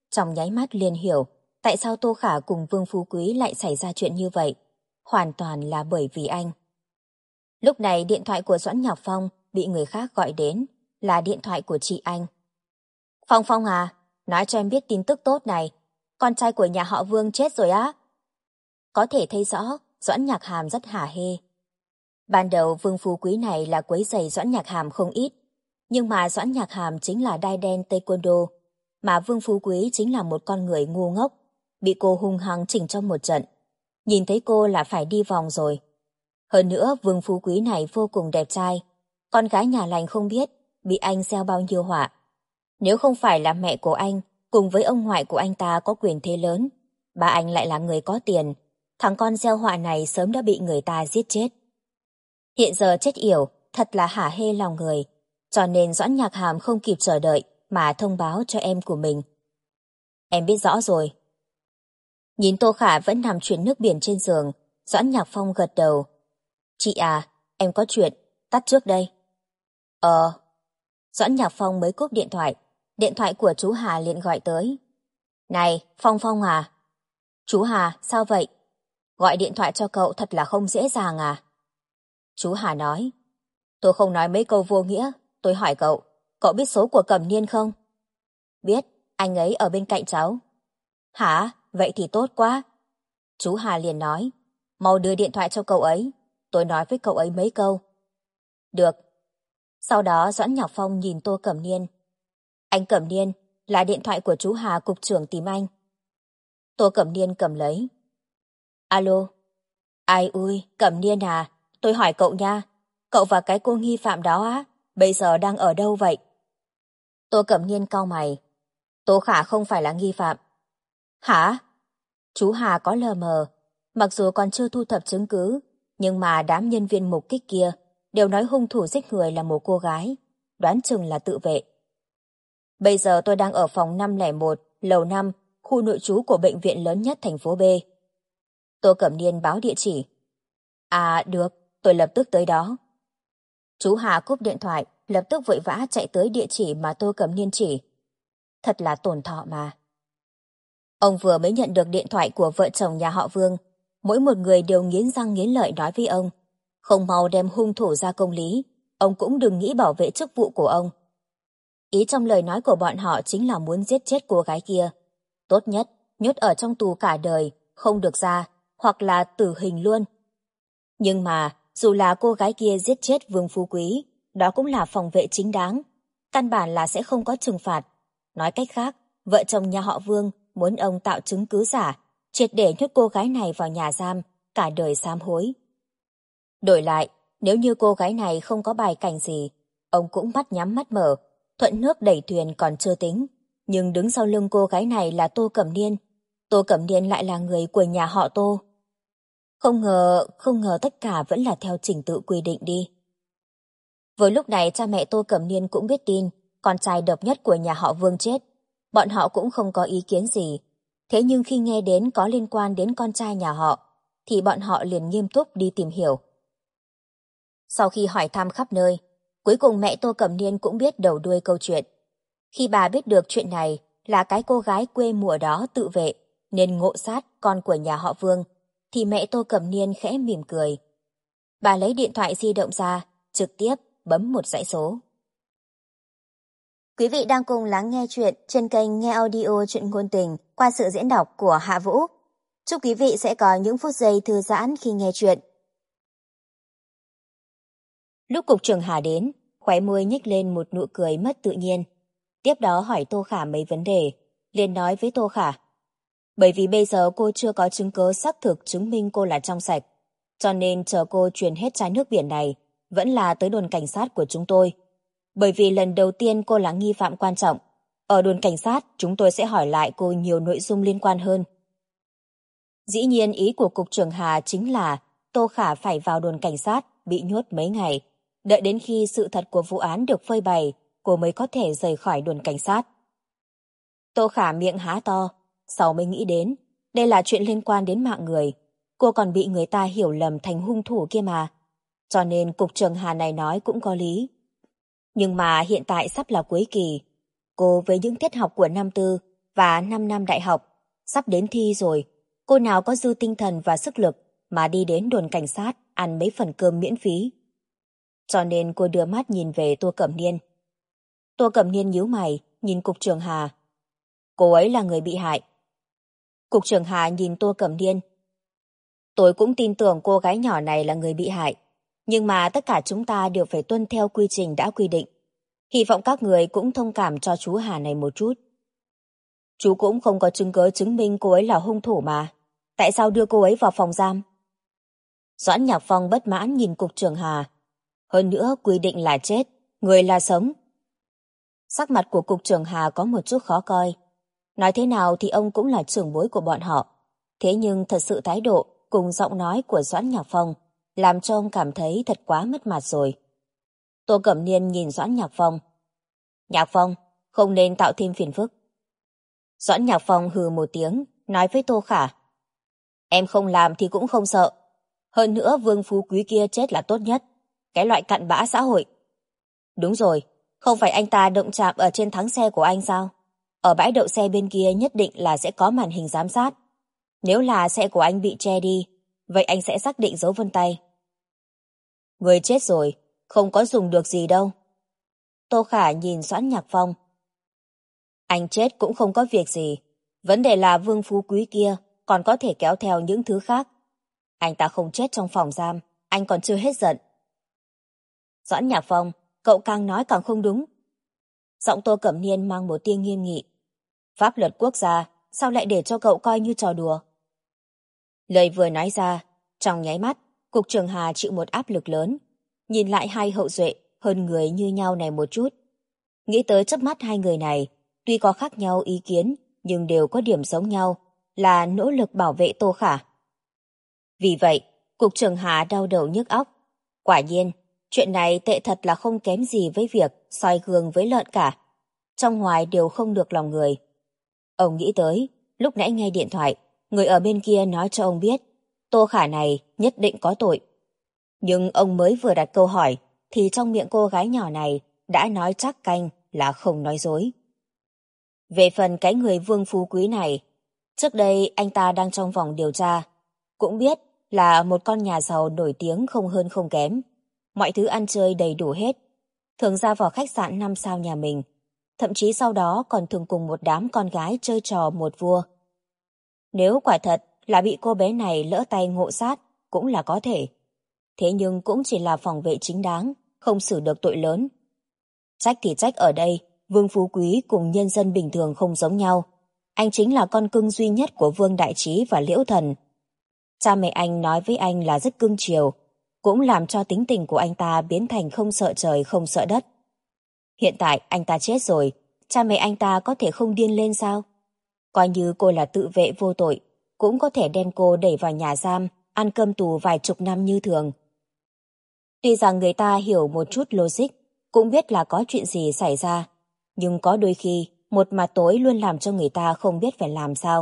Speaker 1: trong nháy mắt liền hiểu tại sao Tô Khả cùng Vương Phú Quý lại xảy ra chuyện như vậy. Hoàn toàn là bởi vì anh. Lúc này điện thoại của Doãn Nhạc Phong bị người khác gọi đến, là điện thoại của chị anh. Phong Phong à, nói cho em biết tin tức tốt này, con trai của nhà họ Vương chết rồi á. Có thể thấy rõ, Doãn Nhạc Hàm rất hả hê. Ban đầu Vương Phú Quý này là quấy rầy Doãn Nhạc Hàm không ít, nhưng mà Doãn Nhạc Hàm chính là đai đen taekwondo, mà Vương Phú Quý chính là một con người ngu ngốc, bị cô hung hăng chỉnh trong một trận. Nhìn thấy cô là phải đi vòng rồi. Hơn nữa Vương Phú Quý này vô cùng đẹp trai, con gái nhà lành không biết bị anh gieo bao nhiêu họa. Nếu không phải là mẹ của anh cùng với ông ngoại của anh ta có quyền thế lớn, ba anh lại là người có tiền, thằng con gieo họa này sớm đã bị người ta giết chết. Hiện giờ chết yểu, thật là hả hê lòng người, cho nên Doãn Nhạc Hàm không kịp chờ đợi mà thông báo cho em của mình. Em biết rõ rồi. Nhìn Tô Khả vẫn nằm chuyển nước biển trên giường, Doãn Nhạc Phong gật đầu. Chị à, em có chuyện, tắt trước đây. Doãn Nhạc Phong mới cúp điện thoại của chú Hà liền gọi tới. Này, Phong Phong à? Chú Hà, sao vậy? Gọi điện thoại cho cậu thật là không dễ dàng à? Chú Hà nói, tôi không nói mấy câu vô nghĩa, tôi hỏi cậu biết số của Cẩm Niên không? Biết, anh ấy ở bên cạnh cháu. Hả? Vậy thì tốt quá. Chú Hà liền nói, mau đưa điện thoại cho cậu ấy, tôi nói với cậu ấy mấy câu. Được. Sau đó Doãn Nhạc Phong nhìn Tô Cẩm Niên. Anh Cẩm Niên, là điện thoại của chú Hà cục trưởng tìm anh. Tô Cẩm Niên cầm lấy. Alo. Ai ui, Cẩm Niên à, tôi hỏi cậu nha, cậu và cái cô nghi phạm đó á, bây giờ đang ở đâu vậy? Tô Cẩm Niên cau mày. Tô Khả không phải là nghi phạm. Hả? Chú Hà có lờ mờ, mặc dù còn chưa thu thập chứng cứ, nhưng mà đám nhân viên mục kích kia đều nói hung thủ giết người là một cô gái, đoán chừng là tự vệ. Bây giờ tôi đang ở phòng 501, lầu 5, khu nội trú của bệnh viện lớn nhất thành phố B. Tô Cẩm Niên báo địa chỉ. À được, tôi lập tức tới đó. Chú Hà cúp điện thoại, lập tức vội vã chạy tới địa chỉ mà Tô Cẩm Niên chỉ. Thật là tổn thọ mà. Ông vừa mới nhận được điện thoại của vợ chồng nhà họ Vương, mỗi một người đều nghiến răng nghiến lợi nói với ông. Không mau đem hung thủ ra công lý, ông cũng đừng nghĩ bảo vệ chức vụ của ông. Ý trong lời nói của bọn họ chính là muốn giết chết cô gái kia. Tốt nhất, nhốt ở trong tù cả đời, không được ra, hoặc là tử hình luôn. Nhưng mà, dù là cô gái kia giết chết Vương Phú Quý, đó cũng là phòng vệ chính đáng. Căn bản là sẽ không có trừng phạt. Nói cách khác, vợ chồng nhà họ Vương muốn ông tạo chứng cứ giả, triệt để nhốt cô gái này vào nhà giam, cả đời sám hối. Đổi lại, nếu như cô gái này không có bài cảnh gì, ông cũng mắt nhắm mắt mở, thuận nước đẩy thuyền còn chưa tính. Nhưng đứng sau lưng cô gái này là Tô Cẩm Niên. Tô Cẩm Niên lại là người của nhà họ Tô. Không ngờ tất cả vẫn là theo trình tự quy định đi. Với lúc này cha mẹ Tô Cẩm Niên cũng biết tin con trai độc nhất của nhà họ Vương chết. Bọn họ cũng không có ý kiến gì. Thế nhưng khi nghe đến có liên quan đến con trai nhà họ, thì bọn họ liền nghiêm túc đi tìm hiểu. Sau khi hỏi thăm khắp nơi, cuối cùng mẹ Tô Cẩm Niên cũng biết đầu đuôi câu chuyện. Khi bà biết được chuyện này là cái cô gái quê mùa đó tự vệ, nên ngộ sát con của nhà họ Vương, thì mẹ Tô Cẩm Niên khẽ mỉm cười. Bà lấy điện thoại di động ra, trực tiếp bấm một dãy số. Quý vị đang cùng lắng nghe chuyện trên kênh Nghe Audio Truyện Ngôn Tình qua sự diễn đọc của Hạ Vũ. Chúc quý vị sẽ có những phút giây thư giãn khi nghe chuyện. Lúc cục trưởng Hà đến, khóe môi nhếch lên một nụ cười mất tự nhiên. Tiếp đó hỏi Tô Khả mấy vấn đề, liền nói với Tô Khả. Bởi vì bây giờ cô chưa có chứng cứ xác thực chứng minh cô là trong sạch, cho nên chờ cô truyền hết chai nước biển này, vẫn là tới đồn cảnh sát của chúng tôi. Bởi vì lần đầu tiên cô là nghi phạm quan trọng, ở đồn cảnh sát chúng tôi sẽ hỏi lại cô nhiều nội dung liên quan hơn. Dĩ nhiên ý của cục trưởng Hà chính là Tô Khả phải vào đồn cảnh sát, bị nhốt mấy ngày, đợi đến khi sự thật của vụ án được phơi bày, cô mới có thể rời khỏi đồn cảnh sát. Tô Khả miệng há to, sau mới nghĩ đến, đây là chuyện liên quan đến mạng người, cô còn bị người ta hiểu lầm thành hung thủ kia mà. Cho nên cục trưởng Hà này nói cũng có lý. Nhưng mà hiện tại sắp là cuối kỳ, cô với những tiết học của năm tư và 5 năm đại học. Sắp đến thi rồi, cô nào có dư tinh thần và sức lực mà đi đến đồn cảnh sát ăn mấy phần cơm miễn phí. Cho nên cô đưa mắt nhìn về Tô Cẩm Niên. Tô Cẩm Niên nhíu mày, nhìn Cục trưởng Hà. Cô ấy là người bị hại. Cục trưởng Hà nhìn Tô Cẩm Niên. Tôi cũng tin tưởng cô gái nhỏ này là người bị hại, nhưng mà tất cả chúng ta đều phải tuân theo quy trình đã quy định. Hy vọng các người cũng thông cảm cho chú Hà này một chút. Chú cũng không có chứng cứ chứng minh cô ấy là hung thủ mà. Tại sao đưa cô ấy vào phòng giam? Doãn Nhạc Phong bất mãn nhìn Cục trưởng Hà. Hơn nữa quy định là chết, người là sống. Sắc mặt của Cục trưởng Hà có một chút khó coi. Nói thế nào thì ông cũng là trưởng bối của bọn họ. Thế nhưng thật sự thái độ cùng giọng nói của Doãn Nhạc Phong làm cho ông cảm thấy thật quá mất mặt rồi. Tô Cẩm Niên nhìn Doãn Nhạc Phong. Nhạc Phong, không nên tạo thêm phiền phức. Doãn Nhạc Phong hừ một tiếng, nói với Tô Khả. Em không làm thì cũng không sợ. Hơn nữa Vương Phú Quý kia chết là tốt nhất. Cái loại cặn bã xã hội. Đúng rồi, không phải anh ta động chạm ở trên thắng xe của anh sao? Ở bãi đậu xe bên kia nhất định là sẽ có màn hình giám sát. Nếu là xe của anh bị che đi, vậy anh sẽ xác định dấu vân tay. Người chết rồi, không có dùng được gì đâu. Tô Khả nhìn Doãn Nhạc Phong. Anh chết cũng không có việc gì. Vấn đề là Vương Phú Quý kia còn có thể kéo theo những thứ khác. Anh ta không chết trong phòng giam, anh còn chưa hết giận. Doãn Nhạc Phong, cậu càng nói càng không đúng. Giọng Tô Cẩm Niên mang một tia nghiêm nghị. Pháp luật quốc gia, sao lại để cho cậu coi như trò đùa? Lời vừa nói ra, trong nháy mắt, Cục trưởng Hà chịu một áp lực lớn. Nhìn lại hai hậu duệ hơn người như nhau này một chút. Nghĩ tới chớp mắt hai người này, tuy có khác nhau ý kiến, nhưng đều có điểm giống nhau, là nỗ lực bảo vệ Tô Khả. Vì vậy, Cục trưởng Hà đau đầu nhức óc. Quả nhiên, chuyện này tệ thật là không kém gì với việc soi gương với lợn cả. Trong ngoài đều không được lòng người. Ông nghĩ tới, lúc nãy nghe điện thoại, người ở bên kia nói cho ông biết, Tô Khả này nhất định có tội. Nhưng ông mới vừa đặt câu hỏi, thì trong miệng cô gái nhỏ này đã nói chắc canh là không nói dối. Về phần cái người Vương Phú Quý này, trước đây anh ta đang trong vòng điều tra, cũng biết là một con nhà giàu nổi tiếng không hơn không kém. Mọi thứ ăn chơi đầy đủ hết, thường ra vào khách sạn 5 sao nhà mình, thậm chí sau đó còn thường cùng một đám con gái chơi trò một vua. Nếu quả thật là bị cô bé này lỡ tay ngộ sát, cũng là có thể. Thế nhưng cũng chỉ là phòng vệ chính đáng, không xử được tội lớn. Trách thì trách ở đây, Vương Phú Quý cùng nhân dân bình thường không giống nhau. Anh chính là con cưng duy nhất của Vương Đại Trí và Liễu Thần. Cha mẹ anh nói với anh là rất cưng chiều, cũng làm cho tính tình của anh ta biến thành không sợ trời không sợ đất. Hiện tại anh ta chết rồi, cha mẹ anh ta có thể không điên lên sao? Coi như cô là tự vệ vô tội, cũng có thể đem cô đẩy vào nhà giam, ăn cơm tù vài chục năm như thường. Tuy rằng người ta hiểu một chút logic, cũng biết là có chuyện gì xảy ra, nhưng có đôi khi một mặt tối luôn làm cho người ta không biết phải làm sao.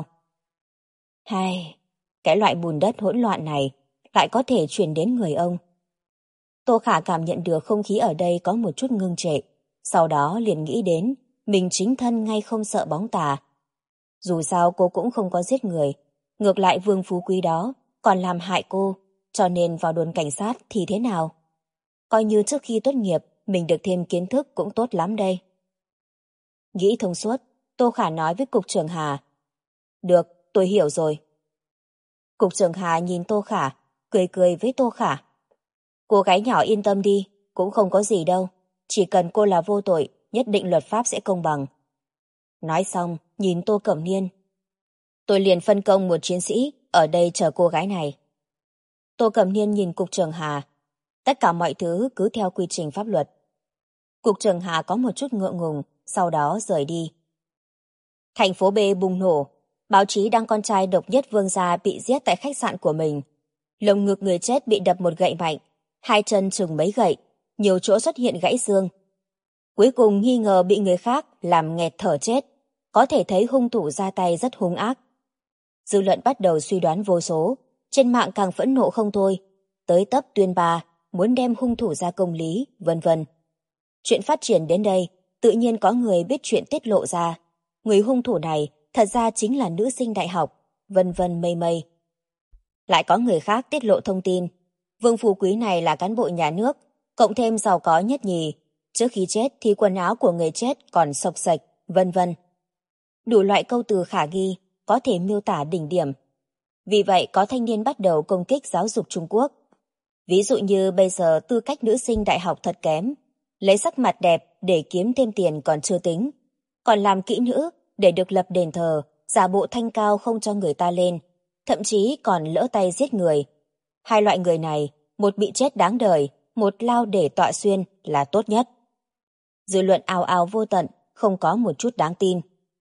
Speaker 1: Hay, cái loại bùn đất hỗn loạn này lại có thể truyền đến người ông. Tô Khả cảm nhận được không khí ở đây có một chút ngưng trệ, sau đó liền nghĩ đến mình chính thân ngay không sợ bóng tà. Dù sao cô cũng không có giết người, ngược lại Vương Phú Quý đó còn làm hại cô, cho nên vào đồn cảnh sát thì thế nào? Coi như trước khi tốt nghiệp mình được thêm kiến thức cũng tốt lắm đây. Nghĩ thông suốt, Tô Khả nói với Cục trưởng Hà. Được, tôi hiểu rồi. Cục trưởng Hà nhìn Tô Khả, cười cười với Tô Khả. Cô gái nhỏ yên tâm đi, cũng không có gì đâu. Chỉ cần cô là vô tội, nhất định luật pháp sẽ công bằng. Nói xong, nhìn Tô Cẩm Niên. Tôi liền phân công một chiến sĩ ở đây chờ cô gái này. Tô Cẩm Niên nhìn Cục trưởng Hà. Tất cả mọi thứ cứ theo quy trình pháp luật. Cục trưởng Hà có một chút ngượng ngùng, sau đó rời đi. Thành phố B bùng nổ. Báo chí đăng con trai độc nhất Vương gia bị giết tại khách sạn của mình. Lồng ngực người chết bị đập một gậy mạnh, hai chân chừng mấy gậy, nhiều chỗ xuất hiện gãy xương. Cuối cùng nghi ngờ bị người khác làm nghẹt thở chết, có thể thấy hung thủ ra tay rất hung ác. Dư luận bắt đầu suy đoán vô số, trên mạng càng phẫn nộ không thôi, tới tấp tuyên bà muốn đem hung thủ ra công lý, vân vân. Chuyện phát triển đến đây, tự nhiên có người biết chuyện tiết lộ ra. Người hung thủ này thật ra chính là nữ sinh đại học, vân vân mây mây. Lại có người khác tiết lộ thông tin, Vương Phú Quý này là cán bộ nhà nước, cộng thêm giàu có nhất nhì, trước khi chết thì quần áo của người chết còn xộc xệch, vân vân. Đủ loại câu từ khả nghi có thể miêu tả đỉnh điểm. Vì vậy có thanh niên bắt đầu công kích giáo dục Trung Quốc. Ví dụ như bây giờ tư cách nữ sinh đại học thật kém, lấy sắc mặt đẹp để kiếm thêm tiền còn chưa tính, còn làm kỹ nữ để được lập đền thờ, giả bộ thanh cao không cho người ta lên, thậm chí còn lỡ tay giết người. Hai loại người này, một bị chết đáng đời, một lao để tọa xuyên là tốt nhất. Dư luận ào ào vô tận, không có một chút đáng tin.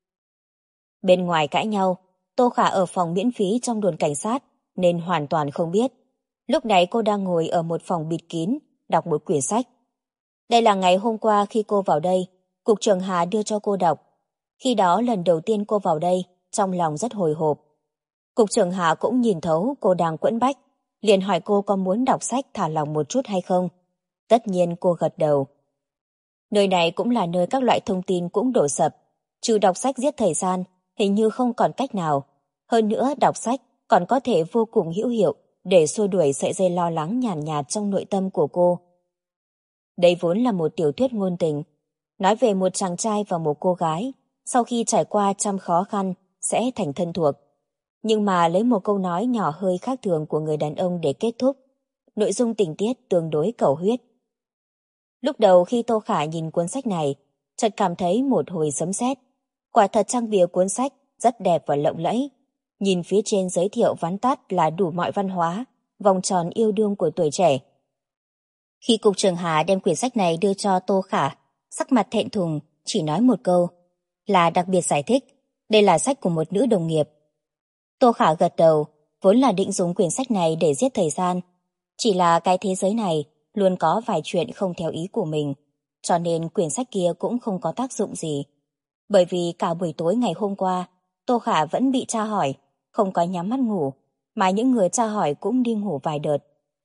Speaker 1: Bên ngoài cãi nhau, Tô Khả ở phòng miễn phí trong đồn cảnh sát nên hoàn toàn không biết. Lúc này cô đang ngồi ở một phòng bịt kín, đọc một quyển sách. Đây là ngày hôm qua khi cô vào đây, Cục trưởng Hà đưa cho cô đọc. Khi đó lần đầu tiên cô vào đây, trong lòng rất hồi hộp. Cục trưởng Hà cũng nhìn thấu cô đang quẫn bách, liền hỏi cô có muốn đọc sách thả lòng một chút hay không. Tất nhiên cô gật đầu. Nơi này cũng là nơi các loại thông tin cũng đổ sập, trừ đọc sách giết thời gian, hình như không còn cách nào. Hơn nữa đọc sách còn có thể vô cùng hữu hiệu để xua đuổi sợi dây lo lắng nhàn nhạt trong nội tâm của cô. Đây vốn là một tiểu thuyết ngôn tình, nói về một chàng trai và một cô gái, sau khi trải qua trăm khó khăn sẽ thành thân thuộc. Nhưng mà lấy một câu nói nhỏ hơi khác thường của người đàn ông để kết thúc, nội dung tình tiết tương đối cầu huyết. Lúc đầu khi Tô Khả nhìn cuốn sách này, chợt cảm thấy một hồi sấm sét. Quả thật trang bìa cuốn sách rất đẹp và lộng lẫy. Nhìn phía trên giới thiệu vắn tắt là đủ mọi văn hóa, vòng tròn yêu đương của tuổi trẻ. Khi Cục trưởng Hà đem quyển sách này đưa cho Tô Khả, sắc mặt thẹn thùng, chỉ nói một câu, là đặc biệt giải thích, đây là sách của một nữ đồng nghiệp. Tô Khả gật đầu, vốn là định dùng quyển sách này để giết thời gian. Chỉ là cái thế giới này luôn có vài chuyện không theo ý của mình, cho nên quyển sách kia cũng không có tác dụng gì. Bởi vì cả buổi tối ngày hôm qua, Tô Khả vẫn bị tra hỏi, không có nhắm mắt ngủ, mà những người tra hỏi cũng đi ngủ vài đợt.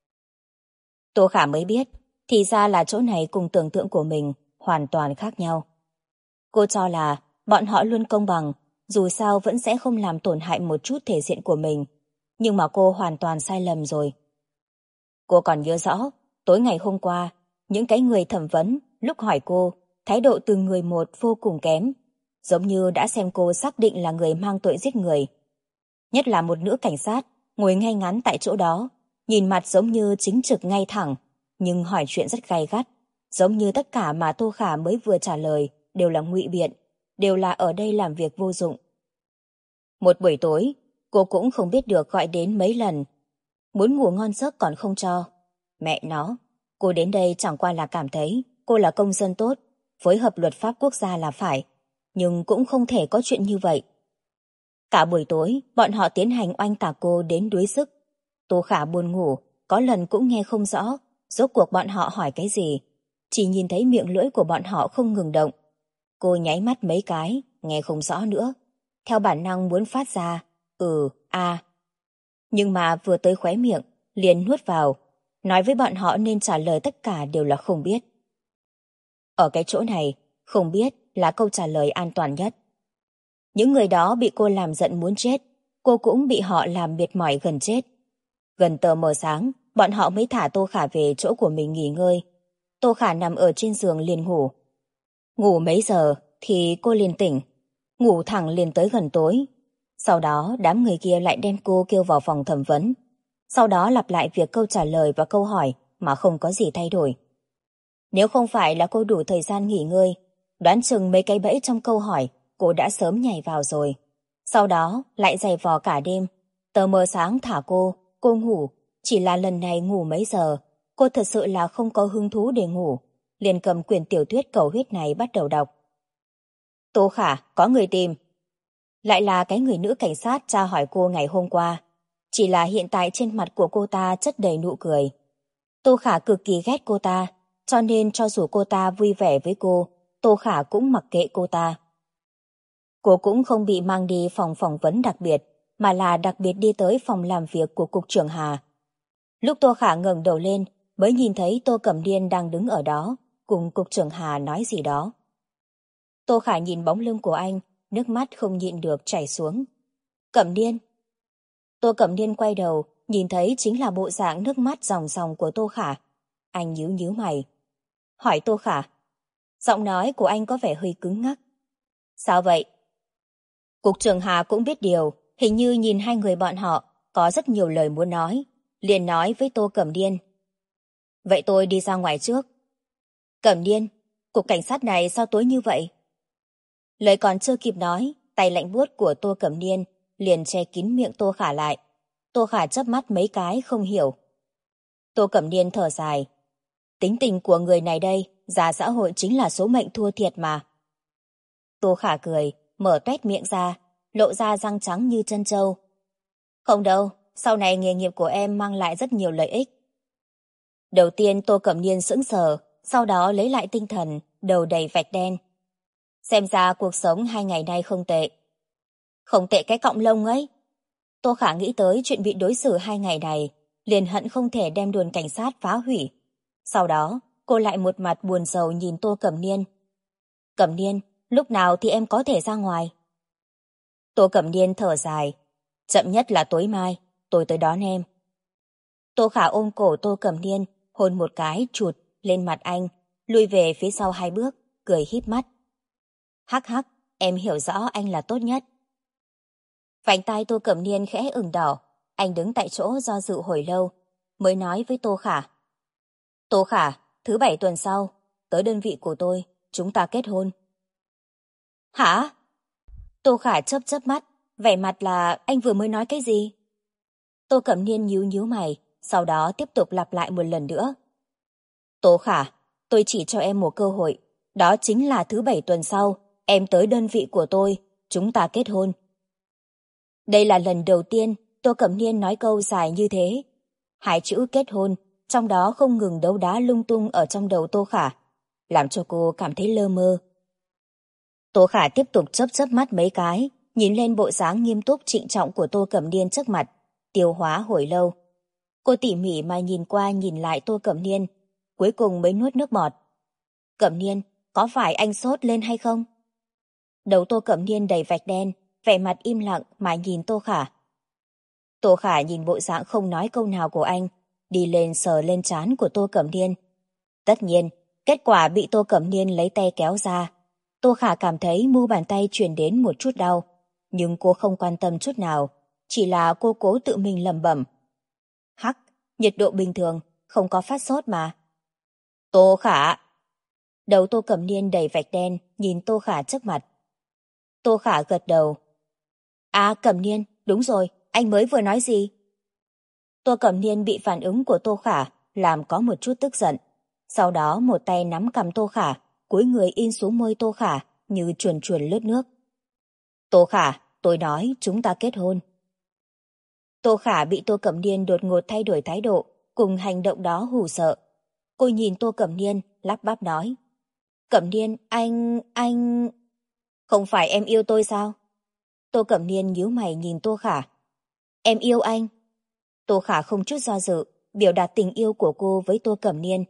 Speaker 1: Tô Khả mới biết, thì ra là chỗ này cùng tưởng tượng của mình hoàn toàn khác nhau. Cô cho là bọn họ luôn công bằng, dù sao vẫn sẽ không làm tổn hại một chút thể diện của mình. Nhưng mà cô hoàn toàn sai lầm rồi. Cô còn nhớ rõ, tối ngày hôm qua, những cái người thẩm vấn lúc hỏi cô, thái độ từng người một vô cùng kém, giống như đã xem cô xác định là người mang tội giết người. Nhất là một nữ cảnh sát ngồi ngay ngắn tại chỗ đó, nhìn mặt giống như chính trực ngay thẳng, nhưng hỏi chuyện rất gay gắt, giống như tất cả mà Tô Khả mới vừa trả lời đều là ngụy biện, đều là ở đây làm việc vô dụng. Một buổi tối, cô cũng không biết được gọi đến mấy lần, muốn ngủ ngon giấc còn không cho. Mẹ nó, cô đến đây chẳng qua là cảm thấy cô là công dân tốt, phối hợp luật pháp quốc gia là phải, nhưng cũng không thể có chuyện như vậy. Cả buổi tối, bọn họ tiến hành oanh tạc cô đến đuối sức. Tô Khả buồn ngủ, có lần cũng nghe không rõ, rốt cuộc bọn họ hỏi cái gì. Chỉ nhìn thấy miệng lưỡi của bọn họ không ngừng động. Cô nháy mắt mấy cái, nghe không rõ nữa. Theo bản năng muốn phát ra, nhưng mà vừa tới khóe miệng, liền nuốt vào, nói với bọn họ nên trả lời tất cả đều là không biết. Ở cái chỗ này, không biết là câu trả lời an toàn nhất. Những người đó bị cô làm giận muốn chết, cô cũng bị họ làm mệt mỏi gần chết. Gần tờ mờ sáng, bọn họ mới thả Tô Khả về chỗ của mình nghỉ ngơi. Tô Khả nằm ở trên giường liền ngủ. Ngủ mấy giờ thì cô liền tỉnh, ngủ thẳng liền tới gần tối. Sau đó đám người kia lại đem cô kêu vào phòng thẩm vấn. Sau đó lặp lại việc câu trả lời và câu hỏi mà không có gì thay đổi. Nếu không phải là cô đủ thời gian nghỉ ngơi, đoán chừng mấy cái bẫy trong câu hỏi cô đã sớm nhảy vào rồi. Sau đó lại giày vò cả đêm. Tờ mờ sáng thả cô ngủ. Chỉ là lần này ngủ mấy giờ, cô thật sự là không có hứng thú để ngủ. Liền cầm quyển tiểu thuyết cầu huyết này bắt đầu đọc. Tô Khả, có người tìm. Lại là cái người nữ cảnh sát tra hỏi cô ngày hôm qua. Chỉ là hiện tại trên mặt của cô ta chất đầy nụ cười. Tô Khả cực kỳ ghét cô ta, cho nên cho dù cô ta vui vẻ với cô, Tô Khả cũng mặc kệ cô ta. Cô cũng không bị mang đi phòng phỏng vấn đặc biệt, mà là đặc biệt đi tới phòng làm việc của Cục trưởng Hà. Lúc Tô Khả ngẩng đầu lên, mới nhìn thấy Tô Cẩm Điên đang đứng ở đó, cùng Cục trưởng Hà nói gì đó. Tô Khả nhìn bóng lưng của anh, nước mắt không nhịn được chảy xuống. Cẩm Niên. Tô Cẩm Niên quay đầu, nhìn thấy chính là bộ dạng nước mắt ròng ròng của Tô Khả. Anh nhíu nhíu mày. Hỏi Tô Khả. Giọng nói của anh có vẻ hơi cứng ngắc. Sao vậy? Cục trưởng Hà cũng biết điều, hình như nhìn hai người bọn họ có rất nhiều lời muốn nói, liền nói với Tô Cẩm Niên. Vậy tôi đi ra ngoài trước. Cẩm Niên, cục cảnh sát này sao tối như vậy? Lời còn chưa kịp nói, tay lạnh buốt của Tô Cẩm Niên liền che kín miệng Tô Khả lại. Tô Khả chớp mắt mấy cái không hiểu. Tô Cẩm Niên thở dài. Tính tình của người này đây, ra xã hội chính là số mệnh thua thiệt mà. Tô Khả cười, mở toét miệng ra, lộ ra răng trắng như trân trâu. Không đâu, sau này nghề nghiệp của em mang lại rất nhiều lợi ích. Đầu tiên Tô Cẩm Niên sững sờ, sau đó lấy lại tinh thần, đầu đầy vạch đen. Xem ra cuộc sống 2 ngày nay không tệ. Không tệ cái cọng lông ấy. Tô Khả nghĩ tới chuyện bị đối xử 2 ngày này, liền hận không thể đem đồn cảnh sát phá hủy. Sau đó, cô lại một mặt buồn rầu nhìn Tô Cẩm Niên. Cẩm Niên, lúc nào thì em có thể ra ngoài? Tô Cẩm Niên thở dài. Chậm nhất là tối mai, tôi tới đón em. Tô Khả ôm cổ Tô Cẩm Niên, hôn một cái chụt lên mặt anh, lùi về phía sau 2 bước, cười híp mắt. Hắc hắc, em hiểu rõ anh là tốt nhất. Vành tai Tô Cẩm Niên khẽ ửng đỏ, anh đứng tại chỗ do dự hồi lâu, mới nói với Tô Khả. Tô Khả, thứ 7 tuần sau, tới đơn vị của tôi, chúng ta kết hôn. Hả? Tô Khả chớp chớp mắt, vẻ mặt là anh vừa mới nói cái gì? Tô Cẩm Niên nhíu nhíu mày, sau đó tiếp tục lặp lại một lần nữa. Tô Khả, tôi chỉ cho em một cơ hội, đó chính là thứ 7 tuần sau, em tới đơn vị của tôi, chúng ta kết hôn. Đây là lần đầu tiên Tô Cẩm Niên nói câu dài như thế. 2 chữ kết hôn, trong đó không ngừng đấu đá lung tung ở trong đầu Tô Khả, làm cho cô cảm thấy lơ mơ. Tô Khả tiếp tục chớp chớp mắt mấy cái, nhìn lên bộ dáng nghiêm túc trịnh trọng của Tô Cẩm Niên trước mặt, tiêu hóa hồi lâu. Cô tỉ mỉ mà nhìn qua nhìn lại Tô Cẩm Niên, cuối cùng mới nuốt nước bọt. Cẩm Niên, có phải anh sốt lên hay không? Đầu Tô Cẩm Niên đầy vạch đen, vẻ mặt im lặng mà nhìn Tô Khả. Tô Khả nhìn bộ dạng không nói câu nào của anh, đi lên sờ lên trán của Tô Cẩm Niên. Tất nhiên, kết quả bị Tô Cẩm Niên lấy tay kéo ra. Tô Khả cảm thấy mu bàn tay truyền đến một chút đau, nhưng cô không quan tâm chút nào, chỉ là cô cố tự mình lẩm bẩm. Hắc, nhiệt độ bình thường, không có phát sốt mà. Tô Khả! Đầu Tô Cẩm Niên đầy vạch đen, nhìn Tô Khả trước mặt. Tô Khả gật đầu. À, Cẩm Niên, đúng rồi, anh mới vừa nói gì? Tô Cẩm Niên bị phản ứng của Tô Khả làm có một chút tức giận. Sau đó một tay nắm cằm Tô Khả, cúi người in xuống môi Tô Khả như chuồn chuồn lướt nước. Tô Khả, tôi nói chúng ta kết hôn. Tô Khả bị Tô Cẩm Niên đột ngột thay đổi thái độ, cùng hành động đó hù sợ. Cô nhìn Tô Cẩm Niên, lắp bắp nói. Cẩm Niên, anh... Không phải em yêu tôi sao? Tô Cẩm Niên nhíu mày nhìn Tô Khả. Em yêu anh. Tô Khả không chút do dự, biểu đạt tình yêu của cô với Tô Cẩm Niên.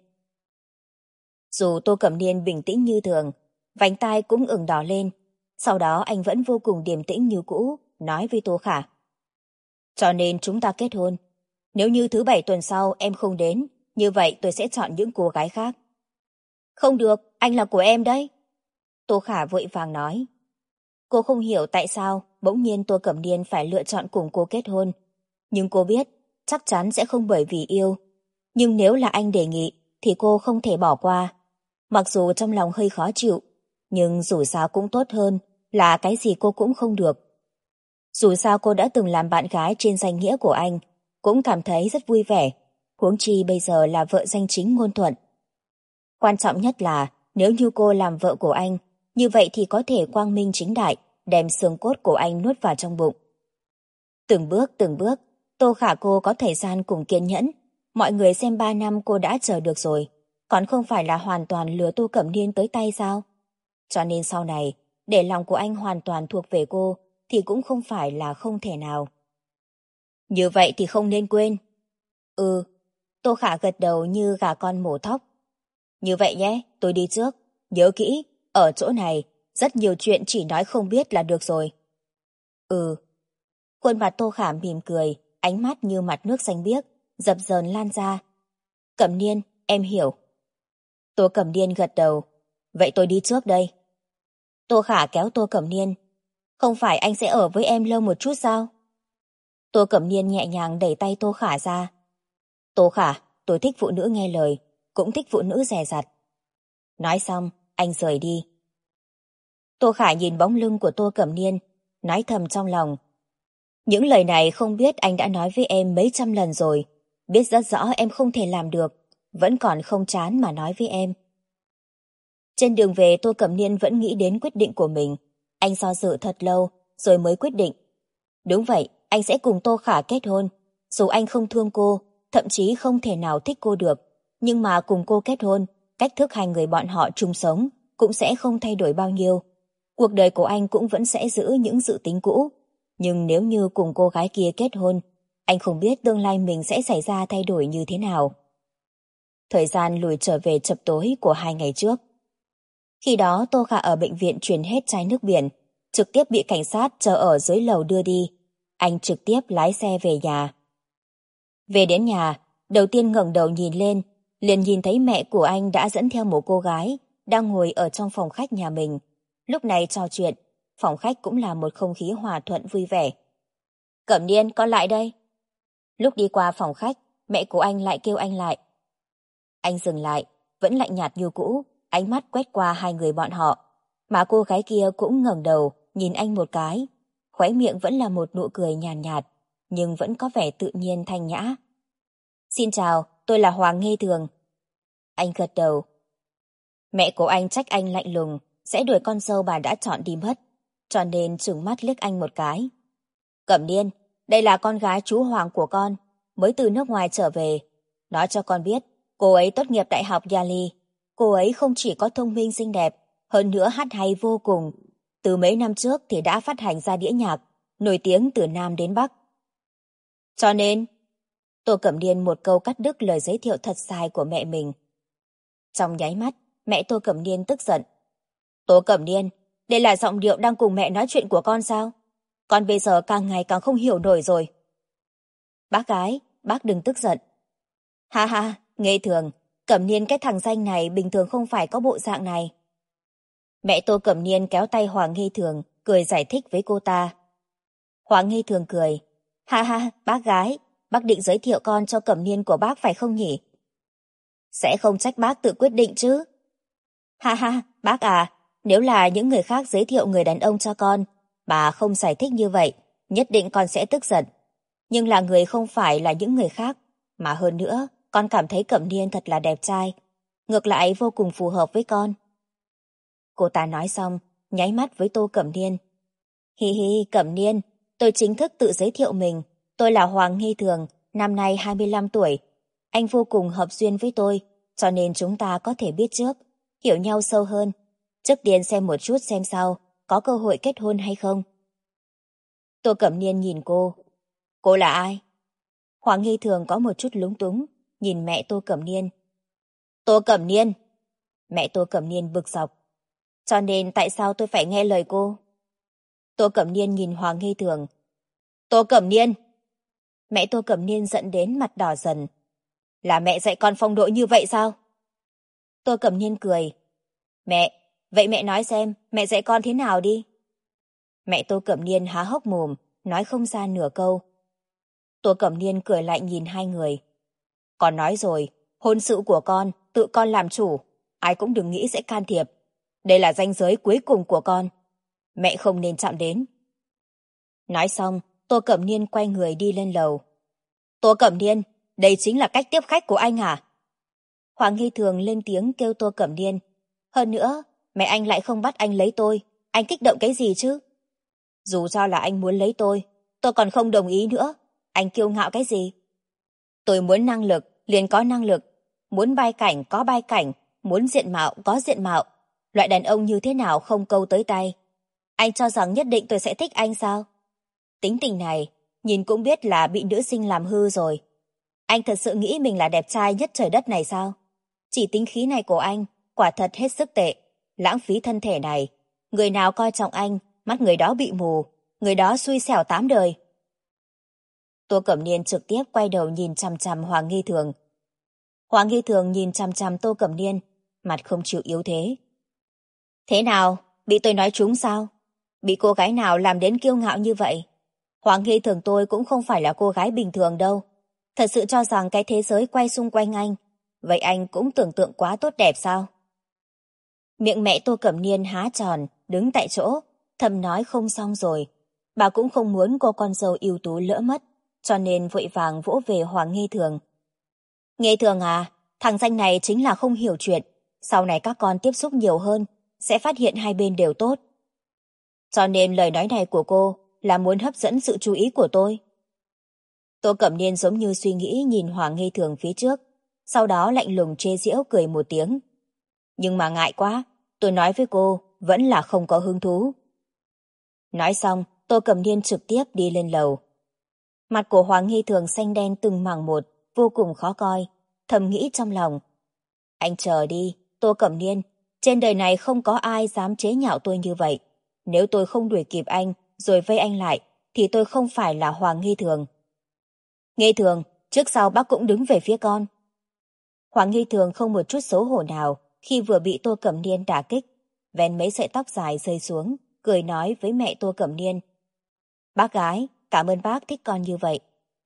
Speaker 1: Dù Tô Cẩm Niên bình tĩnh như thường, vành tai cũng ửng đỏ lên. Sau đó anh vẫn vô cùng điềm tĩnh như cũ, nói với Tô Khả. Cho nên chúng ta kết hôn. Nếu như thứ 7 tuần sau em không đến, như vậy tôi sẽ chọn những cô gái khác. Không được, anh là của em đấy. Tô Khả vội vàng nói. Cô không hiểu tại sao bỗng nhiên Tô Cẩm Niên phải lựa chọn cùng cô kết hôn. Nhưng cô biết, chắc chắn sẽ không bởi vì yêu. Nhưng nếu là anh đề nghị, thì cô không thể bỏ qua. Mặc dù trong lòng hơi khó chịu, nhưng dù sao cũng tốt hơn là cái gì cô cũng không được. Dù sao cô đã từng làm bạn gái trên danh nghĩa của anh, cũng cảm thấy rất vui vẻ, huống chi bây giờ là vợ danh chính ngôn thuận. Quan trọng nhất là nếu như cô làm vợ của anh, như vậy thì có thể quang minh chính đại đem xương cốt của anh nuốt vào trong bụng. Từng bước, Tô Khả cô có thời gian cùng kiên nhẫn. Mọi người xem 3 năm cô đã chờ được rồi, còn không phải là hoàn toàn lừa Tô Cẩm Niên tới tay sao? Cho nên sau này, để lòng của anh hoàn toàn thuộc về cô thì cũng không phải là không thể nào. Như vậy thì không nên quên. Ừ, Tô Khả gật đầu như gà con mổ thóc. Như vậy nhé, tôi đi trước. Nhớ kỹ, ở chỗ này, rất nhiều chuyện chỉ nói không biết là được rồi. Ừ. Khuôn mặt Tô Khả mỉm cười, ánh mắt như mặt nước xanh biếc, dập dờn lan ra. Cẩm Niên, em hiểu. Tô Cẩm Niên gật đầu. Vậy tôi đi trước đây. Tô Khả kéo Tô Cẩm Niên. Không phải anh sẽ ở với em lâu một chút sao? Tô Cẩm Niên nhẹ nhàng đẩy tay Tô Khả ra. Tô Khả, tôi thích phụ nữ nghe lời, cũng thích phụ nữ dè dặt. Nói xong, anh rời đi. Tô Khả nhìn bóng lưng của Tô Cẩm Niên, nói thầm trong lòng. Những lời này không biết anh đã nói với em mấy trăm lần rồi, biết rất rõ em không thể làm được, vẫn còn không chán mà nói với em. Trên đường về Tô Cẩm Niên vẫn nghĩ đến quyết định của mình. Anh do dự thật lâu, rồi mới quyết định. Đúng vậy, anh sẽ cùng Tô Khả kết hôn. Dù anh không thương cô, thậm chí không thể nào thích cô được, nhưng mà cùng cô kết hôn, cách thức hai người bọn họ chung sống cũng sẽ không thay đổi bao nhiêu. Cuộc đời của anh cũng vẫn sẽ giữ những dự tính cũ. Nhưng nếu như cùng cô gái kia kết hôn, anh không biết tương lai mình sẽ xảy ra thay đổi như thế nào. Thời gian lùi trở về chập tối của 2 ngày trước. Khi đó Tô Khả ở bệnh viện truyền hết chai nước biển, trực tiếp bị cảnh sát chờ ở dưới lầu đưa đi. Anh trực tiếp lái xe về nhà. Về đến nhà, đầu tiên ngẩng đầu nhìn lên, liền nhìn thấy mẹ của anh đã dẫn theo một cô gái đang ngồi ở trong phòng khách nhà mình. Lúc này trò chuyện, phòng khách cũng là một không khí hòa thuận vui vẻ. Cẩm Niên, con lại đây. Lúc đi qua phòng khách, mẹ của anh lại kêu anh lại. Anh dừng lại, vẫn lạnh nhạt như cũ, ánh mắt quét qua hai người bọn họ. Mà cô gái kia cũng ngẩng đầu, nhìn anh một cái. Khóe miệng vẫn là một nụ cười nhàn nhạt, nhưng vẫn có vẻ tự nhiên thanh nhã. Xin chào, tôi là Hoàng Nghê Thường. Anh gật đầu. Mẹ của anh trách anh lạnh lùng, sẽ đuổi con dâu bà đã chọn đi mất, cho nên trừng mắt liếc anh một cái. Cẩm Niên, đây là con gái chú Hoàng của con, mới từ nước ngoài trở về. Nói cho con biết, cô ấy tốt nghiệp đại học Yale. Cô ấy không chỉ có thông minh xinh đẹp, hơn nữa hát hay vô cùng. Từ mấy năm trước thì đã phát hành ra đĩa nhạc, nổi tiếng từ Nam đến Bắc. Cho nên, Tô Cẩm Niên một câu cắt đứt lời giới thiệu thật sai của mẹ mình. Trong nháy mắt, mẹ Tô Cẩm Niên tức giận. Tô Cẩm Niên, đây là giọng điệu đang cùng mẹ nói chuyện của con sao? Con bây giờ càng ngày càng không hiểu nổi rồi. Bác gái, bác đừng tức giận. Ha ha, Nghê Thường, Cẩm Niên cái thằng danh này bình thường không phải có bộ dạng này. Mẹ Tô Cẩm Niên kéo tay Hoàng Nghê Thường, cười giải thích với cô ta. Hoàng Nghê Thường cười. Ha ha, bác gái, bác định giới thiệu con cho Cẩm Niên của bác phải không nhỉ? Sẽ không trách bác tự quyết định chứ. Ha ha, bác à, nếu là những người khác giới thiệu người đàn ông cho con, bà không giải thích như vậy, nhất định con sẽ tức giận. Nhưng là người không phải là những người khác, mà hơn nữa, con cảm thấy Cẩm Niên thật là đẹp trai, ngược lại vô cùng phù hợp với con. Cô ta nói xong, nháy mắt với Tô Cẩm Niên. Hi hi, Cẩm Niên, tôi chính thức tự giới thiệu mình, tôi là Hoàng Nghê Thường, năm nay 25 tuổi. Anh vô cùng hợp duyên với tôi, cho nên chúng ta có thể biết trước, hiểu nhau sâu hơn. Trước tiên xem một chút xem sau, có cơ hội kết hôn hay không. Tô Cẩm Niên nhìn cô. Cô là ai? Hoàng Nghê Thường có một chút lúng túng, nhìn mẹ Tô Cẩm Niên. Tô Cẩm Niên! Mẹ Tô Cẩm Niên bực dọc. Cho nên tại sao tôi phải nghe lời cô? Tô Cẩm Niên nhìn Hoàng Nghê Thường. Tô Cẩm Niên! Mẹ Tô Cẩm Niên giận đến mặt đỏ dần. Là mẹ dạy con phong độ như vậy sao? Tô Cẩm Niên cười. Mẹ, vậy mẹ nói xem, mẹ dạy con thế nào đi? Mẹ Tô Cẩm Niên há hốc mồm, nói không ra nửa câu. Tô Cẩm Niên cười lại nhìn hai người. Con nói rồi, hôn sự của con, tự con làm chủ, ai cũng đừng nghĩ sẽ can thiệp. Đây là ranh giới cuối cùng của con. Mẹ không nên chạm đến. Nói xong, Tô Cẩm Niên quay người đi lên lầu. Tô Cẩm Niên, đây chính là cách tiếp khách của anh à? Hoàng Hy Thường lên tiếng kêu Tô Cẩm Niên. Hơn nữa, mẹ anh lại không bắt anh lấy tôi, anh kích động cái gì chứ? Dù cho là anh muốn lấy tôi còn không đồng ý nữa. Anh kiêu ngạo cái gì? Tôi muốn năng lực, liền có năng lực. Muốn bay cảnh, có bay cảnh. Muốn diện mạo, có diện mạo. Loại đàn ông như thế nào không câu tới tay? Anh cho rằng nhất định tôi sẽ thích anh sao? Tính tình này, nhìn cũng biết là bị nữ sinh làm hư rồi. Anh thật sự nghĩ mình là đẹp trai nhất trời đất này sao? Chỉ tính khí này của anh, quả thật hết sức tệ. Lãng phí thân thể này. Người nào coi trọng anh, mắt người đó bị mù, người đó xui xẻo 8 đời. Tô Cẩm Niên trực tiếp quay đầu nhìn chằm chằm Hoàng Nghi Thường. Hoàng Nghi Thường nhìn chằm chằm Tô Cẩm Niên, mặt không chịu yếu thế. Thế nào, bị tôi nói trúng sao? Bị cô gái nào làm đến kiêu ngạo như vậy? Hoàng Nghi Thường tôi cũng không phải là cô gái bình thường đâu. Thật sự cho rằng cái thế giới quay xung quanh anh. Vậy anh cũng tưởng tượng quá tốt đẹp sao? Miệng mẹ Tô Cẩm Niên há tròn, đứng tại chỗ, thầm nói không xong rồi. Bà cũng không muốn cô con dâu ưu tú lỡ mất, cho nên vội vàng vỗ về Hoàng Nghi Thường. Nghi Thường à, thằng danh này chính là không hiểu chuyện. Sau này các con tiếp xúc nhiều hơn, sẽ phát hiện hai bên đều tốt. Cho nên lời nói này của cô là muốn hấp dẫn sự chú ý của tôi. Tô Cẩm Niên giống như suy nghĩ nhìn Hoàng Nghi Thường phía trước, sau đó lạnh lùng chê giễu cười một tiếng. Nhưng mà ngại quá, tôi nói với cô, vẫn là không có hứng thú. Nói xong, Tô Cẩm Niên trực tiếp đi lên lầu. Mặt của Hoàng Nghi Thường xanh đen từng mảng một, vô cùng khó coi, thầm nghĩ trong lòng. Anh chờ đi, Tô Cẩm Niên, trên đời này không có ai dám chế nhạo tôi như vậy. Nếu tôi không đuổi kịp anh, rồi vây anh lại, thì tôi không phải là Hoàng Nghi Thường. Nghi Thường, trước sau bác cũng đứng về phía con. Hoàng Nghi Thường không một chút xấu hổ nào khi vừa bị Tô Cẩm Niên đả kích, vén mấy sợi tóc dài rơi xuống, cười nói với mẹ Tô Cẩm Niên. Bác gái, cảm ơn bác thích con như vậy.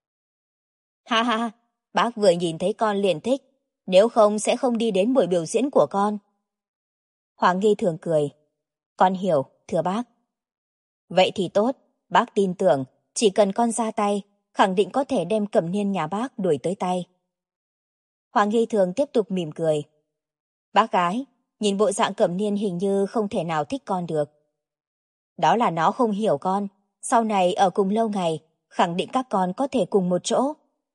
Speaker 1: Ha ha, bác vừa nhìn thấy con liền thích, nếu không sẽ không đi đến buổi biểu diễn của con. Hoàng Nghi Thường cười. Con hiểu, thưa bác. Vậy thì tốt, bác tin tưởng, chỉ cần con ra tay, khẳng định có thể đem Cẩm Niên nhà bác đuổi tới tay. Hoàng Nghi Thường tiếp tục mỉm cười. Bác gái, nhìn bộ dạng Cẩm Niên hình như không thể nào thích con được. Đó là nó không hiểu con, sau này ở cùng lâu ngày, khẳng định các con có thể cùng một chỗ.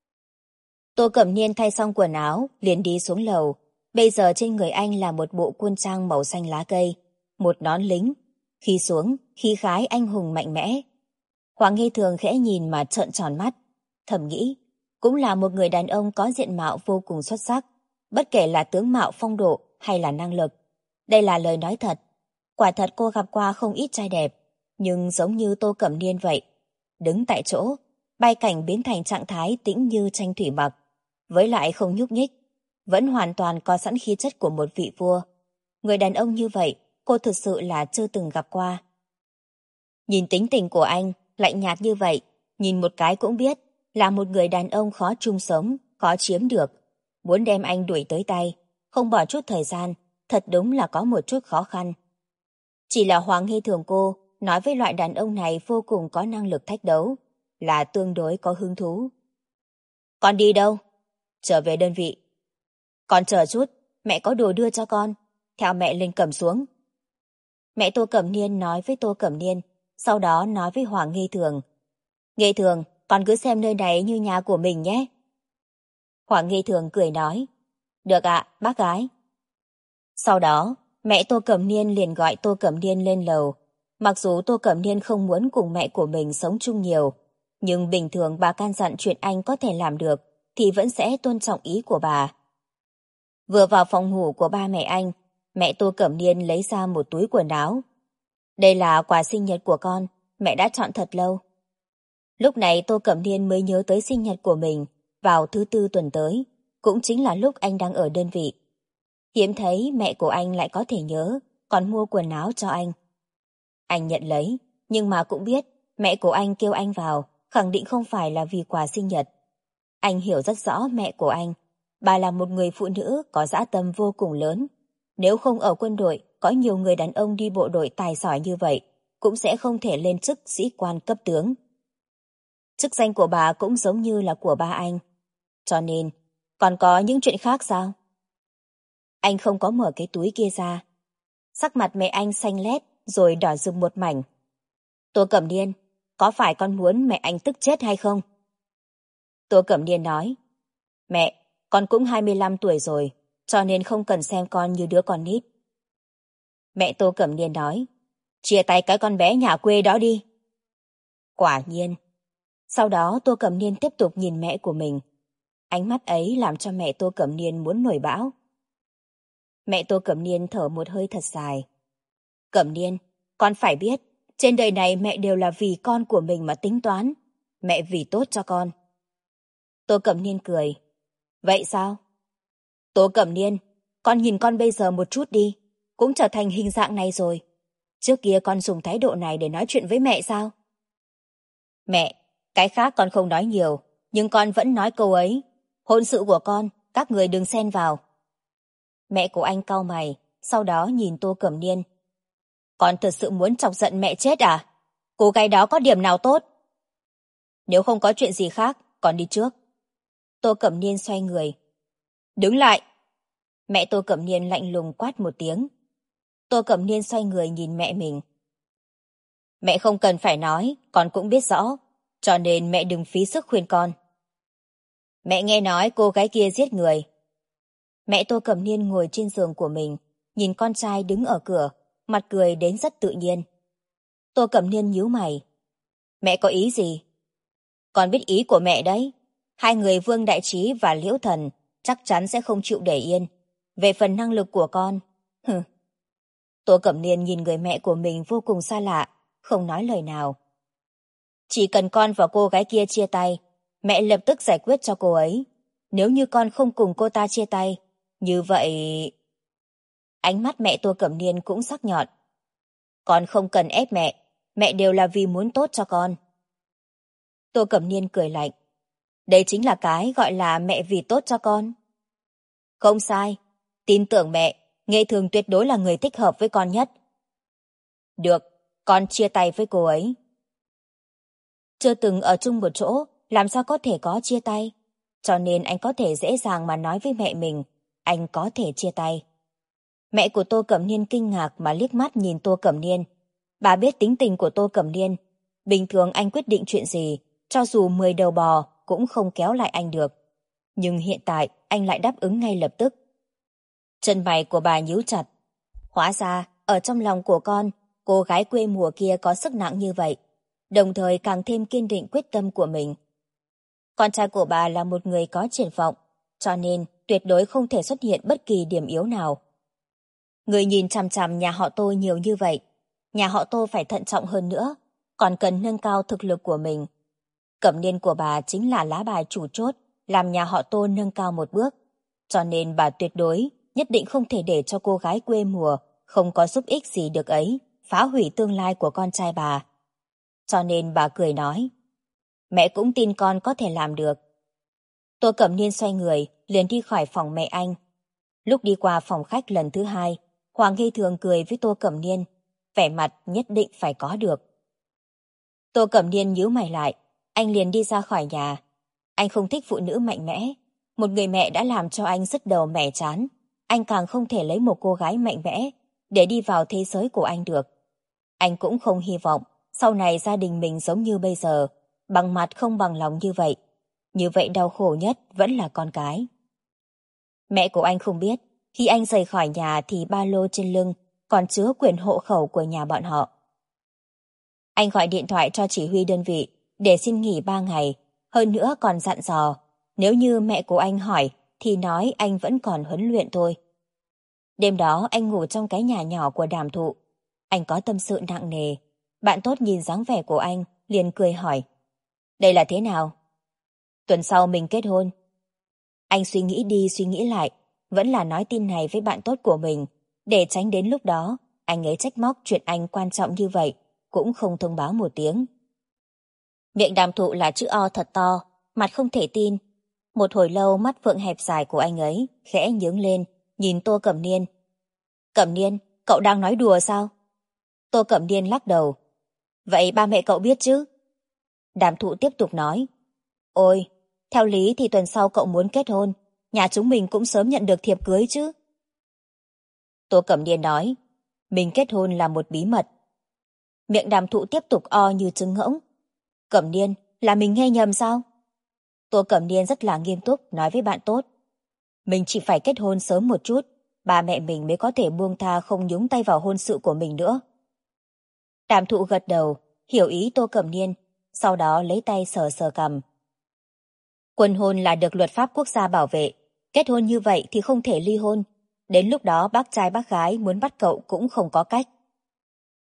Speaker 1: Tô Cẩm Niên thay xong quần áo, liền đi xuống lầu. Bây giờ trên người anh là một bộ quân trang màu xanh lá cây, một nón lính. Khi xuống, khí khái anh hùng mạnh mẽ. Hoàng Nghi Thường khẽ nhìn mà trợn tròn mắt, thầm nghĩ, cũng là một người đàn ông có diện mạo vô cùng xuất sắc, bất kể là tướng mạo phong độ hay là năng lực. Đây là lời nói thật. Quả thật cô gặp qua không ít trai đẹp, nhưng giống như Tô Cẩm Niên vậy, đứng tại chỗ, bay cảnh biến thành trạng thái tĩnh như tranh thủy mặc, với lại không nhúc nhích, vẫn hoàn toàn có sẵn khí chất của một vị vua. Người đàn ông như vậy, cô thực sự là chưa từng gặp qua. Nhìn tính tình của anh, lạnh nhạt như vậy, nhìn một cái cũng biết là một người đàn ông khó chung sống, khó chiếm được. Muốn đem anh đuổi tới tay, không bỏ chút thời gian, thật đúng là có một chút khó khăn. Chỉ là Hoàng Nghi Thường cô nói với loại đàn ông này vô cùng có năng lực thách đấu, là tương đối có hứng thú. Con đi đâu? Trở về đơn vị. Con chờ chút, mẹ có đồ đưa cho con, theo mẹ lên cầm xuống. Mẹ Tô Cẩm Niên nói với Tô Cẩm Niên, sau đó nói với Hoàng Nghi Thường. Nghi Thường, con cứ xem nơi này như nhà của mình nhé. Hoàng Nghi Thường cười nói. Được ạ, bác gái. Sau đó, mẹ Tô Cẩm Niên liền gọi Tô Cẩm Niên lên lầu. Mặc dù Tô Cẩm Niên không muốn cùng mẹ của mình sống chung nhiều, nhưng bình thường bà can dặn chuyện anh có thể làm được, thì vẫn sẽ tôn trọng ý của bà. Vừa vào phòng ngủ của ba mẹ anh, mẹ Tô Cẩm Niên lấy ra một túi quần áo. Đây là quà sinh nhật của con, mẹ đã chọn thật lâu. Lúc này Tô Cẩm Niên mới nhớ tới sinh nhật của mình, vào thứ Tư tuần tới, cũng chính là lúc anh đang ở đơn vị. Hiếm thấy mẹ của anh lại có thể nhớ, còn mua quần áo cho anh. Anh nhận lấy, nhưng mà cũng biết mẹ của anh kêu anh vào, khẳng định không phải là vì quà sinh nhật. Anh hiểu rất rõ mẹ của anh, bà là một người phụ nữ có dã tâm vô cùng lớn. Nếu không ở quân đội, có nhiều người đàn ông đi bộ đội tài giỏi như vậy, cũng sẽ không thể lên chức sĩ quan cấp tướng. Chức danh của bà cũng giống như là của ba anh. Cho nên, còn có những chuyện khác sao? Anh không có mở cái túi kia ra. Sắc mặt mẹ anh xanh lét rồi đỏ rực một mảnh. Tô Cẩm Niên, có phải con muốn mẹ anh tức chết hay không? Tô Cẩm Niên nói, mẹ, con cũng 25 tuổi rồi, cho nên không cần xem con như đứa con nít. Mẹ Tô Cẩm Niên nói, chia tay cái con bé nhà quê đó đi. Quả nhiên. Sau đó Tô Cẩm Niên tiếp tục nhìn mẹ của mình. Ánh mắt ấy làm cho mẹ Tô Cẩm Niên muốn nổi bão. Mẹ Tô Cẩm Niên thở một hơi thật dài. Cẩm Niên, Con phải biết, trên đời này mẹ đều là vì con của mình mà tính toán. Mẹ vì tốt cho con. Tô Cẩm Niên cười. Vậy sao? Tô Cẩm Niên, con nhìn con bây giờ một chút đi, cũng trở thành hình dạng này rồi. Trước kia con dùng thái độ này để nói chuyện với mẹ sao? Mẹ, cái khác con không nói nhiều, nhưng con vẫn nói câu ấy. Hôn sự của con, các người đừng xen vào. Mẹ của anh cau mày, sau đó nhìn Tô Cẩm Niên. Con thật sự muốn chọc giận mẹ chết à? Cô gái đó có điểm nào tốt? Nếu không có chuyện gì khác, con đi trước. Tô Cẩm Niên xoay người. Đứng lại! Mẹ Tô Cẩm Niên lạnh lùng quát một tiếng. Tô Cẩm Niên xoay người nhìn mẹ mình. Mẹ không cần phải nói, con cũng biết rõ, cho nên mẹ đừng phí sức khuyên con. Mẹ nghe nói cô gái kia giết người. Mẹ Tô Cẩm Niên ngồi trên giường của mình, nhìn con trai đứng ở cửa, mặt cười đến rất tự nhiên. Tô Cẩm Niên nhíu mày. Mẹ có ý gì? Con biết ý của mẹ đấy. Hai người Vương Đại Trí và Liễu Thần chắc chắn sẽ không chịu để yên. Về phần năng lực của con, Tô Cẩm Niên nhìn người mẹ của mình vô cùng xa lạ, không nói lời nào. Chỉ cần con và cô gái kia chia tay, mẹ lập tức giải quyết cho cô ấy. Nếu như con không cùng cô ta chia tay, như vậy... Ánh mắt mẹ Tô Cẩm Niên cũng sắc nhọn. Con không cần ép mẹ đều là vì muốn tốt cho con. Tô Cẩm Niên cười lạnh. Đây chính là cái gọi là mẹ vì tốt cho con. Không sai, tin tưởng mẹ, Nghệ Thường tuyệt đối là người thích hợp với con nhất. Được, con chia tay với cô ấy. Chưa từng ở chung một chỗ, làm sao có thể có chia tay? Cho nên anh có thể dễ dàng mà nói với mẹ mình, anh có thể chia tay. Mẹ của Tô Cẩm Niên kinh ngạc mà liếc mắt nhìn Tô Cẩm Niên. Bà biết tính tình của Tô Cẩm Niên. Bình thường anh quyết định chuyện gì, cho dù 10 đầu bò cũng không kéo lại anh được. Nhưng hiện tại anh lại đáp ứng ngay lập tức. Chân mày của bà nhíu chặt. Hóa ra, ở trong lòng của con, cô gái quê mùa kia có sức nặng như vậy, đồng thời càng thêm kiên định quyết tâm của mình. Con trai của bà là một người có triển vọng, cho nên tuyệt đối không thể xuất hiện bất kỳ điểm yếu nào. Người nhìn chằm chằm nhà họ Tô nhiều như vậy, nhà họ Tô phải thận trọng hơn nữa, còn cần nâng cao thực lực của mình. Cẩm Niên của bà chính là lá bài chủ chốt, làm nhà họ Tô nâng cao một bước, cho nên bà tuyệt đối nhất định không thể để cho cô gái quê mùa không có giúp ích gì được ấy phá hủy tương lai của con trai bà. Cho nên bà cười nói, mẹ cũng tin con có thể làm được. Tô Cẩm Niên xoay người, liền đi khỏi phòng mẹ anh. Lúc đi qua phòng khách lần thứ hai, Hoàng Hy Thường cười với Tô Cẩm Niên, vẻ mặt nhất định phải có được. Tô Cẩm Niên nhíu mày lại, anh liền đi ra khỏi nhà. Anh không thích phụ nữ mạnh mẽ, một người mẹ đã làm cho anh sứt đầu mẻ chán. Anh càng không thể lấy một cô gái mạnh mẽ để đi vào thế giới của anh được. Anh cũng không hy vọng sau này gia đình mình giống như bây giờ, bằng mặt không bằng lòng như vậy. Như vậy đau khổ nhất vẫn là con cái. Mẹ của anh không biết, khi anh rời khỏi nhà thì ba lô trên lưng còn chứa quyển hộ khẩu của nhà bọn họ. Anh gọi điện thoại cho chỉ huy đơn vị để xin nghỉ 3 ngày, hơn nữa còn dặn dò, nếu như mẹ của anh hỏi thì nói anh vẫn còn huấn luyện thôi. Đêm đó anh ngủ trong cái nhà nhỏ của Đàm Thụ. Anh có tâm sự nặng nề. Bạn tốt nhìn dáng vẻ của anh, liền cười hỏi. Đây là thế nào? Tuần sau mình kết hôn. Anh suy nghĩ đi suy nghĩ lại, vẫn là nói tin này với bạn tốt của mình, để tránh đến lúc đó, anh ấy trách móc chuyện anh quan trọng như vậy, cũng không thông báo một tiếng. Miệng Đàm Thụ là chữ O thật to, mặt không thể tin. Một hồi lâu mắt phượng hẹp dài của anh ấy khẽ nhướng lên, nhìn Tô Cẩm Niên. Cẩm Niên, cậu đang nói đùa sao? Tô Cẩm Niên lắc đầu. Vậy ba mẹ cậu biết chứ? Đàm Thụ tiếp tục nói. Ôi, theo lý thì tuần sau cậu muốn kết hôn, nhà chúng mình cũng sớm nhận được thiệp cưới chứ. Tô Cẩm Niên nói, mình kết hôn là một bí mật. Miệng Đàm Thụ tiếp tục o như trứng ngỗng. Cẩm Niên, là mình nghe nhầm sao? Tô Cẩm Niên rất là nghiêm túc nói với bạn tốt. Mình chỉ phải kết hôn sớm một chút, ba mẹ mình mới có thể buông tha không nhúng tay vào hôn sự của mình nữa. Đàm Thụ gật đầu, hiểu ý Tô Cẩm Niên, sau đó lấy tay sờ sờ cằm. Quân hôn là được luật pháp quốc gia bảo vệ, kết hôn như vậy thì không thể ly hôn. Đến lúc đó bác trai bác gái muốn bắt cậu cũng không có cách.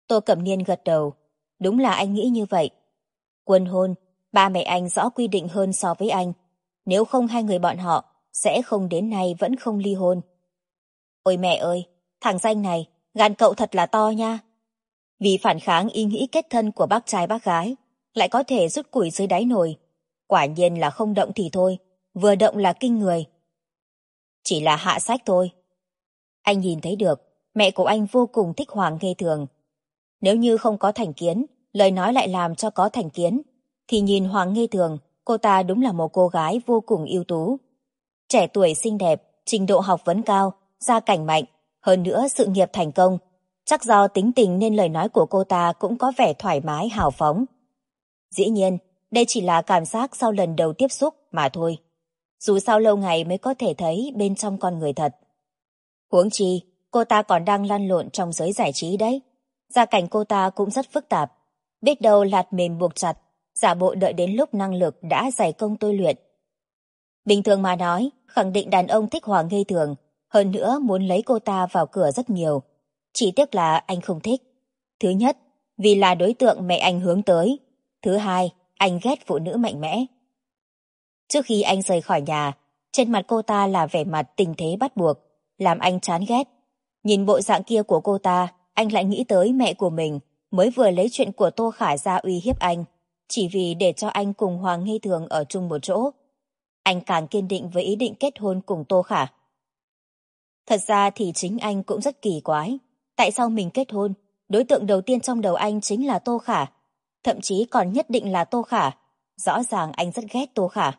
Speaker 1: Tô Cẩm Niên gật đầu. Đúng là anh nghĩ như vậy. Quân hôn, ba mẹ anh rõ quy định hơn so với anh. Nếu không hai người bọn họ sẽ không đến nay vẫn không ly hôn. Ôi mẹ ơi, thằng danh này, gan cậu thật là to nha. Vì phản kháng ý nghĩ kết thân của bác trai bác gái, lại có thể rút củi dưới đáy nồi. Quả nhiên là không động thì thôi, vừa động là kinh người. Chỉ là hạ sách thôi. Anh nhìn thấy được, mẹ của anh vô cùng thích Hoàng Nghê Thường. Nếu như không có thành kiến, lời nói lại làm cho có thành kiến, thì nhìn Hoàng Nghê Thường, cô ta đúng là một cô gái vô cùng ưu tú. Trẻ tuổi xinh đẹp, trình độ học vấn cao, gia cảnh mạnh, hơn nữa sự nghiệp thành công. Chắc do tính tình nên lời nói của cô ta cũng có vẻ thoải mái hào phóng. Dĩ nhiên, đây chỉ là cảm giác sau lần đầu tiếp xúc mà thôi. Dù sao lâu ngày mới có thể thấy bên trong con người thật. Huống chi, cô ta còn đang lăn lộn trong giới giải trí đấy. Gia cảnh cô ta cũng rất phức tạp. Biết đâu lạt mềm buộc chặt, giả bộ đợi đến lúc năng lực đã dày công tôi luyện. Bình thường mà nói, khẳng định đàn ông thích Hoàng Nghê Thường, hơn nữa muốn lấy cô ta vào cửa rất nhiều. Chỉ tiếc là anh không thích. Thứ nhất, vì là đối tượng mẹ anh hướng tới. Thứ hai, anh ghét phụ nữ mạnh mẽ. Trước khi anh rời khỏi nhà, trên mặt cô ta là vẻ mặt tình thế bắt buộc, làm anh chán ghét. Nhìn bộ dạng kia của cô ta, anh lại nghĩ tới mẹ của mình mới vừa lấy chuyện của Tô Khả ra uy hiếp anh, chỉ vì để cho anh cùng Hoàng Nghê Thường ở chung một chỗ. Anh càng kiên định với ý định kết hôn cùng Tô Khả. Thật ra thì chính anh cũng rất kỳ quái. Tại sao mình kết hôn, đối tượng đầu tiên trong đầu anh chính là Tô Khả, thậm chí còn nhất định là Tô Khả. Rõ ràng anh rất ghét Tô Khả.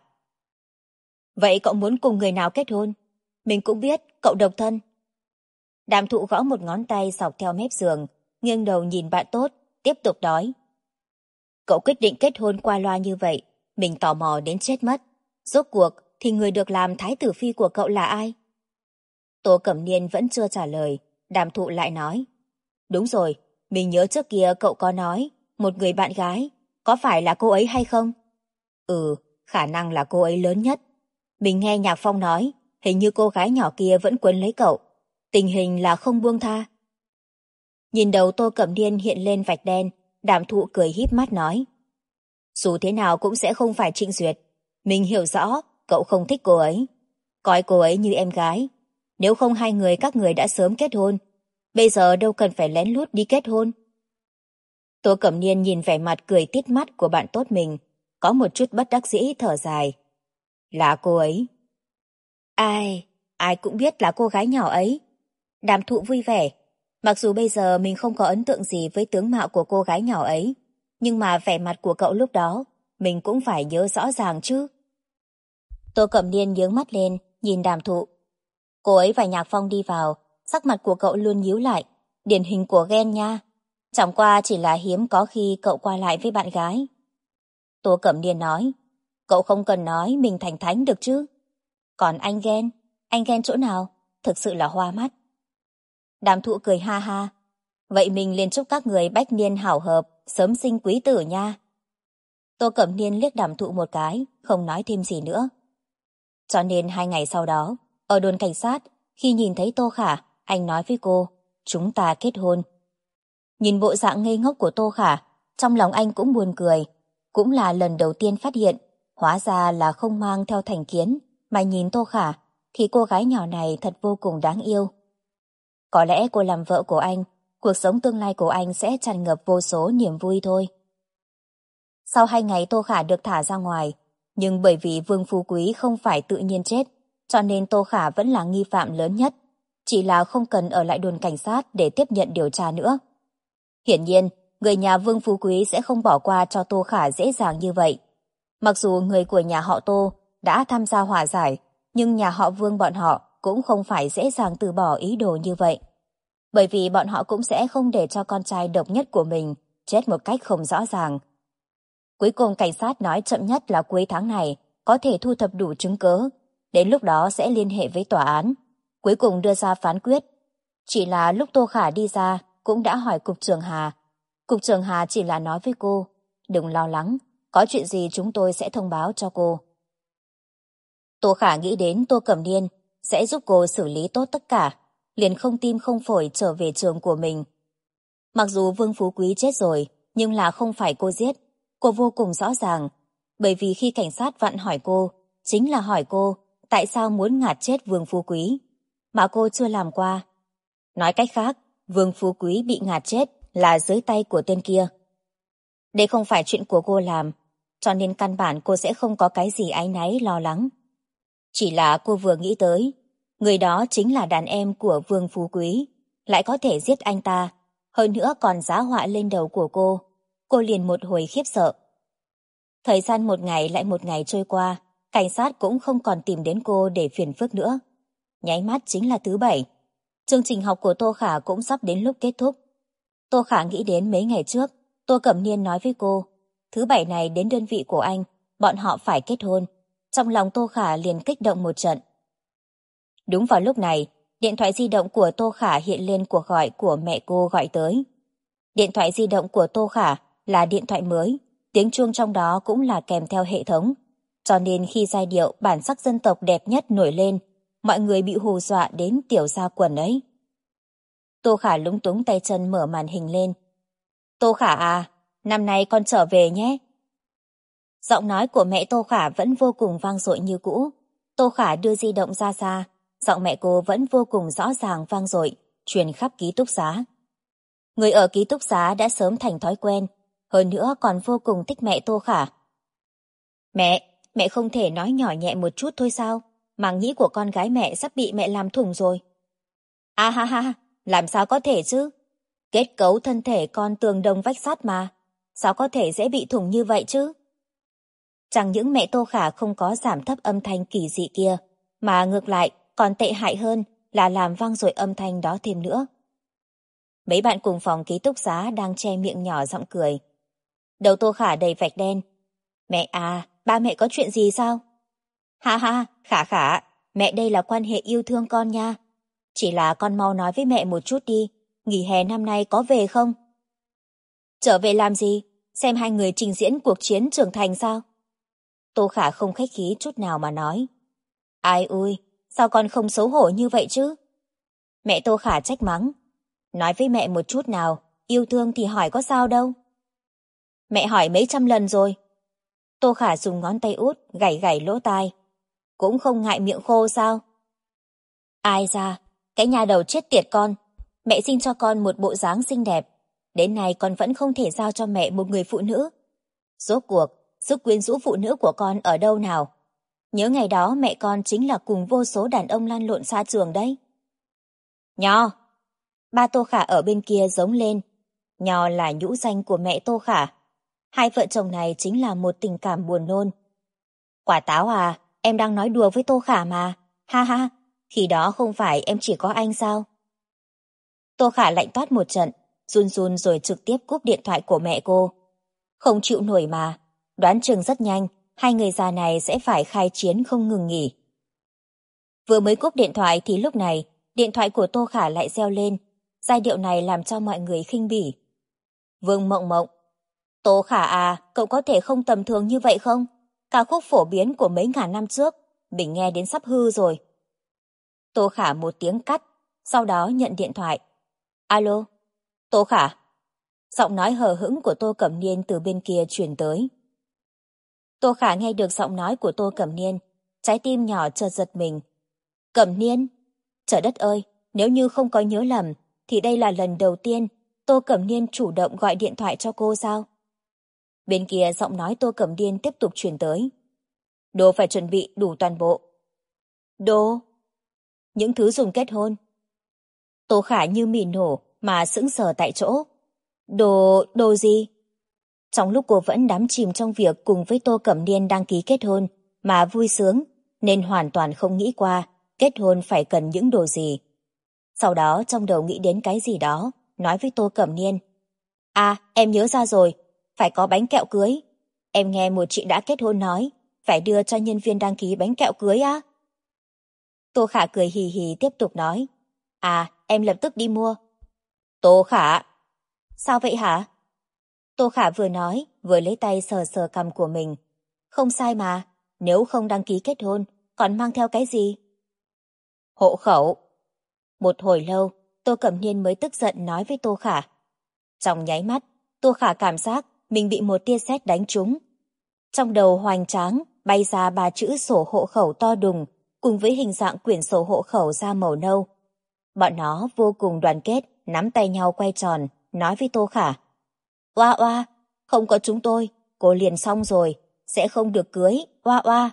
Speaker 1: Vậy cậu muốn cùng người nào kết hôn? Mình cũng biết, cậu độc thân. Đàm Thụ gõ một ngón tay dọc theo mép giường, nghiêng đầu nhìn bạn tốt, tiếp tục nói. Cậu quyết định kết hôn qua loa như vậy, mình tò mò đến chết mất. Rốt cuộc thì người được làm thái tử phi của cậu là ai? Tô Cẩm Niên vẫn chưa trả lời, Đàm Thụ lại nói. Đúng rồi, mình nhớ trước kia cậu có nói, một người bạn gái, có phải là cô ấy hay không? Ừ, khả năng là cô ấy lớn nhất. Mình nghe Nhạc Phong nói, hình như cô gái nhỏ kia vẫn quấn lấy cậu. Tình hình là không buông tha. Nhìn đầu Tô Cẩm Niên hiện lên vạch đen, Đàm Thụ cười híp mắt nói. Dù thế nào cũng sẽ không phải Trịnh Duyệt. Mình hiểu rõ, cậu không thích cô ấy. Coi cô ấy như em gái. Nếu không hai người các người đã sớm kết hôn. Bây giờ đâu cần phải lén lút đi kết hôn. Tô Cẩm Niên nhìn vẻ mặt cười tít mắt của bạn tốt mình, có một chút bất đắc dĩ thở dài. Là cô ấy. Ai cũng biết là cô gái nhỏ ấy. Đàm Thụ vui vẻ. Mặc dù bây giờ mình không có ấn tượng gì với tướng mạo của cô gái nhỏ ấy, nhưng mà vẻ mặt của cậu lúc đó, mình cũng phải nhớ rõ ràng chứ. Tô Cẩm Niên nhướng mắt lên, nhìn Đàm Thụ. Cô ấy và Nhạc Phong đi vào, sắc mặt của cậu luôn nhíu lại, điển hình của ghen nha. Chẳng qua chỉ là hiếm có khi cậu qua lại với bạn gái. Tô Cẩm Niên nói, cậu không cần nói mình thành thánh được chứ. Còn anh ghen chỗ nào? Thực sự là hoa mắt. Đàm Thụ cười ha ha. Vậy mình liền chúc các người bách niên hảo hợp, sớm sinh quý tử nha. Tô Cẩm Niên liếc Đàm Thụ một cái, không nói thêm gì nữa. Cho nên 2 ngày sau đó, ở đồn cảnh sát, khi nhìn thấy Tô Khả, anh nói với cô, chúng ta kết hôn. Nhìn bộ dạng ngây ngốc của Tô Khả, trong lòng anh cũng buồn cười. Cũng là lần đầu tiên phát hiện, hóa ra là không mang theo thành kiến, mà nhìn Tô Khả, thì cô gái nhỏ này thật vô cùng đáng yêu. Có lẽ cô làm vợ của anh, cuộc sống tương lai của anh sẽ tràn ngập vô số niềm vui thôi. Sau 2 ngày Tô Khả được thả ra ngoài, nhưng bởi vì Vương Phú Quý không phải tự nhiên chết, cho nên Tô Khả vẫn là nghi phạm lớn nhất, chỉ là không cần ở lại đồn cảnh sát để tiếp nhận điều tra nữa. Hiển nhiên, người nhà Vương Phú Quý sẽ không bỏ qua cho Tô Khả dễ dàng như vậy. Mặc dù người của nhà họ Tô đã tham gia hòa giải, nhưng nhà họ Vương bọn họ cũng không phải dễ dàng từ bỏ ý đồ như vậy. Bởi vì bọn họ cũng sẽ không để cho con trai độc nhất của mình chết một cách không rõ ràng. Cuối cùng cảnh sát nói chậm nhất là cuối tháng này có thể thu thập đủ chứng cứ, đến lúc đó sẽ liên hệ với tòa án, cuối cùng đưa ra phán quyết. Chỉ là lúc Tô Khả đi ra cũng đã hỏi Cục trưởng Hà. Cục trưởng Hà chỉ là nói với cô, đừng lo lắng, có chuyện gì chúng tôi sẽ thông báo cho cô. Tô Khả nghĩ đến Tô Cẩm Niên sẽ giúp cô xử lý tốt tất cả, liền không tim không phổi trở về trường của mình. Mặc dù Vương Phú Quý chết rồi, nhưng là không phải cô giết. Cô vô cùng rõ ràng, bởi vì khi cảnh sát vặn hỏi cô, chính là hỏi cô tại sao muốn ngạt chết Vương Phú Quý, mà cô chưa làm qua. Nói cách khác, Vương Phú Quý bị ngạt chết là dưới tay của tên kia. Đây không phải chuyện của cô làm, cho nên căn bản cô sẽ không có cái gì áy náy lo lắng. Chỉ là cô vừa nghĩ tới, người đó chính là đàn em của Vương Phú Quý, lại có thể giết anh ta, hơn nữa còn giá họa lên đầu của cô liền một hồi khiếp sợ. Thời gian một ngày lại một ngày trôi qua, cảnh sát cũng không còn tìm đến cô để phiền phức nữa. Nháy mắt chính là thứ Bảy. Chương trình học của Tô Khả cũng sắp đến lúc kết thúc. Tô Khả nghĩ đến mấy ngày trước, Tô Cẩm Niên nói với cô, thứ Bảy này đến đơn vị của anh, bọn họ phải kết hôn. Trong lòng Tô Khả liền kích động một trận. Đúng vào lúc này, điện thoại di động của Tô Khả hiện lên cuộc gọi của mẹ cô gọi tới. Điện thoại di động của Tô Khả là điện thoại mới, tiếng chuông trong đó cũng là kèm theo hệ thống. Cho nên khi giai điệu bản sắc dân tộc đẹp nhất nổi lên, mọi người bị hù dọa đến tiểu ra quần ấy. Tô Khả lúng túng tay chân mở màn hình lên. Tô Khả à, năm nay con trở về nhé. Giọng nói của mẹ Tô Khả vẫn vô cùng vang dội như cũ. Tô Khả đưa di động ra xa, giọng mẹ cô vẫn vô cùng rõ ràng vang dội, truyền khắp ký túc xá. Người ở ký túc xá đã sớm thành thói quen, hơn nữa còn vô cùng thích mẹ Tô Khả. Mẹ không thể nói nhỏ nhẹ một chút thôi sao? Màng nhĩ của con gái mẹ sắp bị mẹ làm thủng rồi. À ha ha, làm sao có thể chứ? Kết cấu thân thể con tường đồng vách sắt mà, sao có thể dễ bị thủng như vậy chứ? Chẳng những mẹ Tô Khả không có giảm thấp âm thanh kỳ dị kia, mà ngược lại còn tệ hại hơn là làm vang dội âm thanh đó thêm nữa. Mấy bạn cùng phòng ký túc xá đang che miệng nhỏ giọng cười. Đầu Tô Khả đầy vạch đen. Mẹ à, ba mẹ có chuyện gì sao? Ha ha, Khả, mẹ đây là quan hệ yêu thương con nha. Chỉ là con mau nói với mẹ một chút đi, nghỉ hè năm nay có về không? Trở về làm gì? Xem hai người trình diễn cuộc chiến trưởng thành sao? Tô Khả không khách khí chút nào mà nói. Ai ui, sao con không xấu hổ như vậy chứ? Mẹ Tô Khả trách mắng. Nói với mẹ một chút nào, yêu thương thì hỏi có sao đâu. Mẹ hỏi mấy trăm lần rồi. Tô Khả dùng ngón tay út gảy gảy lỗ tai. Cũng không ngại miệng khô sao? Ai ra, cái nhà đầu chết tiệt con. Mẹ sinh cho con một bộ dáng xinh đẹp. Đến nay con vẫn không thể giao cho mẹ một người phụ nữ. Rốt cuộc, sức quyến rũ phụ nữ của con ở đâu nào? Nhớ ngày đó mẹ con chính là cùng vô số đàn ông lăn lộn xa trường đấy. Nho! Ba Tô Khả ở bên kia giống lên. Nho là nhũ danh của mẹ Tô Khả. Hai vợ chồng này chính là một tình cảm buồn nôn. Quả táo à, em đang nói đùa với Tô Khả mà. Ha ha, khi đó không phải em chỉ có anh sao? Tô Khả lạnh toát một trận, run run rồi trực tiếp cúp điện thoại của mẹ cô. Không chịu nổi mà, đoán chừng rất nhanh, hai người già này sẽ phải khai chiến không ngừng nghỉ. Vừa mới cúp điện thoại thì lúc này, điện thoại của Tô Khả lại reo lên. Giai điệu này làm cho mọi người khinh bỉ. Vương Mộng Mộng. Tô Khả à, cậu có thể không tầm thường như vậy không? Ca khúc phổ biến của mấy ngàn năm trước, mình nghe đến sắp hư rồi. Tô Khả một tiếng cắt, sau đó nhận điện thoại. Alo, Tô Khả. Giọng nói hờ hững của Tô Cẩm Niên từ bên kia truyền tới. Tô Khả nghe được giọng nói của Tô Cẩm Niên, trái tim nhỏ chợt giật mình. Cẩm Niên? Trời đất ơi, nếu như không có nhớ lầm, thì đây là lần đầu tiên Tô Cẩm Niên chủ động gọi điện thoại cho cô sao? Bên kia giọng nói Tô Cẩm Niên tiếp tục truyền tới. Đồ phải chuẩn bị đủ toàn bộ. Đồ? Những thứ dùng kết hôn. Tô Khả như mìn nổ mà sững sờ tại chỗ. Đồ gì? Trong lúc cô vẫn đắm chìm trong việc cùng với Tô Cẩm Niên đăng ký kết hôn mà vui sướng, nên hoàn toàn không nghĩ qua kết hôn phải cần những đồ gì. Sau đó trong đầu nghĩ đến cái gì đó, nói với Tô Cẩm Niên. À, em nhớ ra rồi, phải có bánh kẹo cưới. Em nghe một chị đã kết hôn nói, phải đưa cho nhân viên đăng ký bánh kẹo cưới á. Tô Khả cười hì hì tiếp tục nói. À, em lập tức đi mua. Tô Khả! Sao vậy hả? Tô Khả vừa nói, vừa lấy tay sờ sờ cằm của mình. Không sai mà, nếu không đăng ký kết hôn, còn mang theo cái gì? Hộ khẩu. Một hồi lâu, Tô Cẩm Niên mới tức giận nói với Tô Khả. Trong nháy mắt, Tô Khả cảm giác mình bị một tia sét đánh trúng. Trong đầu hoành tráng bay ra 3 chữ sổ hộ khẩu to đùng cùng với hình dạng quyển sổ hộ khẩu da màu nâu. Bọn nó vô cùng đoàn kết, nắm tay nhau quay tròn, nói với Tô Khả. Oa oa, không có chúng tôi, cô liền xong rồi, sẽ không được cưới, oa oa.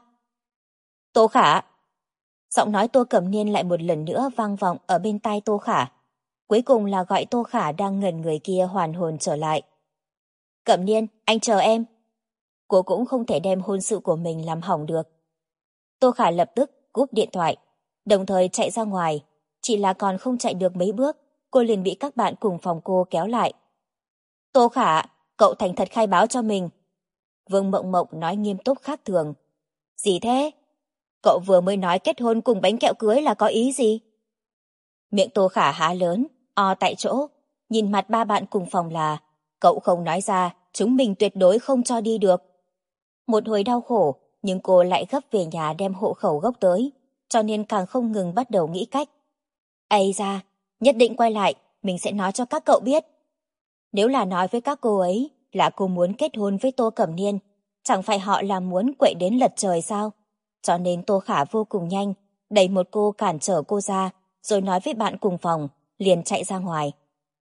Speaker 1: Tô Khả. Giọng nói Tô Cẩm Niên lại một lần nữa vang vọng ở bên tai Tô Khả. Cuối cùng là gọi Tô Khả đang ngẩn người kia hoàn hồn trở lại. Cẩm Niên, anh chờ em. Cô cũng không thể đem hôn sự của mình làm hỏng được. Tô Khả lập tức cúp điện thoại, đồng thời chạy ra ngoài. Chỉ là còn không chạy được mấy bước, cô liền bị các bạn cùng phòng cô kéo lại. Tô Khả, cậu thành thật khai báo cho mình. Vương Mộng Mộng nói nghiêm túc khác thường. Gì thế? Cậu vừa mới nói kết hôn cùng bánh kẹo cưới là có ý gì? Miệng Tô Khả há lớn, o tại chỗ, nhìn mặt ba bạn cùng phòng là, cậu không nói ra, chúng mình tuyệt đối không cho đi được. Một hồi đau khổ, nhưng cô lại gấp về nhà đem hộ khẩu gốc tới, cho nên càng không ngừng bắt đầu nghĩ cách. Ây da, nhất định quay lại, mình sẽ nói cho các cậu biết. Nếu là nói với các cô ấy là cô muốn kết hôn với Tô Cẩm Niên, chẳng phải họ là muốn quậy đến lật trời sao? Cho nên Tô Khả vô cùng nhanh, đẩy một cô cản trở cô ra, rồi nói với bạn cùng phòng, liền chạy ra ngoài.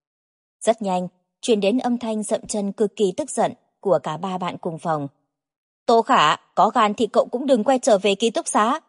Speaker 1: Rất nhanh, truyền đến âm thanh dậm chân cực kỳ tức giận của cả ba bạn cùng phòng. Tô Khả, có gan thì cậu cũng đừng quay trở về ký túc xá.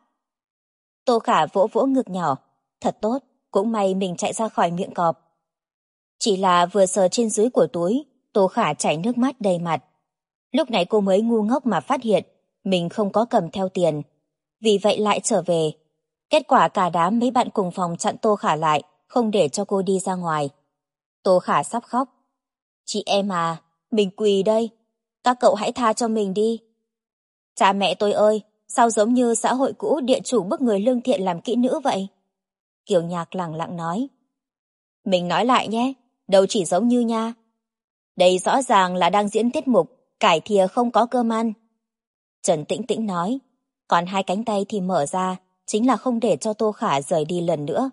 Speaker 1: Tô Khả vỗ vỗ ngực nhỏ. Thật tốt, cũng may mình chạy ra khỏi miệng cọp. Chỉ là vừa sờ trên dưới của túi, Tô Khả chảy nước mắt đầy mặt. Lúc này cô mới ngu ngốc mà phát hiện mình không có cầm theo tiền. Vì vậy lại trở về. Kết quả cả đám mấy bạn cùng phòng chặn Tô Khả lại, không để cho cô đi ra ngoài. Tô Khả sắp khóc. Chị em à, mình quỳ đây. Các cậu hãy tha cho mình đi. Cha mẹ tôi ơi, sao giống như xã hội cũ địa chủ bức người lương thiện làm kỹ nữ vậy? Kiều Nhạc lẳng lặng nói. Mình nói lại nhé, đâu chỉ giống như nha. Đây rõ ràng là đang diễn tiết mục, cải thìa không có cơm ăn. Trần Tĩnh Tĩnh nói, còn hai cánh tay thì mở ra, chính là không để cho Tô Khả rời đi lần nữa.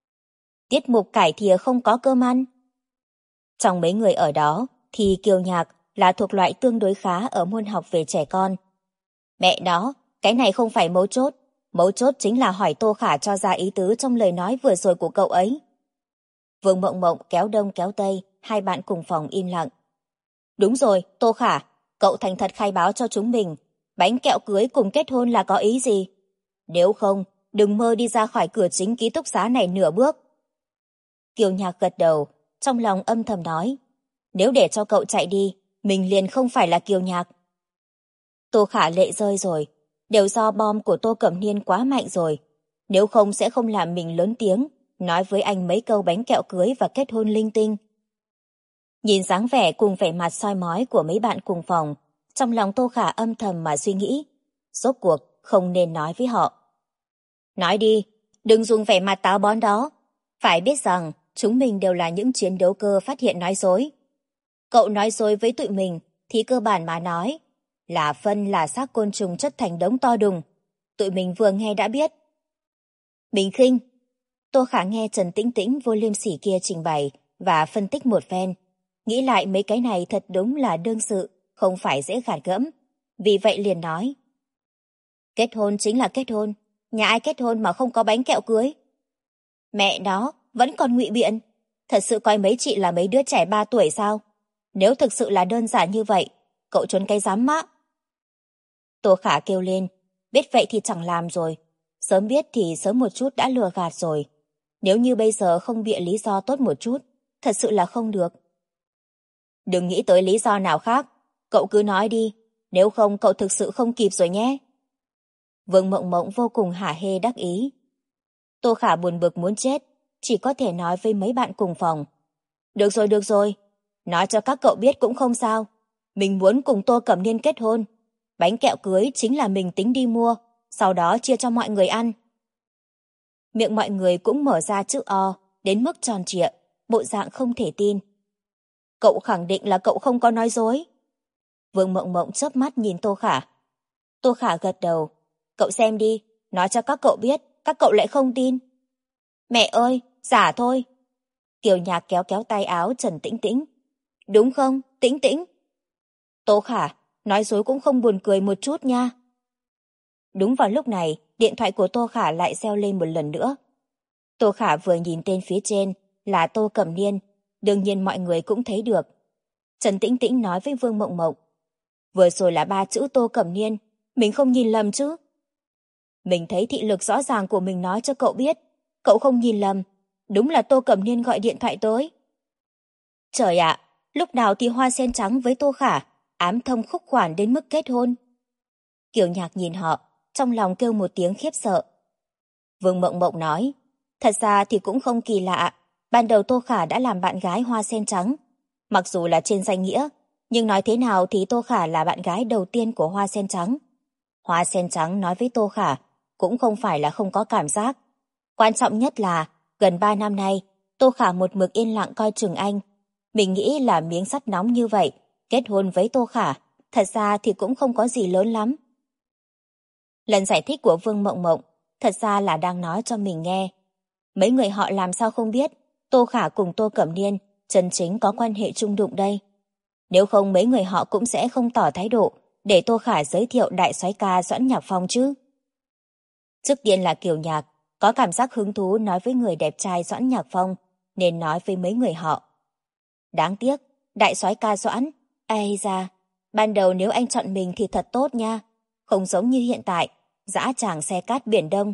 Speaker 1: Tiết mục cải thìa không có cơm ăn. Trong mấy người ở đó, thì Kiều Nhạc là thuộc loại tương đối khá ở môn học về trẻ con. Mẹ nó, cái này không phải mấu chốt chính là hỏi Tô Khả cho ra ý tứ trong lời nói vừa rồi của cậu ấy. Vương Mộng Mộng kéo đông kéo tây, hai bạn cùng phòng im lặng. Đúng rồi, Tô Khả, cậu thành thật khai báo cho chúng mình, bánh kẹo cưới cùng kết hôn là có ý gì? Nếu không, đừng mơ đi ra khỏi cửa chính ký túc xá này nửa bước. Kiều Nhạc gật đầu, trong lòng âm thầm nói, nếu để cho cậu chạy đi, mình liền không phải là Kiều Nhạc. Tô Khả lệ rơi rồi, đều do bom của Tô Cẩm Niên quá mạnh rồi, nếu không sẽ không làm mình lớn tiếng, nói với anh mấy câu bánh kẹo cưới và kết hôn linh tinh. Nhìn dáng vẻ cùng vẻ mặt soi mói của mấy bạn cùng phòng, trong lòng Tô Khả âm thầm mà suy nghĩ, rốt cuộc không nên nói với họ. Nói đi, đừng dùng vẻ mặt táo bón đó, phải biết rằng chúng mình đều là những chiến đấu cơ phát hiện nói dối. Cậu nói dối với tụi mình thì cơ bản mà nói là phân là xác côn trùng chất thành đống to đùng. Tụi mình vừa nghe đã biết. Bình khinh. Tô Khả nghe Trần Tĩnh Tĩnh vô liêm sỉ kia trình bày và phân tích một phen. Nghĩ lại mấy cái này thật đúng là đương sự, không phải dễ gạt gẫm. Vì vậy liền nói. Kết hôn chính là kết hôn. Nhà ai kết hôn mà không có bánh kẹo cưới? Mẹ nó, vẫn còn ngụy biện. Thật sự coi mấy chị là mấy đứa trẻ 3 tuổi sao? Nếu thực sự là đơn giản như vậy, cậu trốn cái giám má. Tô Khả kêu lên, biết vậy thì chẳng làm rồi. Sớm biết thì sớm một chút đã lừa gạt rồi. Nếu như bây giờ không bịa lý do tốt một chút, thật sự là không được. Đừng nghĩ tới lý do nào khác, cậu cứ nói đi, nếu không cậu thực sự không kịp rồi nhé. Vương Mộng Mộng vô cùng hả hê đắc ý. Tô Khả buồn bực muốn chết, chỉ có thể nói với mấy bạn cùng phòng. Được rồi, nói cho các cậu biết cũng không sao. Mình muốn cùng Tô Cẩm Niên kết hôn. Bánh kẹo cưới chính là mình tính đi mua, sau đó chia cho mọi người ăn. Miệng mọi người cũng mở ra chữ O, đến mức tròn trịa, bộ dạng không thể tin. Cậu khẳng định là cậu không có nói dối. Vương Mộng Mộng chớp mắt nhìn Tô Khả. Tô Khả gật đầu. Cậu xem đi, nói cho các cậu biết, các cậu lại không tin. Mẹ ơi, giả thôi. Kiều Nhạc kéo kéo tay áo Trần Tĩnh Tĩnh. Đúng không, Tĩnh Tĩnh? Tô Khả, nói dối cũng không buồn cười một chút nha. Đúng vào lúc này, điện thoại của Tô Khả lại reo lên một lần nữa. Tô Khả vừa nhìn tên phía trên là Tô Cẩm Niên, đương nhiên mọi người cũng thấy được. Trần Tĩnh Tĩnh nói với Vương Mộng Mộng, vừa rồi là 3 chữ Tô Cẩm Niên, mình không nhìn lầm chứ? Mình thấy thị lực rõ ràng của mình nói cho cậu biết, cậu không nhìn lầm, đúng là Tô Cẩm Niên gọi điện thoại tới. Trời ạ, lúc nào thì Hoa Sen Trắng với Tô Khả ám thông khúc khoản đến mức kết hôn. Kiều Nhạc nhìn họ, trong lòng kêu một tiếng khiếp sợ. Vương Mộng Mộng nói, thật ra thì cũng không kỳ lạ, ban đầu Tô Khả đã làm bạn gái Hoa Sen Trắng. Mặc dù là trên danh nghĩa, nhưng nói thế nào thì Tô Khả là bạn gái đầu tiên của Hoa Sen Trắng. Hoa Sen Trắng nói với Tô Khả cũng không phải là không có cảm giác. Quan trọng nhất là, gần 3 năm nay, Tô Khả một mực yên lặng coi chừng anh. Mình nghĩ là miếng sắt nóng như vậy, kết hôn với Tô Khả, thật ra thì cũng không có gì lớn lắm. Lần giải thích của Vương Mộng Mộng, thật ra là đang nói cho mình nghe. Mấy người họ làm sao không biết, Tô Khả cùng Tô Cẩm Niên chân chính có quan hệ chung đụng đây. Nếu không mấy người họ cũng sẽ không tỏ thái độ để Tô Khả giới thiệu đại soái ca Doãn Nhạc Phong chứ. Trước tiên là Kiều Nhạc, có cảm giác hứng thú nói với người đẹp trai Doãn Nhạc Phong, nên nói với mấy người họ. Đáng tiếc, đại soái ca Doãn, ây da, ban đầu nếu anh chọn mình thì thật tốt nha, không giống như hiện tại, dã tràng xe cát biển đông.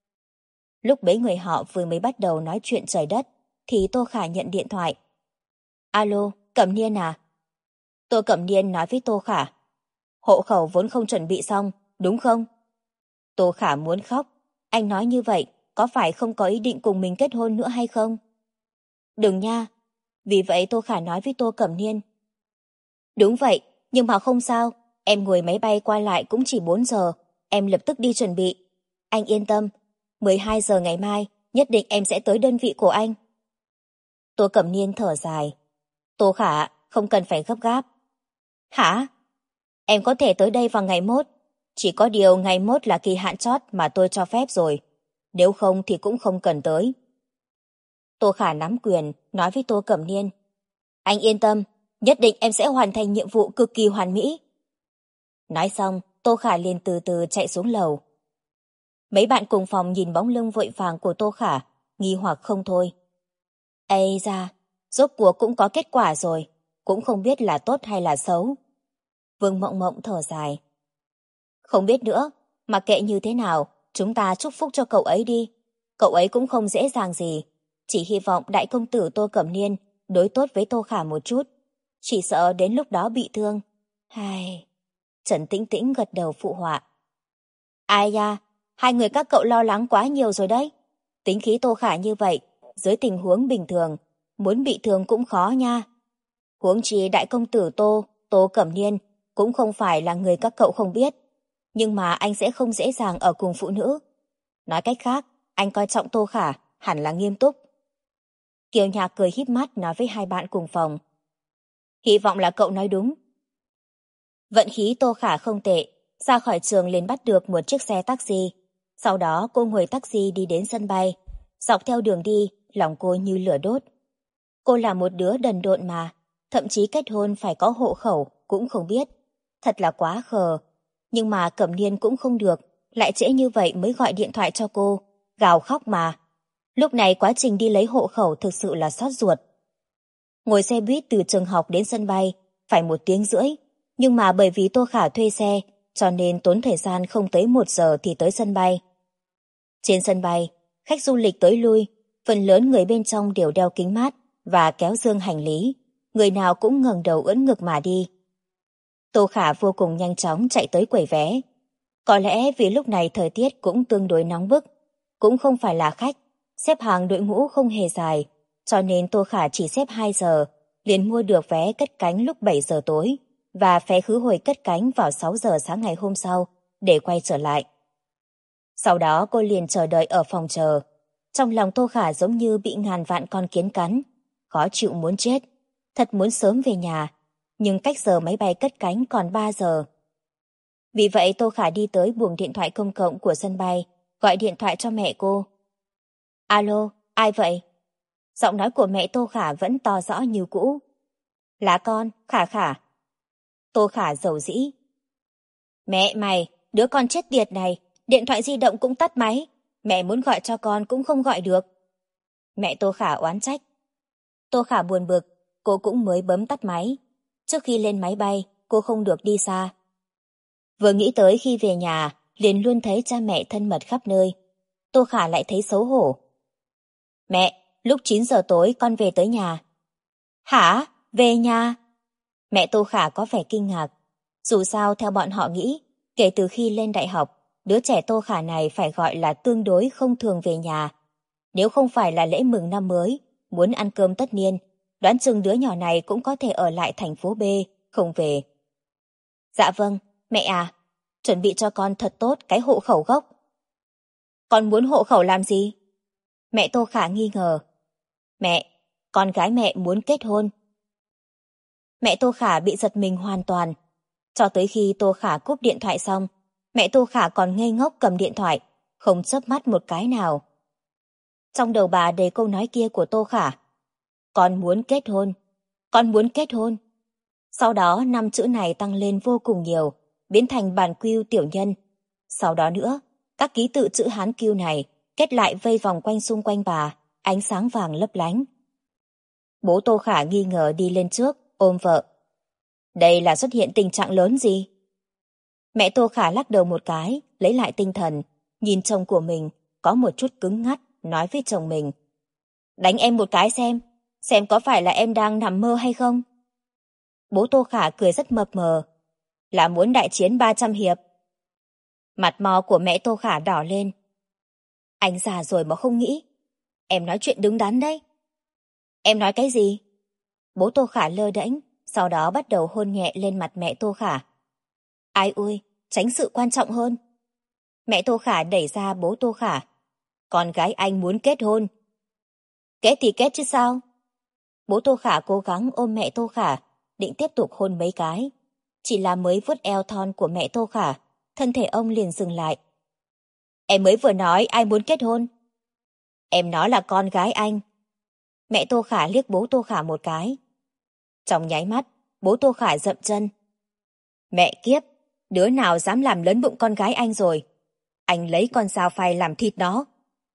Speaker 1: Lúc mấy người họ vừa mới bắt đầu nói chuyện trời đất, thì Tô Khả nhận điện thoại. Alo, Cẩm Niên à? Tô Cẩm Niên nói với Tô Khả, hộ khẩu vốn không chuẩn bị xong, đúng không? Tô Khả muốn khóc, anh nói như vậy, có phải không có ý định cùng mình kết hôn nữa hay không? Đừng nha. Vì vậy Tô Khả nói với Tô Cẩm Niên. Đúng vậy, nhưng mà không sao, em ngồi máy bay qua lại cũng chỉ 4 giờ, em lập tức đi chuẩn bị. Anh yên tâm, 12 giờ ngày mai, nhất định em sẽ tới đơn vị của anh. Tô Cẩm Niên thở dài. Tô Khả, không cần phải gấp gáp. Hả? Em có thể tới đây vào ngày mốt. Chỉ có điều ngày mốt là kỳ hạn chót mà tôi cho phép rồi. Nếu không thì cũng không cần tới. Tô Khả nắm quyền, nói với Tô Cẩm Niên. Anh yên tâm, nhất định em sẽ hoàn thành nhiệm vụ cực kỳ hoàn mỹ. Nói xong, Tô Khả liền từ từ chạy xuống lầu. Mấy bạn cùng phòng nhìn bóng lưng vội vàng của Tô Khả, nghi hoặc không thôi. Ây da, rốt cuộc cũng có kết quả rồi, cũng không biết là tốt hay là xấu. Vương Mộng Mộng thở dài. Không biết nữa, mà kệ như thế nào, chúng ta chúc phúc cho cậu ấy đi. Cậu ấy cũng không dễ dàng gì. Chỉ hy vọng đại công tử Tô Cẩm Niên đối tốt với Tô Khả một chút. Chỉ sợ đến lúc đó bị thương. Hai... Trần Tĩnh Tĩnh gật đầu phụ họa. Ai da, hai người các cậu lo lắng quá nhiều rồi đấy. Tính khí Tô Khả như vậy, dưới tình huống bình thường, muốn bị thương cũng khó nha. Huống chi đại công tử Tô Cẩm Niên cũng không phải là người các cậu không biết. Nhưng mà anh sẽ không dễ dàng ở cùng phụ nữ. Nói cách khác, anh coi trọng Tô Khả, hẳn là nghiêm túc. Kiều Nhạc cười híp mắt nói với hai bạn cùng phòng. Hy vọng là cậu nói đúng. Vận khí Tô Khả không tệ, ra khỏi trường liền bắt được một chiếc xe taxi. Sau đó cô ngồi taxi đi đến sân bay. Dọc theo đường đi, lòng cô như lửa đốt. Cô là một đứa đần độn mà, thậm chí kết hôn phải có hộ khẩu cũng không biết. Thật là quá khờ. Nhưng mà Cẩm Niên cũng không được, lại trễ như vậy mới gọi điện thoại cho cô, gào khóc mà. Lúc này quá trình đi lấy hộ khẩu thực sự là xót ruột. Ngồi xe buýt từ trường học đến sân bay, phải 1 tiếng rưỡi. Nhưng mà bởi vì Tô Khả thuê xe, cho nên tốn thời gian không tới 1 giờ thì tới sân bay. Trên sân bay, khách du lịch tới lui, phần lớn người bên trong đều đeo kính mát và kéo dương hành lý. Người nào cũng ngẩng đầu ưỡn ngực mà đi. Tô Khả vô cùng nhanh chóng chạy tới quầy vé. Có lẽ vì lúc này thời tiết cũng tương đối nóng bức, cũng không phải là khách, xếp hàng đội ngũ không hề dài, cho nên Tô Khả chỉ xếp 2 giờ, liền mua được vé cất cánh lúc 7 giờ tối và vé khứ hồi cất cánh vào 6 giờ sáng ngày hôm sau để quay trở lại. Sau đó cô liền chờ đợi ở phòng chờ. Trong lòng Tô Khả giống như bị ngàn vạn con kiến cắn, khó chịu muốn chết, thật muốn sớm về nhà, nhưng cách giờ máy bay cất cánh còn 3 giờ. Vì vậy Tô Khả đi tới buồng điện thoại công cộng của sân bay, gọi điện thoại cho mẹ cô. Alo, ai vậy? Giọng nói của mẹ Tô Khả vẫn to rõ như cũ. Là con, Khả Khả. Tô Khả dầu dĩ. Mẹ mày, đứa con chết tiệt này, điện thoại di động cũng tắt máy. Mẹ muốn gọi cho con cũng không gọi được. Mẹ Tô Khả oán trách. Tô Khả buồn bực, cô cũng mới bấm tắt máy. Trước khi lên máy bay, cô không được đi xa. Vừa nghĩ tới khi về nhà, liền luôn thấy cha mẹ thân mật khắp nơi. Tô Khả lại thấy xấu hổ. Mẹ, lúc 9 giờ tối con về tới nhà. Hả? Về nhà? Mẹ Tô Khả có vẻ kinh ngạc. Dù sao theo bọn họ nghĩ, kể từ khi lên đại học, đứa trẻ Tô Khả này phải gọi là tương đối không thường về nhà. Nếu không phải là lễ mừng năm mới, muốn ăn cơm tất niên, đoán chừng đứa nhỏ này cũng có thể ở lại thành phố B, không về. Dạ vâng, mẹ à, chuẩn bị cho con thật tốt cái hộ khẩu gốc. Con muốn hộ khẩu làm gì? Mẹ Tô Khả nghi ngờ. Mẹ, con gái mẹ muốn kết hôn. Mẹ Tô Khả bị giật mình hoàn toàn. Cho tới khi Tô Khả cúp điện thoại xong, mẹ Tô Khả còn ngây ngốc cầm điện thoại, không chớp mắt một cái nào. Trong đầu bà đầy câu nói kia của Tô Khả. Con muốn kết hôn. Con muốn kết hôn. Sau đó 5 chữ này tăng lên vô cùng nhiều, biến thành bản cưu tiểu nhân. Sau đó nữa, các ký tự chữ Hán cưu này kết lại vây vòng quanh xung quanh bà, ánh sáng vàng lấp lánh. Bố Tô Khả nghi ngờ đi lên trước, ôm vợ. Đây là xuất hiện tình trạng lớn gì? Mẹ Tô Khả lắc đầu một cái, lấy lại tinh thần, nhìn chồng của mình, có một chút cứng ngắt, nói với chồng mình. Đánh em một cái xem có phải là em đang nằm mơ hay không? Bố Tô Khả cười rất mập mờ. Là muốn đại chiến 300 hiệp. Mặt mò của mẹ Tô Khả đỏ lên. Anh già rồi mà không nghĩ. Em nói chuyện đứng đắn đấy. Em nói cái gì? Bố Tô Khả lơ đễnh, sau đó bắt đầu hôn nhẹ lên mặt mẹ Tô Khả. Ai ui, tránh sự quan trọng hơn. Mẹ Tô Khả đẩy ra bố Tô Khả. Con gái anh muốn kết hôn. Kết thì kết chứ sao? Bố Tô Khả cố gắng ôm mẹ Tô Khả, định tiếp tục hôn mấy cái. Chỉ là mới vuốt eo thon của mẹ Tô Khả, thân thể ông liền dừng lại. Em mới vừa nói ai muốn kết hôn. Em nói là con gái anh. Mẹ Tô Khả liếc bố Tô Khả một cái. Trong nháy mắt, bố Tô Khả dậm chân. Mẹ kiếp, đứa nào dám làm lớn bụng con gái anh rồi. Anh lấy con dao phay làm thịt nó.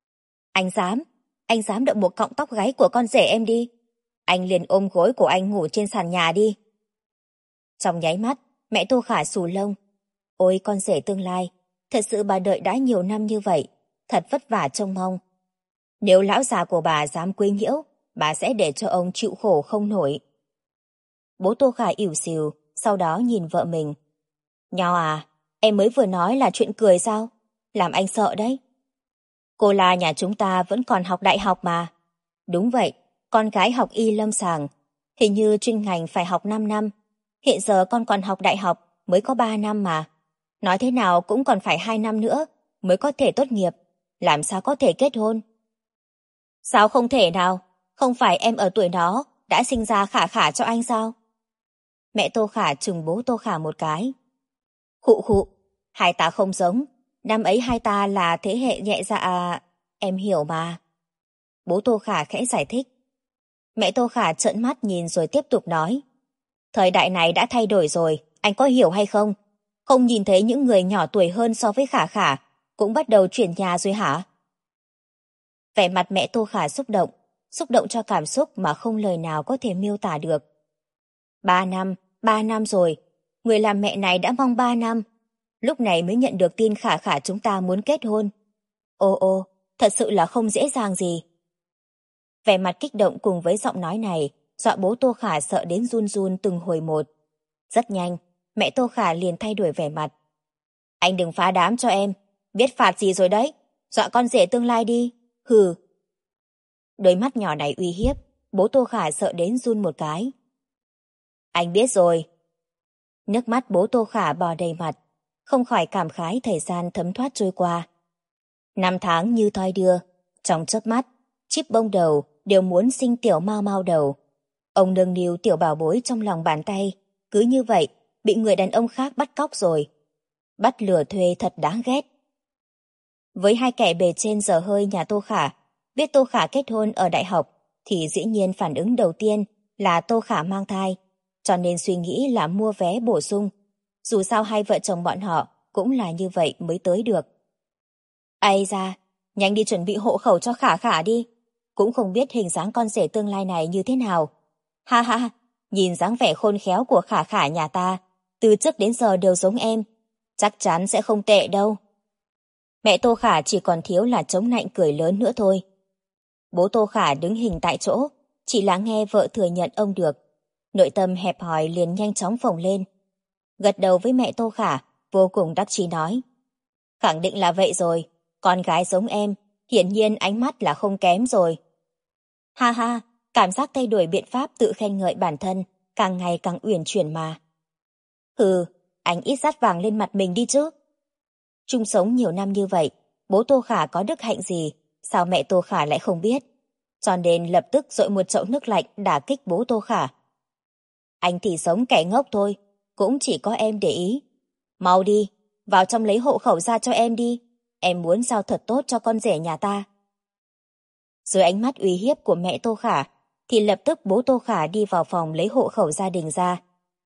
Speaker 1: Anh dám động một cọng tóc gáy của con rể em đi. Anh liền ôm gối của anh ngủ trên sàn nhà đi. Trong nháy mắt, mẹ Tô Khả xù lông. Ôi con rể tương lai, thật sự bà đợi đã nhiều năm như vậy, thật vất vả trông mong. Nếu lão già của bà dám quấy nhiễu, bà sẽ để cho ông chịu khổ không nổi. Bố Tô Khả ỉu xìu, sau đó nhìn vợ mình. Nho à, em mới vừa nói là chuyện cười sao? Làm anh sợ đấy. Cô La nhà chúng ta vẫn còn học đại học mà. Đúng vậy, con gái học y lâm sàng. Hình như chuyên ngành phải học 5 năm. Hiện giờ con còn học đại học mới có 3 năm mà. Nói thế nào cũng còn phải 2 năm nữa mới có thể tốt nghiệp. Làm sao có thể kết hôn? Sao không thể nào? Không phải em ở tuổi đó đã sinh ra Khả Khả cho anh sao? Mẹ Tô Khả trừng bố Tô Khả một cái. Khụ khụ, hai ta không giống. Năm ấy hai ta là thế hệ nhẹ dạ à... Em hiểu mà. Bố Tô Khả khẽ giải thích. Mẹ Tô Khả trợn mắt nhìn rồi tiếp tục nói. Thời đại này đã thay đổi rồi, anh có hiểu hay không? Không nhìn thấy những người nhỏ tuổi hơn so với Khả Khả cũng bắt đầu chuyển nhà rồi hả? Vẻ mặt mẹ Tô Khả xúc động cho cảm xúc mà không lời nào có thể miêu tả được. 3 năm rồi, người làm mẹ này đã mong 3 năm, lúc này mới nhận được tin Khả Khả chúng ta muốn kết hôn. Ô, thật sự là không dễ dàng gì. Vẻ mặt kích động cùng với giọng nói này, dọa bố Tô Khả sợ đến run run từng hồi một. Rất nhanh, mẹ Tô Khả liền thay đổi vẻ mặt. Anh đừng phá đám cho em, biết phạt gì rồi đấy, dọa con rể tương lai đi, hừ. Đôi mắt nhỏ này uy hiếp, bố Tô Khả sợ đến run một cái. Anh biết rồi. Nước mắt bố Tô Khả bò đầy mặt, không khỏi cảm khái thời gian thấm thoát trôi qua. 5 tháng như thoi đưa, trong chớp mắt, chip bông đầu đều muốn sinh tiểu mau mau đầu. Ông nâng niu tiểu bảo bối trong lòng bàn tay, cứ như vậy, bị người đàn ông khác bắt cóc rồi. Bắt lừa thuê thật đáng ghét. Với hai kẻ bề trên giờ hơi nhà Tô Khả, biết Tô Khả kết hôn ở đại học, thì dĩ nhiên phản ứng đầu tiên là Tô Khả mang thai, cho nên suy nghĩ là mua vé bổ sung. Dù sao hai vợ chồng bọn họ cũng là như vậy mới tới được. Ây da, nhanh đi chuẩn bị hộ khẩu cho Khả Khả đi. Cũng không biết hình dáng con rể tương lai này như thế nào. Ha ha, nhìn dáng vẻ khôn khéo của Khả Khả nhà ta, từ trước đến giờ đều giống em. Chắc chắn sẽ không tệ đâu. Mẹ Tô Khả chỉ còn thiếu là chống nạnh cười lớn nữa thôi. Bố Tô Khả đứng hình tại chỗ, chỉ lắng nghe vợ thừa nhận ông được. Nội tâm hẹp hòi liền nhanh chóng phồng lên. Gật đầu với mẹ Tô Khả, vô cùng đắc chí nói. Khẳng định là vậy rồi, con gái giống em, hiển nhiên ánh mắt là không kém rồi. Ha ha, cảm giác thay đổi biện pháp tự khen ngợi bản thân, càng ngày càng uyển chuyển mà. Hừ, anh ít dát vàng lên mặt mình đi chứ. Chung sống nhiều năm như vậy, bố Tô Khả có đức hạnh gì, sao mẹ Tô Khả lại không biết? Cho nên lập tức dội một chậu nước lạnh đả kích bố Tô Khả. Anh thì sống kẻ ngốc thôi, cũng chỉ có em để ý. Mau đi, vào trong lấy hộ khẩu ra cho em đi. Em muốn giao thật tốt cho con rể nhà ta. Dưới ánh mắt uy hiếp của mẹ Tô Khả, thì lập tức bố Tô Khả đi vào phòng lấy hộ khẩu gia đình ra.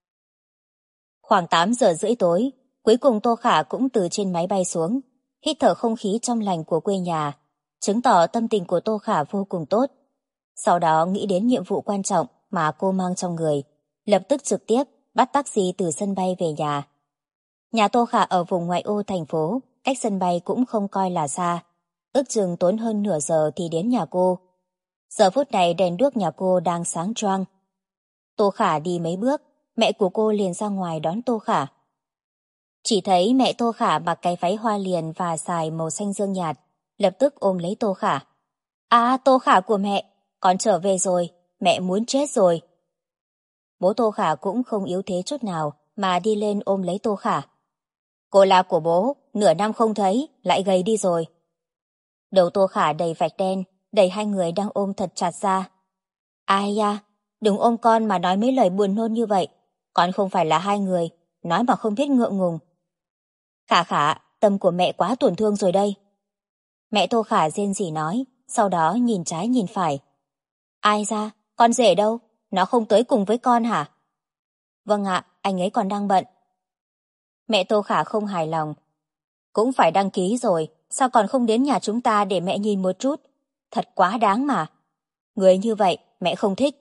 Speaker 1: Khoảng 8 giờ rưỡi tối, cuối cùng Tô Khả cũng từ trên máy bay xuống, hít thở không khí trong lành của quê nhà, chứng tỏ tâm tình của Tô Khả vô cùng tốt. Sau đó nghĩ đến nhiệm vụ quan trọng mà cô mang trong người, lập tức trực tiếp bắt taxi từ sân bay về nhà. Nhà Tô Khả ở vùng ngoại ô thành phố, cách sân bay cũng không coi là xa, ước chừng tốn hơn nửa giờ thì đến nhà cô. Giờ phút này đèn đuốc nhà cô đang sáng choang. Tô Khả đi mấy bước, mẹ của cô liền ra ngoài đón Tô Khả. Chỉ thấy mẹ Tô Khả mặc cái váy hoa liền và xài màu xanh dương nhạt, lập tức ôm lấy Tô Khả. À, Tô Khả của mẹ, con trở về rồi, mẹ muốn chết rồi. Bố Tô Khả cũng không yếu thế chút nào mà đi lên ôm lấy Tô Khả. Cô là của bố, nửa năm không thấy, lại gầy đi rồi. Đầu Tô Khả đầy vạch đen, đẩy hai người đang ôm thật chặt ra. Ai da, đừng ôm con mà nói mấy lời buồn nôn như vậy. Con không phải là hai người, nói mà không biết ngượng ngùng. Khả Khả, tâm của mẹ quá tổn thương rồi đây. Mẹ Tô Khả rên rỉ nói, sau đó nhìn trái nhìn phải. Ai da, con rể đâu? Nó không tới cùng với con hả? Vâng ạ, anh ấy còn đang bận. Mẹ Tô Khả không hài lòng. Cũng phải đăng ký rồi, sao còn không đến nhà chúng ta để mẹ nhìn một chút? Thật quá đáng mà. Người như vậy, mẹ không thích.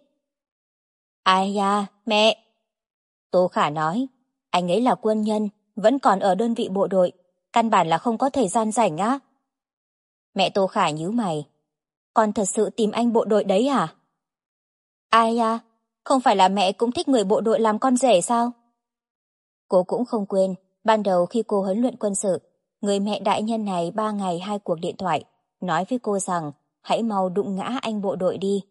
Speaker 1: Ai da, mẹ! Tô Khả nói, anh ấy là quân nhân, vẫn còn ở đơn vị bộ đội, căn bản là không có thời gian rảnh á. Mẹ Tô Khả nhíu mày. Con thật sự tìm anh bộ đội đấy à? Ai da, không phải là mẹ cũng thích người bộ đội làm con rể sao? Cô cũng không quên, ban đầu khi cô huấn luyện quân sự, người mẹ đại nhân này 3 ngày 2 cuộc điện thoại, nói với cô rằng hãy mau đụng ngã anh bộ đội đi.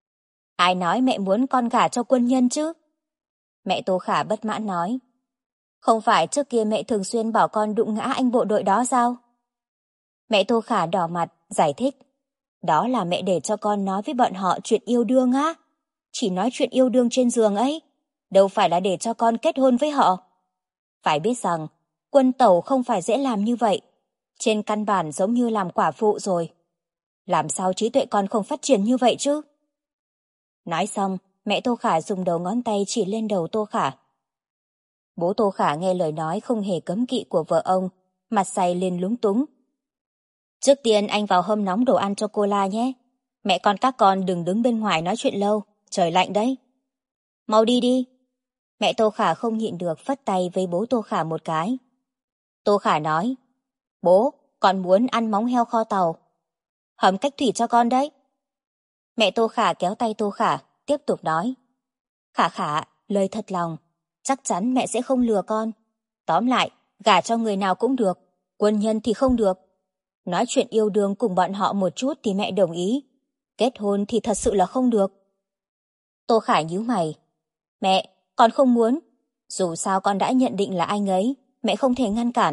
Speaker 1: Ai nói mẹ muốn con gả cho quân nhân chứ? Mẹ Tô Khả bất mãn nói. Không phải trước kia mẹ thường xuyên bảo con đụng ngã anh bộ đội đó sao? Mẹ Tô Khả đỏ mặt, giải thích. Đó là mẹ để cho con nói với bọn họ chuyện yêu đương á. Chỉ nói chuyện yêu đương trên giường ấy, đâu phải là để cho con kết hôn với họ. Phải biết rằng, quân tẩu không phải dễ làm như vậy. Trên căn bản giống như làm quả phụ rồi. Làm sao trí tuệ con không phát triển như vậy chứ? Nói xong, mẹ Tô Khả dùng đầu ngón tay chỉ lên đầu Tô Khả. Bố Tô Khả nghe lời nói không hề cấm kỵ của vợ ông, mặt dày lên lúng túng. Trước tiên anh vào hâm nóng đồ ăn cho cô La nhé. Mẹ con các con đừng đứng bên ngoài nói chuyện lâu, trời lạnh đấy. Mau đi đi. Mẹ Tô Khả không nhịn được phất tay với bố Tô Khả một cái. Tô Khả nói, bố, con muốn ăn móng heo kho tàu. Hầm cách thủy cho con đấy. Mẹ Tô Khả kéo tay Tô Khả, tiếp tục nói. Khả Khả, lời thật lòng, chắc chắn mẹ sẽ không lừa con. Tóm lại, gả cho người nào cũng được, quân nhân thì không được. Nói chuyện yêu đương cùng bọn họ một chút thì mẹ đồng ý. Kết hôn thì thật sự là không được. Tô Khả nhíu mày. Mẹ, con không muốn. Dù sao con đã nhận định là anh ấy, mẹ không thể ngăn cản.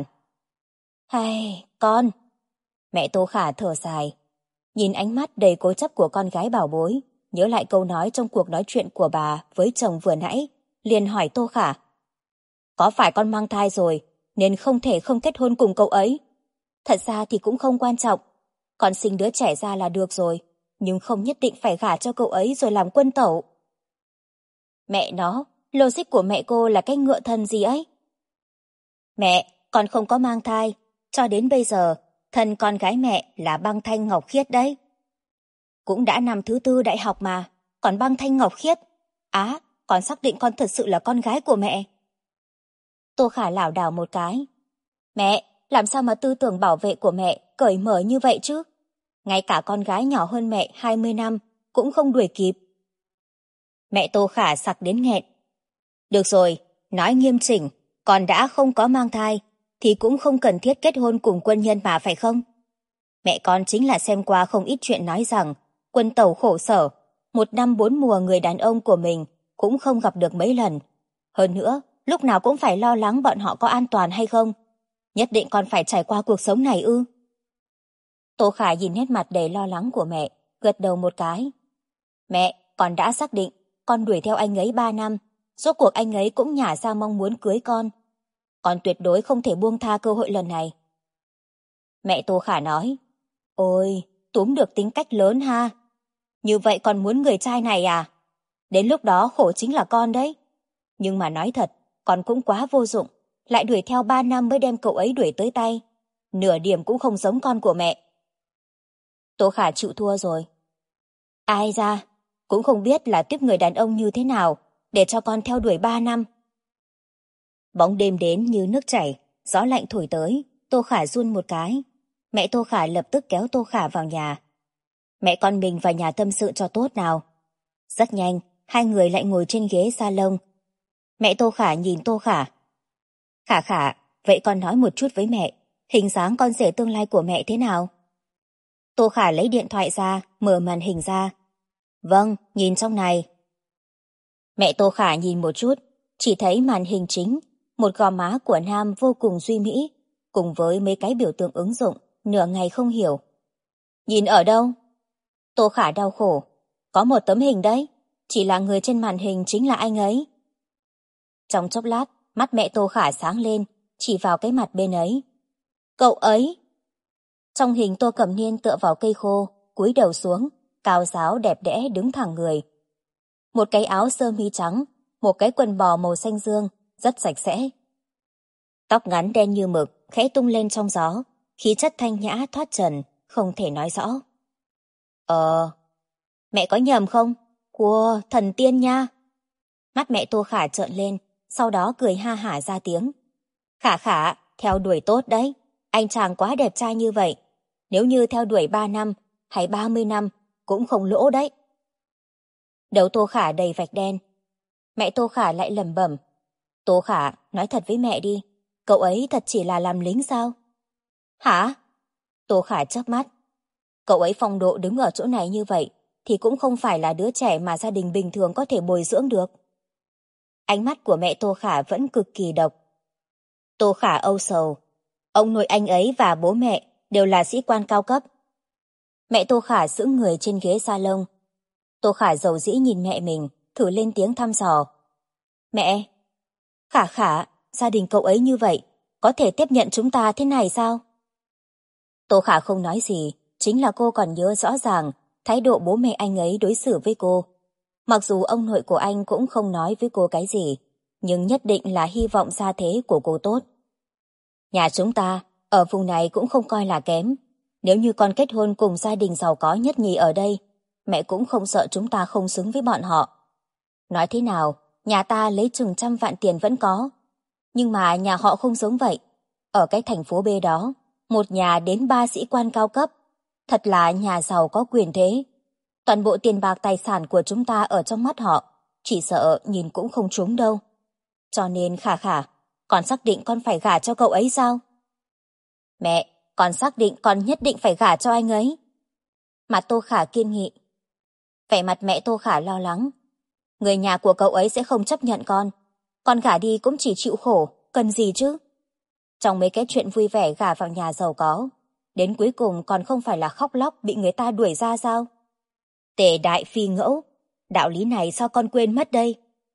Speaker 1: Hay, con. Mẹ Tô Khả thở dài. Nhìn ánh mắt đầy cố chấp của con gái bảo bối, nhớ lại câu nói trong cuộc nói chuyện của bà với chồng vừa nãy, liền hỏi Tô Khả. Có phải con mang thai rồi, nên không thể không kết hôn cùng cậu ấy? Thật ra thì cũng không quan trọng. Con sinh đứa trẻ ra là được rồi, nhưng không nhất định phải gả cho cậu ấy rồi làm quân tẩu. Mẹ nó, logic của mẹ cô là cái ngựa thần gì ấy? Mẹ, con không có mang thai. Cho đến bây giờ, thân con gái mẹ là Băng Thanh Ngọc Khiết đấy. Cũng đã năm thứ 4 đại học mà, còn Băng Thanh Ngọc Khiết. Á, con xác định con thật sự là con gái của mẹ. Tô Khả lảo đảo một cái. Mẹ, làm sao mà tư tưởng bảo vệ của mẹ cởi mở như vậy chứ? Ngay cả con gái nhỏ hơn mẹ 20 năm cũng không đuổi kịp. Mẹ Tô Khả sặc đến nghẹn. Được rồi, nói nghiêm chỉnh, con đã không có mang thai, thì cũng không cần thiết kết hôn cùng quân nhân mà phải không? Mẹ con chính là xem qua không ít chuyện nói rằng quân tàu khổ sở, 1 năm 4 mùa người đàn ông của mình cũng không gặp được mấy lần. Hơn nữa, lúc nào cũng phải lo lắng bọn họ có an toàn hay không. Nhất định con phải trải qua cuộc sống này ư? Tô Khả nhìn nét mặt đầy lo lắng của mẹ, gật đầu một cái. Mẹ, con đã xác định, con đuổi theo anh ấy 3 năm, rốt cuộc anh ấy cũng nhả ra mong muốn cưới con. Con tuyệt đối không thể buông tha cơ hội lần này. Mẹ Tô Khả nói, ôi, túm được tính cách lớn ha. Như vậy con muốn người trai này à? Đến lúc đó khổ chính là con đấy. Nhưng mà nói thật, con cũng quá vô dụng, lại đuổi theo 3 năm mới đem cậu ấy đuổi tới tay. Nửa điểm cũng không giống con của mẹ. Tô Khả chịu thua rồi. Ai ra, cũng không biết là tiếp người đàn ông như thế nào để cho con theo đuổi 3 năm. Bóng đêm đến như nước chảy, gió lạnh thổi tới, Tô Khả run một cái. Mẹ Tô Khả lập tức kéo Tô Khả vào nhà. Mẹ con mình vào nhà tâm sự cho tốt nào. Rất nhanh, hai người lại ngồi trên ghế salon. Mẹ Tô Khả nhìn Tô Khả. Khả Khả, vậy con nói một chút với mẹ, hình dáng con rể tương lai của mẹ thế nào? Tô Khả lấy điện thoại ra, mở màn hình ra. Vâng, nhìn trong này. Mẹ Tô Khả nhìn một chút, chỉ thấy màn hình chính, một gò má của nam vô cùng duy mỹ, cùng với mấy cái biểu tượng ứng dụng, nửa ngày không hiểu. Nhìn ở đâu? Tô Khả đau khổ. Có một tấm hình đấy, chỉ là người trên màn hình chính là anh ấy. Trong chốc lát, mắt mẹ Tô Khả sáng lên, chỉ vào cái mặt bên ấy. Cậu ấy! Trong hình Tô Cẩm Niên tựa vào cây khô, cúi đầu xuống, cao ráo đẹp đẽ đứng thẳng người. Một cái áo sơ mi trắng, một cái quần bò màu xanh dương, rất sạch sẽ. Tóc ngắn đen như mực, khẽ tung lên trong gió, khí chất thanh nhã thoát trần, không thể nói rõ. Mẹ có nhầm không? Cua, thần tiên nha! Mắt mẹ Tô Khả trợn lên, sau đó cười ha hả ra tiếng. Khả Khả, theo đuổi tốt đấy, anh chàng quá đẹp trai như vậy. Nếu như theo đuổi 3 năm hay 30 năm cũng không lỗ đấy. Đầu Tô Khả đầy vạch đen. Mẹ Tô Khả lại lẩm bẩm. Tô Khả, nói thật với mẹ đi, cậu ấy thật chỉ là làm lính sao? Hả? Tô Khả chớp mắt. Cậu ấy phong độ đứng ở chỗ này như vậy thì cũng không phải là đứa trẻ mà gia đình bình thường có thể bồi dưỡng được. Ánh mắt của mẹ Tô Khả vẫn cực kỳ độc. Tô Khả âu sầu. Ông nội anh ấy và bố mẹ đều là sĩ quan cao cấp. Mẹ Tô Khả giữ người trên ghế salon. Tô Khả dầu dĩ nhìn mẹ mình, thử lên tiếng thăm dò. Mẹ! Khả Khả, gia đình cậu ấy như vậy, có thể tiếp nhận chúng ta thế này sao? Tô Khả không nói gì, chính là cô còn nhớ rõ ràng thái độ bố mẹ anh ấy đối xử với cô. Mặc dù ông nội của anh cũng không nói với cô cái gì, nhưng nhất định là hy vọng gia thế của cô tốt. Nhà chúng ta, ở vùng này cũng không coi là kém. Nếu như con kết hôn cùng gia đình giàu có nhất nhì ở đây, mẹ cũng không sợ chúng ta không xứng với bọn họ. Nói thế nào, nhà ta lấy chừng 100 vạn tiền vẫn có. Nhưng mà nhà họ không giống vậy. Ở cái thành phố B đó, một nhà đến 3 sĩ quan cao cấp. Thật là nhà giàu có quyền thế. Toàn bộ tiền bạc tài sản của chúng ta ở trong mắt họ, chỉ sợ nhìn cũng không trúng đâu. Cho nên Khả Khả, con xác định con phải gả cho cậu ấy sao? Mẹ, con xác định con nhất định phải gả cho anh ấy. Mặt Tô Khả kiên nghị. Vẻ mặt mẹ Tô Khả lo lắng. Người nhà của cậu ấy sẽ không chấp nhận con gả đi cũng chỉ chịu khổ, cần gì chứ? Trong mấy cái chuyện vui vẻ gả vào nhà giàu có, đến cuối cùng còn không phải là khóc lóc bị người ta đuổi ra sao? Tề đại phi ngẫu, đạo lý này sao con quên mất đây?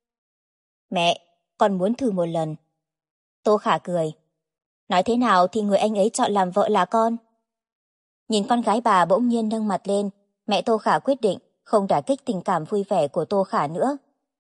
Speaker 1: Mẹ, con muốn thử một lần. Tô Khả cười. Nói thế nào thì người anh ấy chọn làm vợ là con. Nhìn con gái bà bỗng nhiên nâng mặt lên, mẹ Tô Khả quyết định không đả kích tình cảm vui vẻ của Tô Khả nữa.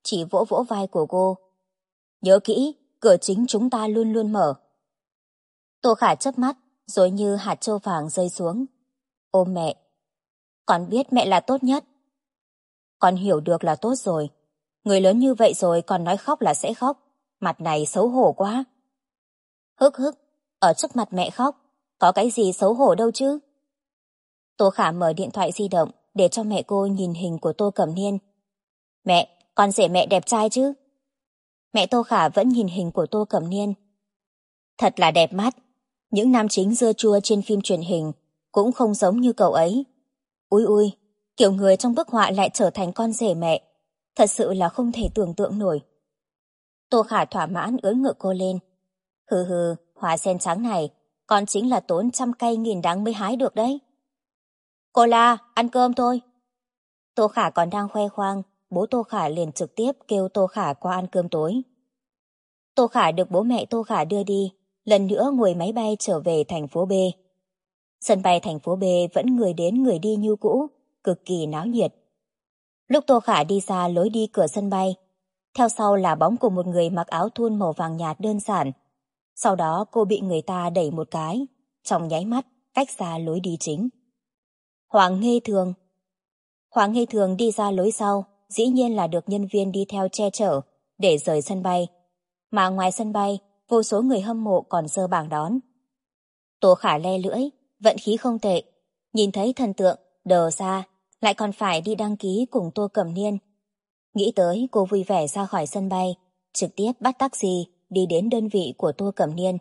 Speaker 1: chỉ vỗ vỗ vai của cô. Nhớ kỹ, cửa chính chúng ta luôn luôn mở. Tô Khả chớp mắt, rồi như hạt trâu vàng rơi xuống. Ôm mẹ. Con biết mẹ là tốt nhất. Con hiểu được là tốt rồi. Người lớn như vậy rồi còn nói khóc là sẽ khóc. Mặt này xấu hổ quá. Hức hức, ở trước mặt mẹ khóc, có cái gì xấu hổ đâu chứ. Tô Khả mở điện thoại di động để cho mẹ cô nhìn hình của Tô Cẩm Niên. Mẹ, con rể mẹ đẹp trai chứ? Mẹ Tô Khả vẫn nhìn hình của Tô Cẩm Niên. Thật là đẹp mắt. Những nam chính dưa chua trên phim truyền hình cũng không giống như cậu ấy. Ui ui, kiểu người trong bức họa lại trở thành con rể mẹ. Thật sự là không thể tưởng tượng nổi. Tô Khả thỏa mãn ưỡn ngực cô lên. Hừ hừ, hoa sen trắng này, con chính là tốn trăm cây nghìn đắng mới hái được đấy. Cô La, ăn cơm thôi. Tô Khả còn đang khoe khoang, bố Tô Khả liền trực tiếp kêu Tô Khả qua ăn cơm tối. Tô Khả được bố mẹ Tô Khả đưa đi, lần nữa ngồi máy bay trở về thành phố B. Sân bay thành phố B vẫn người đến người đi như cũ, cực kỳ náo nhiệt. Lúc Tô Khả đi ra lối đi cửa sân bay, theo sau là bóng của một người mặc áo thun màu vàng nhạt đơn giản. Sau đó cô bị người ta đẩy một cái, trong nháy mắt cách ra lối đi chính. Hoàng Nghê Thường. Hoàng Nghê Thường đi ra lối sau, dĩ nhiên là được nhân viên đi theo che chở để rời sân bay. Mà ngoài sân bay, vô số người hâm mộ còn giơ bảng đón. Tô Khả le lưỡi, vận khí không tệ. Nhìn thấy thần tượng, đờ ra, lại còn phải đi đăng ký cùng Tô Cẩm Niên. Nghĩ tới cô vui vẻ ra khỏi sân bay, trực tiếp bắt taxi đi đến đơn vị của Tô Cẩm Niên.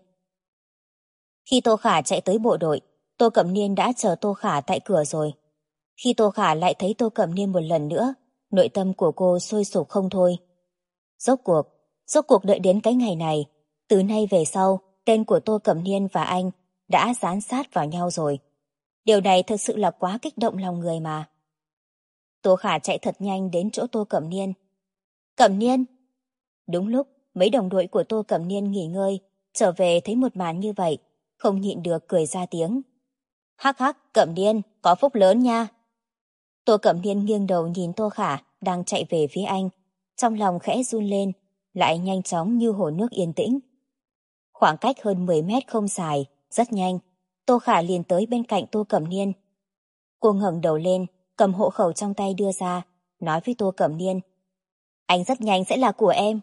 Speaker 1: Khi Tô Khả chạy tới bộ đội, Tô Cẩm Niên đã chờ Tô Khả tại cửa rồi. Khi Tô Khả lại thấy Tô Cẩm Niên một lần nữa, nội tâm của cô sôi sục không thôi. Rốt cuộc đợi đến cái ngày này, từ nay về sau, tên của Tô Cẩm Niên và anh đã dán sát vào nhau rồi. Điều này thực sự là quá kích động lòng người mà. Tô Khả chạy thật nhanh đến chỗ Tô Cẩm Niên. Cẩm Niên! Đúng lúc, mấy đồng đội của Tô Cẩm Niên nghỉ ngơi, trở về thấy một màn như vậy, không nhịn được cười ra tiếng. Hắc hắc, Cẩm Niên, có phúc lớn nha. Tô Cẩm Niên nghiêng đầu nhìn Tô Khả đang chạy về phía anh, trong lòng khẽ run lên, lại nhanh chóng như hồ nước yên tĩnh. Khoảng cách hơn 10 mét không dài, rất nhanh, Tô Khả liền tới bên cạnh Tô Cẩm Niên. Cô ngẩng đầu lên, cầm hộ khẩu trong tay đưa ra, nói với Tô Cẩm Niên. Anh rất nhanh sẽ là của em.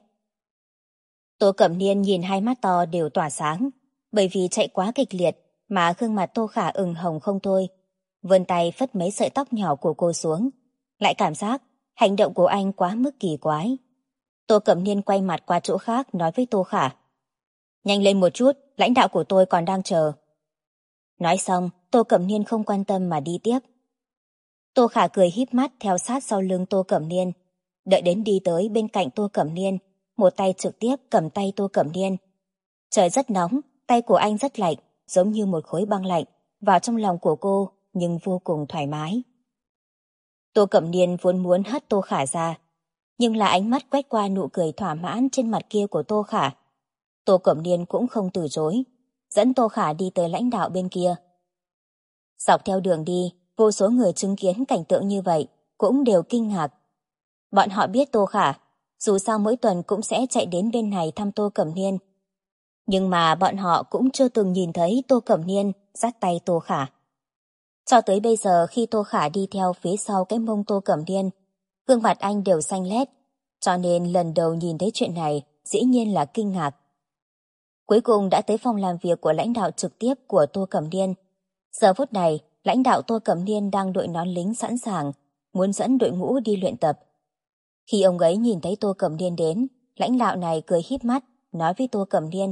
Speaker 1: Tô Cẩm Niên nhìn hai mắt to đều tỏa sáng, bởi vì chạy quá kịch liệt mà gương mặt Tô Khả ửng hồng không thôi. Vươn tay phất mấy sợi tóc nhỏ của cô xuống, lại cảm giác hành động của anh quá mức kỳ quái. Tô Cẩm Niên quay mặt qua chỗ khác nói với Tô Khả. Nhanh lên một chút, lãnh đạo của tôi còn đang chờ. Nói xong, Tô Cẩm Niên không quan tâm mà đi tiếp. Tô Khả cười híp mắt theo sát sau lưng Tô Cẩm Niên. Đợi đến đi tới bên cạnh Tô Cẩm Niên, một tay trực tiếp cầm tay Tô Cẩm Niên. Trời rất nóng, tay của anh rất lạnh, giống như một khối băng lạnh, vào trong lòng của cô, nhưng vô cùng thoải mái. Tô Cẩm Niên vốn muốn hất Tô Khả ra, nhưng là ánh mắt quét qua nụ cười thỏa mãn trên mặt kia của Tô Khả. Tô Cẩm Niên cũng không từ chối, dẫn Tô Khả đi tới lãnh đạo bên kia. Dọc theo đường đi, vô số người chứng kiến cảnh tượng như vậy, cũng đều kinh ngạc. Bọn họ biết Tô Khả, dù sao mỗi tuần cũng sẽ chạy đến bên này thăm Tô Cẩm Niên. Nhưng mà bọn họ cũng chưa từng nhìn thấy Tô Cẩm Niên dắt tay Tô Khả. Cho tới bây giờ khi Tô Khả đi theo phía sau cái mông Tô Cẩm Niên, gương mặt anh đều xanh lét, cho nên lần đầu nhìn thấy chuyện này dĩ nhiên là kinh ngạc. Cuối cùng đã tới phòng làm việc của lãnh đạo trực tiếp của Tô Cẩm Niên. Giờ phút này, lãnh đạo Tô Cẩm Niên đang đội nón lính sẵn sàng, muốn dẫn đội ngũ đi luyện tập. Khi ông ấy nhìn thấy Tô Cẩm Niên đến, lãnh đạo này cười híp mắt, nói với Tô Cẩm Niên.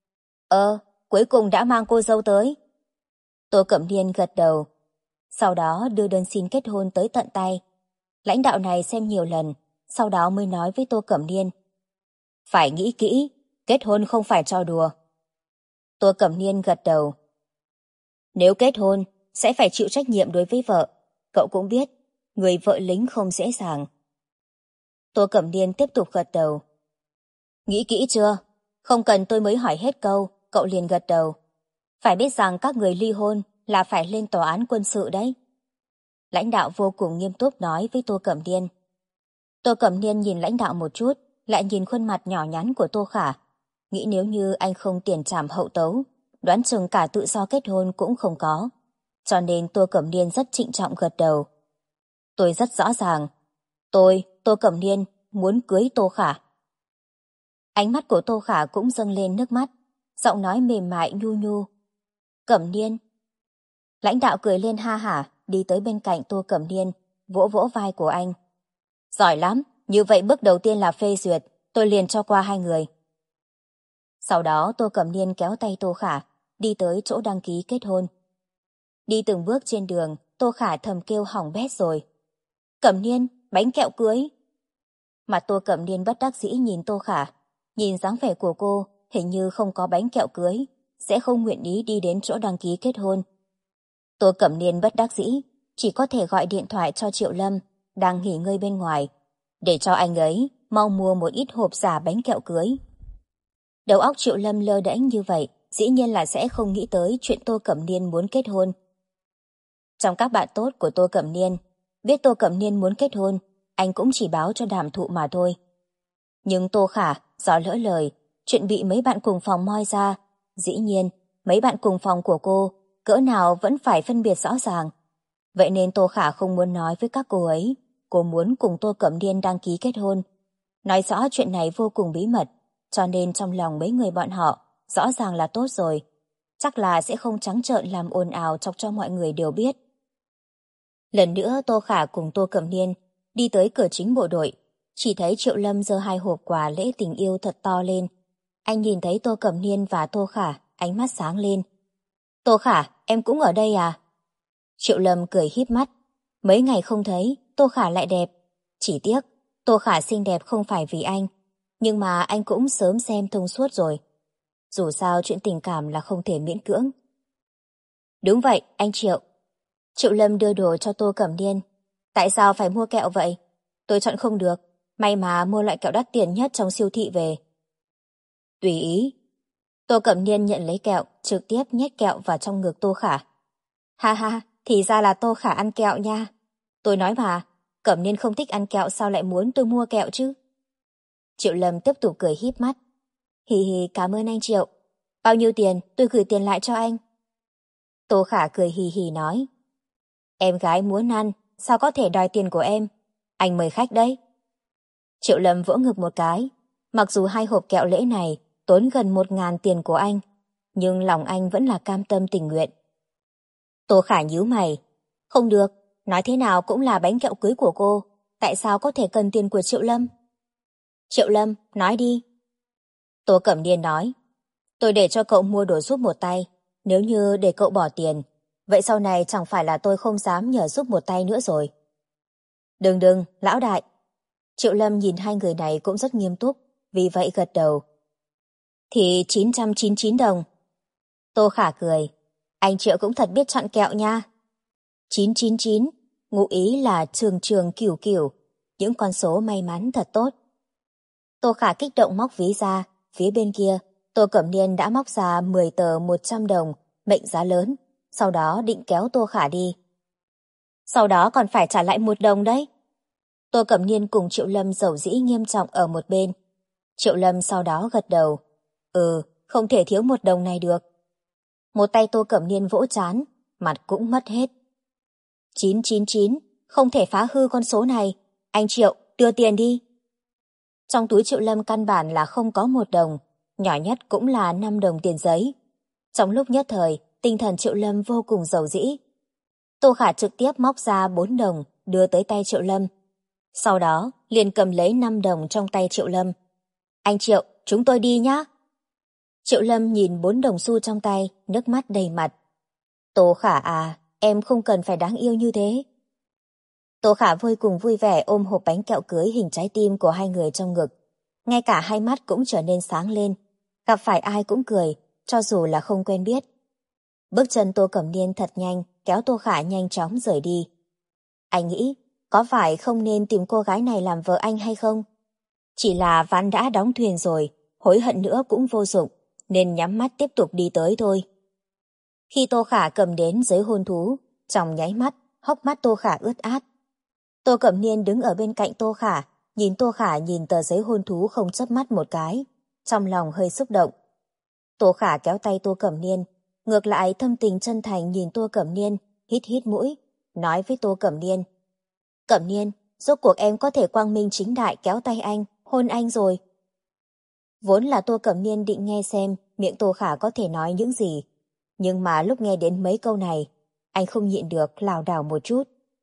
Speaker 1: Cuối cùng đã mang cô dâu tới. Tô Cẩm Niên gật đầu, sau đó đưa đơn xin kết hôn tới tận tay. Lãnh đạo này xem nhiều lần, sau đó mới nói với Tô Cẩm Niên. Phải nghĩ kỹ, kết hôn không phải trò đùa. Tô Cẩm Niên gật đầu. Nếu kết hôn, sẽ phải chịu trách nhiệm đối với vợ. Cậu cũng biết, người vợ lính không dễ dàng. Tô Cẩm Niên tiếp tục gật đầu. Nghĩ kỹ chưa? Không cần tôi mới hỏi hết câu, cậu liền gật đầu. Phải biết rằng các người ly hôn là phải lên tòa án quân sự đấy. Lãnh đạo vô cùng nghiêm túc nói với Tô Cẩm Niên. Tô Cẩm Niên nhìn lãnh đạo một chút, lại nhìn khuôn mặt nhỏ nhắn của Tô Khả. Nghĩ nếu như anh không tiền trảm hậu tấu, đoán chừng cả tự do kết hôn cũng không có. Cho nên Tô Cẩm Niên rất trịnh trọng gật đầu. Tôi rất rõ ràng. Tô Cẩm Niên, muốn cưới Tô Khả. Ánh mắt của Tô Khả cũng dâng lên nước mắt, giọng nói mềm mại nhu nhu. Cẩm Niên. Lãnh đạo cười lên ha hả, đi tới bên cạnh Tô Cẩm Niên, vỗ vỗ vai của anh. Giỏi lắm, như vậy bước đầu tiên là phê duyệt, tôi liền cho qua hai người. Sau đó Tô Cẩm Niên kéo tay Tô Khả, đi tới chỗ đăng ký kết hôn. Đi từng bước trên đường, Tô Khả thầm kêu hỏng bét rồi. Cẩm Niên, bánh kẹo cưới. Mặt Tô Cẩm Niên bất đắc dĩ nhìn Tô Khả, nhìn dáng vẻ của cô hình như không có bánh kẹo cưới, sẽ không nguyện ý đi đến chỗ đăng ký kết hôn. Tô Cẩm Niên bất đắc dĩ, chỉ có thể gọi điện thoại cho Triệu Lâm, đang nghỉ ngơi bên ngoài, để cho anh ấy mau mua một ít hộp giả bánh kẹo cưới. Đầu óc Triệu Lâm lơ đễnh như vậy, dĩ nhiên là sẽ không nghĩ tới chuyện Tô Cẩm Niên muốn kết hôn. Trong các bạn tốt của Tô Cẩm Niên, biết Tô Cẩm Niên muốn kết hôn, anh cũng chỉ báo cho Đàm Thụ mà thôi. Nhưng Tô Khả, do lỡ lời, chuyện bị mấy bạn cùng phòng moi ra, dĩ nhiên, mấy bạn cùng phòng của cô, cỡ nào vẫn phải phân biệt rõ ràng. Vậy nên Tô Khả không muốn nói với các cô ấy, cô muốn cùng Tô Cẩm Niên đăng ký kết hôn. Nói rõ chuyện này vô cùng bí mật, cho nên trong lòng mấy người bọn họ, rõ ràng là tốt rồi. Chắc là sẽ không trắng trợn làm ồn ào chọc cho mọi người đều biết. Lần nữa Tô Khả cùng Tô Cẩm Niên đi tới cửa chính bộ đội, chỉ thấy Triệu Lâm giơ hai hộp quà lễ tình yêu thật to lên. Anh nhìn thấy Tô Cẩm Niên và Tô Khả, ánh mắt sáng lên. Tô Khả, em cũng ở đây à? Triệu Lâm cười híp mắt. Mấy ngày không thấy, Tô Khả lại đẹp. Chỉ tiếc, Tô Khả xinh đẹp không phải vì anh, nhưng mà anh cũng sớm xem thông suốt rồi. Dù sao chuyện tình cảm là không thể miễn cưỡng. Đúng vậy, anh Triệu. Triệu Lâm đưa đồ cho Tô Cẩm Niên. Tại sao phải mua kẹo vậy? Tôi chọn không được, may mà mua loại kẹo đắt tiền nhất trong siêu thị về. Tùy ý. Tô Cẩm Niên nhận lấy kẹo, trực tiếp nhét kẹo vào trong ngực Tô Khả. Ha ha, thì ra là Tô Khả ăn kẹo nha. Tôi nói mà, Cẩm Niên không thích ăn kẹo sao lại muốn tôi mua kẹo chứ? Triệu Lâm tiếp tục cười híp mắt. Hì hì, cảm ơn anh Triệu. Bao nhiêu tiền, tôi gửi tiền lại cho anh. Tô Khả cười hì hì nói. Em gái muốn ăn, sao có thể đòi tiền của em? Anh mời khách đấy. Triệu Lâm vỗ ngực một cái. Mặc dù hai hộp kẹo lễ này tốn gần 1.000 tiền của anh, nhưng lòng anh vẫn là cam tâm tình nguyện. Tô Khả nhíu mày. Không được, nói thế nào cũng là bánh kẹo cưới của cô. Tại sao có thể cần tiền của Triệu Lâm? Triệu Lâm, nói đi. Tô Cẩm Niên nói. Tôi để cho cậu mua đồ giúp một tay. Nếu như để cậu bỏ tiền, vậy sau này chẳng phải là tôi không dám nhờ giúp một tay nữa rồi. Đừng, lão đại. Triệu Lâm nhìn hai người này cũng rất nghiêm túc, vì vậy gật đầu. Thì 999 đồng. Tô Khả cười. Anh Triệu cũng thật biết chọn kẹo nha. 999, ngụ ý là trường trường cửu cửu, những con số may mắn thật tốt. Tô Khả kích động móc ví ra, phía bên kia, Tô Cẩm Niên đã móc ra 10 tờ 100 đồng, mệnh giá lớn, sau đó định kéo Tô Khả đi. Sau đó còn phải trả lại 1 đồng đấy. Tô Cẩm Niên cùng Triệu Lâm dầu dĩ nghiêm trọng ở một bên. Triệu Lâm sau đó gật đầu. Không thể thiếu 1 đồng này được. Một tay Tô Cẩm Niên vỗ trán, mặt cũng mất hết. 999, không thể phá hư con số này. Anh Triệu, đưa tiền đi. Trong túi Triệu Lâm căn bản là không có 1 đồng, nhỏ nhất cũng là 5 đồng tiền giấy. Trong lúc nhất thời, tinh thần Triệu Lâm vô cùng dầu dĩ. Tô Khả trực tiếp móc ra 4 đồng, đưa tới tay Triệu Lâm. Sau đó, liền cầm lấy 5 đồng trong tay Triệu Lâm. Anh Triệu, chúng tôi đi nhá. Triệu Lâm nhìn 4 đồng xu trong tay, nước mắt đầy mặt. Tô Khả à, em không cần phải đáng yêu như thế. Tô Khả vô cùng vui vẻ ôm hộp bánh kẹo cưới hình trái tim của hai người trong ngực. Ngay cả hai mắt cũng trở nên sáng lên. Gặp phải ai cũng cười, cho dù là không quen biết. Bước chân Tô Cẩm Niên thật nhanh, kéo Tô Khả nhanh chóng rời đi. Anh nghĩ, có phải không nên tìm cô gái này làm vợ anh hay không? Chỉ là ván đã đóng thuyền rồi, hối hận nữa cũng vô dụng, nên nhắm mắt tiếp tục đi tới thôi. Khi Tô Khả cầm đến giấy hôn thú, trong nháy mắt, hốc mắt Tô Khả ướt át. Tô Cẩm Niên đứng ở bên cạnh Tô Khả, nhìn Tô Khả nhìn tờ giấy hôn thú không chớp mắt một cái, trong lòng hơi xúc động. Tô Khả kéo tay Tô Cẩm Niên, ngược lại thâm tình chân thành nhìn Tô Cẩm Niên, hít hít mũi, nói với Tô Cẩm Niên. Cẩm Niên, rốt cuộc em có thể quang minh chính đại kéo tay anh, hôn anh rồi. Vốn là Tô Cẩm Niên định nghe xem miệng Tô Khả có thể nói những gì, nhưng mà lúc nghe đến mấy câu này, anh không nhịn được lảo đảo một chút.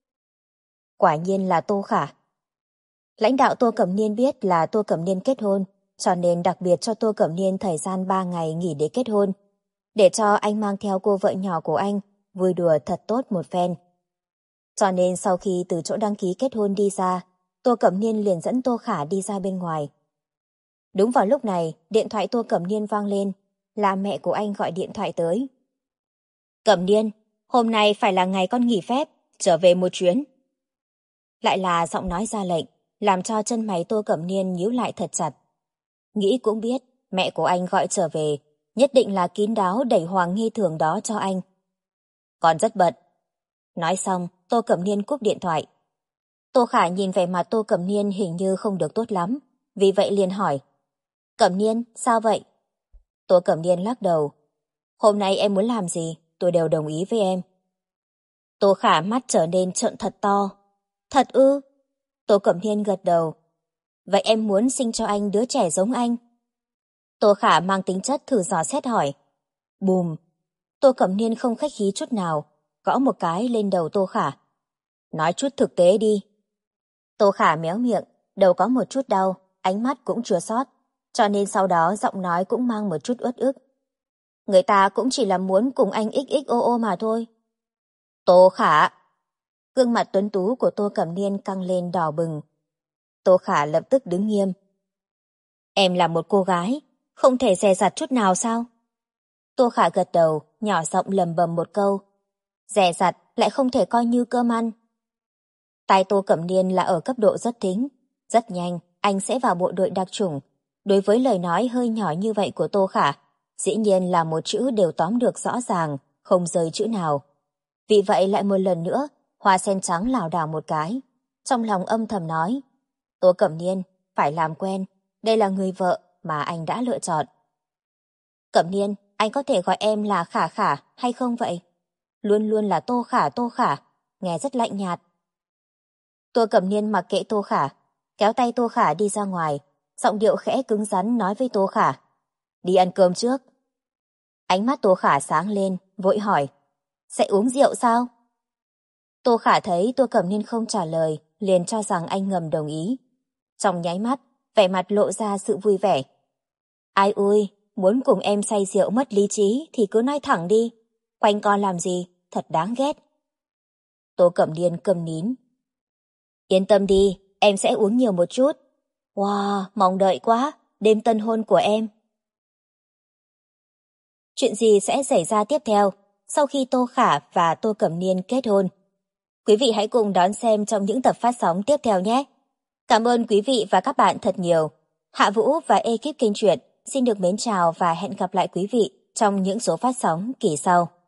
Speaker 1: Quả nhiên là Tô Khả. Lãnh đạo Tô Cẩm Niên biết là Tô Cẩm Niên kết hôn, cho nên đặc biệt cho Tô Cẩm Niên thời gian 3 ngày nghỉ để kết hôn, để cho anh mang theo cô vợ nhỏ của anh, vui đùa thật tốt một phen. Cho nên sau khi từ chỗ đăng ký kết hôn đi ra, Tô Cẩm Niên liền dẫn Tô Khả đi ra bên ngoài. Đúng vào lúc này, điện thoại Tô Cẩm Niên vang lên, là mẹ của anh gọi điện thoại tới. Cẩm Niên, hôm nay phải là ngày con nghỉ phép, trở về một chuyến. Lại là giọng nói ra lệnh, làm cho chân mày Tô Cẩm Niên nhíu lại thật chặt. Nghĩ cũng biết, mẹ của anh gọi trở về, nhất định là kín đáo đẩy hoàng nghi thường đó cho anh. Còn rất bận. Nói xong, Tô Cẩm Niên cúp điện thoại. Tô Khả nhìn vẻ mặt Tô Cẩm Niên hình như không được tốt lắm, vì vậy liền hỏi. Cẩm Niên, sao vậy? Tô Cẩm Niên lắc đầu. Hôm nay em muốn làm gì, tôi đều đồng ý với em. Tô Khả mắt trở nên trợn thật to. Thật ư? Tô Cẩm Niên gật đầu. Vậy em muốn sinh cho anh đứa trẻ giống anh? Tô Khả mang tính chất thử dò xét hỏi. Bùm! Tô Cẩm Niên không khách khí chút nào, gõ một cái lên đầu Tô Khả. Nói chút thực tế đi. Tô Khả méo miệng, đầu có một chút đau, ánh mắt cũng chua xót, cho nên sau đó giọng nói cũng mang một chút uất ức. Người ta cũng chỉ là muốn cùng anh XXOO mà thôi. Tô Khả! Gương mặt tuấn tú của Tô Cẩm Niên căng lên đỏ bừng. Tô Khả lập tức đứng nghiêm. Em là một cô gái, không thể dè dặt chút nào sao? Tô Khả gật đầu, nhỏ giọng lầm bầm một câu. Dè dặt lại không thể coi như cơm ăn. Tai Tô Cẩm Niên là ở cấp độ rất thính. Rất nhanh, anh sẽ vào bộ đội đặc chủng. Đối với lời nói hơi nhỏ như vậy của Tô Khả, dĩ nhiên là một chữ đều tóm được rõ ràng, không rơi chữ nào. Vì vậy lại một lần nữa, Hoa sen trắng lảo đảo một cái. Trong lòng âm thầm nói, Tô Cẩm Niên, phải làm quen, đây là người vợ mà anh đã lựa chọn. Cẩm Niên, anh có thể gọi em là Khả Khả hay không vậy? Luôn luôn là Tô Khả, nghe rất lạnh nhạt. Tô Cẩm Niên mặc kệ Tô Khả, kéo tay Tô Khả đi ra ngoài, giọng điệu khẽ cứng rắn nói với Tô Khả. Đi ăn cơm trước. Ánh mắt Tô Khả sáng lên, vội hỏi. Sẽ uống rượu sao? Tô Khả thấy Tô Cẩm Niên không trả lời, liền cho rằng anh ngầm đồng ý. Trong nháy mắt, vẻ mặt lộ ra sự vui vẻ. Ai ui, muốn cùng em say rượu mất lý trí thì cứ nói thẳng đi. Quanh co làm gì, thật đáng ghét. Tô Cẩm Niên câm nín. Yên tâm đi, em sẽ uống nhiều một chút. Wow, mong đợi quá, đêm tân hôn của em. Chuyện gì sẽ xảy ra tiếp theo sau khi Tô Khả và Tô Cẩm Niên kết hôn? Quý vị hãy cùng đón xem trong những tập phát sóng tiếp theo nhé. Cảm ơn quý vị và các bạn thật nhiều. Hạ Vũ và ekip kênh truyện xin được mến chào và hẹn gặp lại quý vị trong những số phát sóng kỳ sau.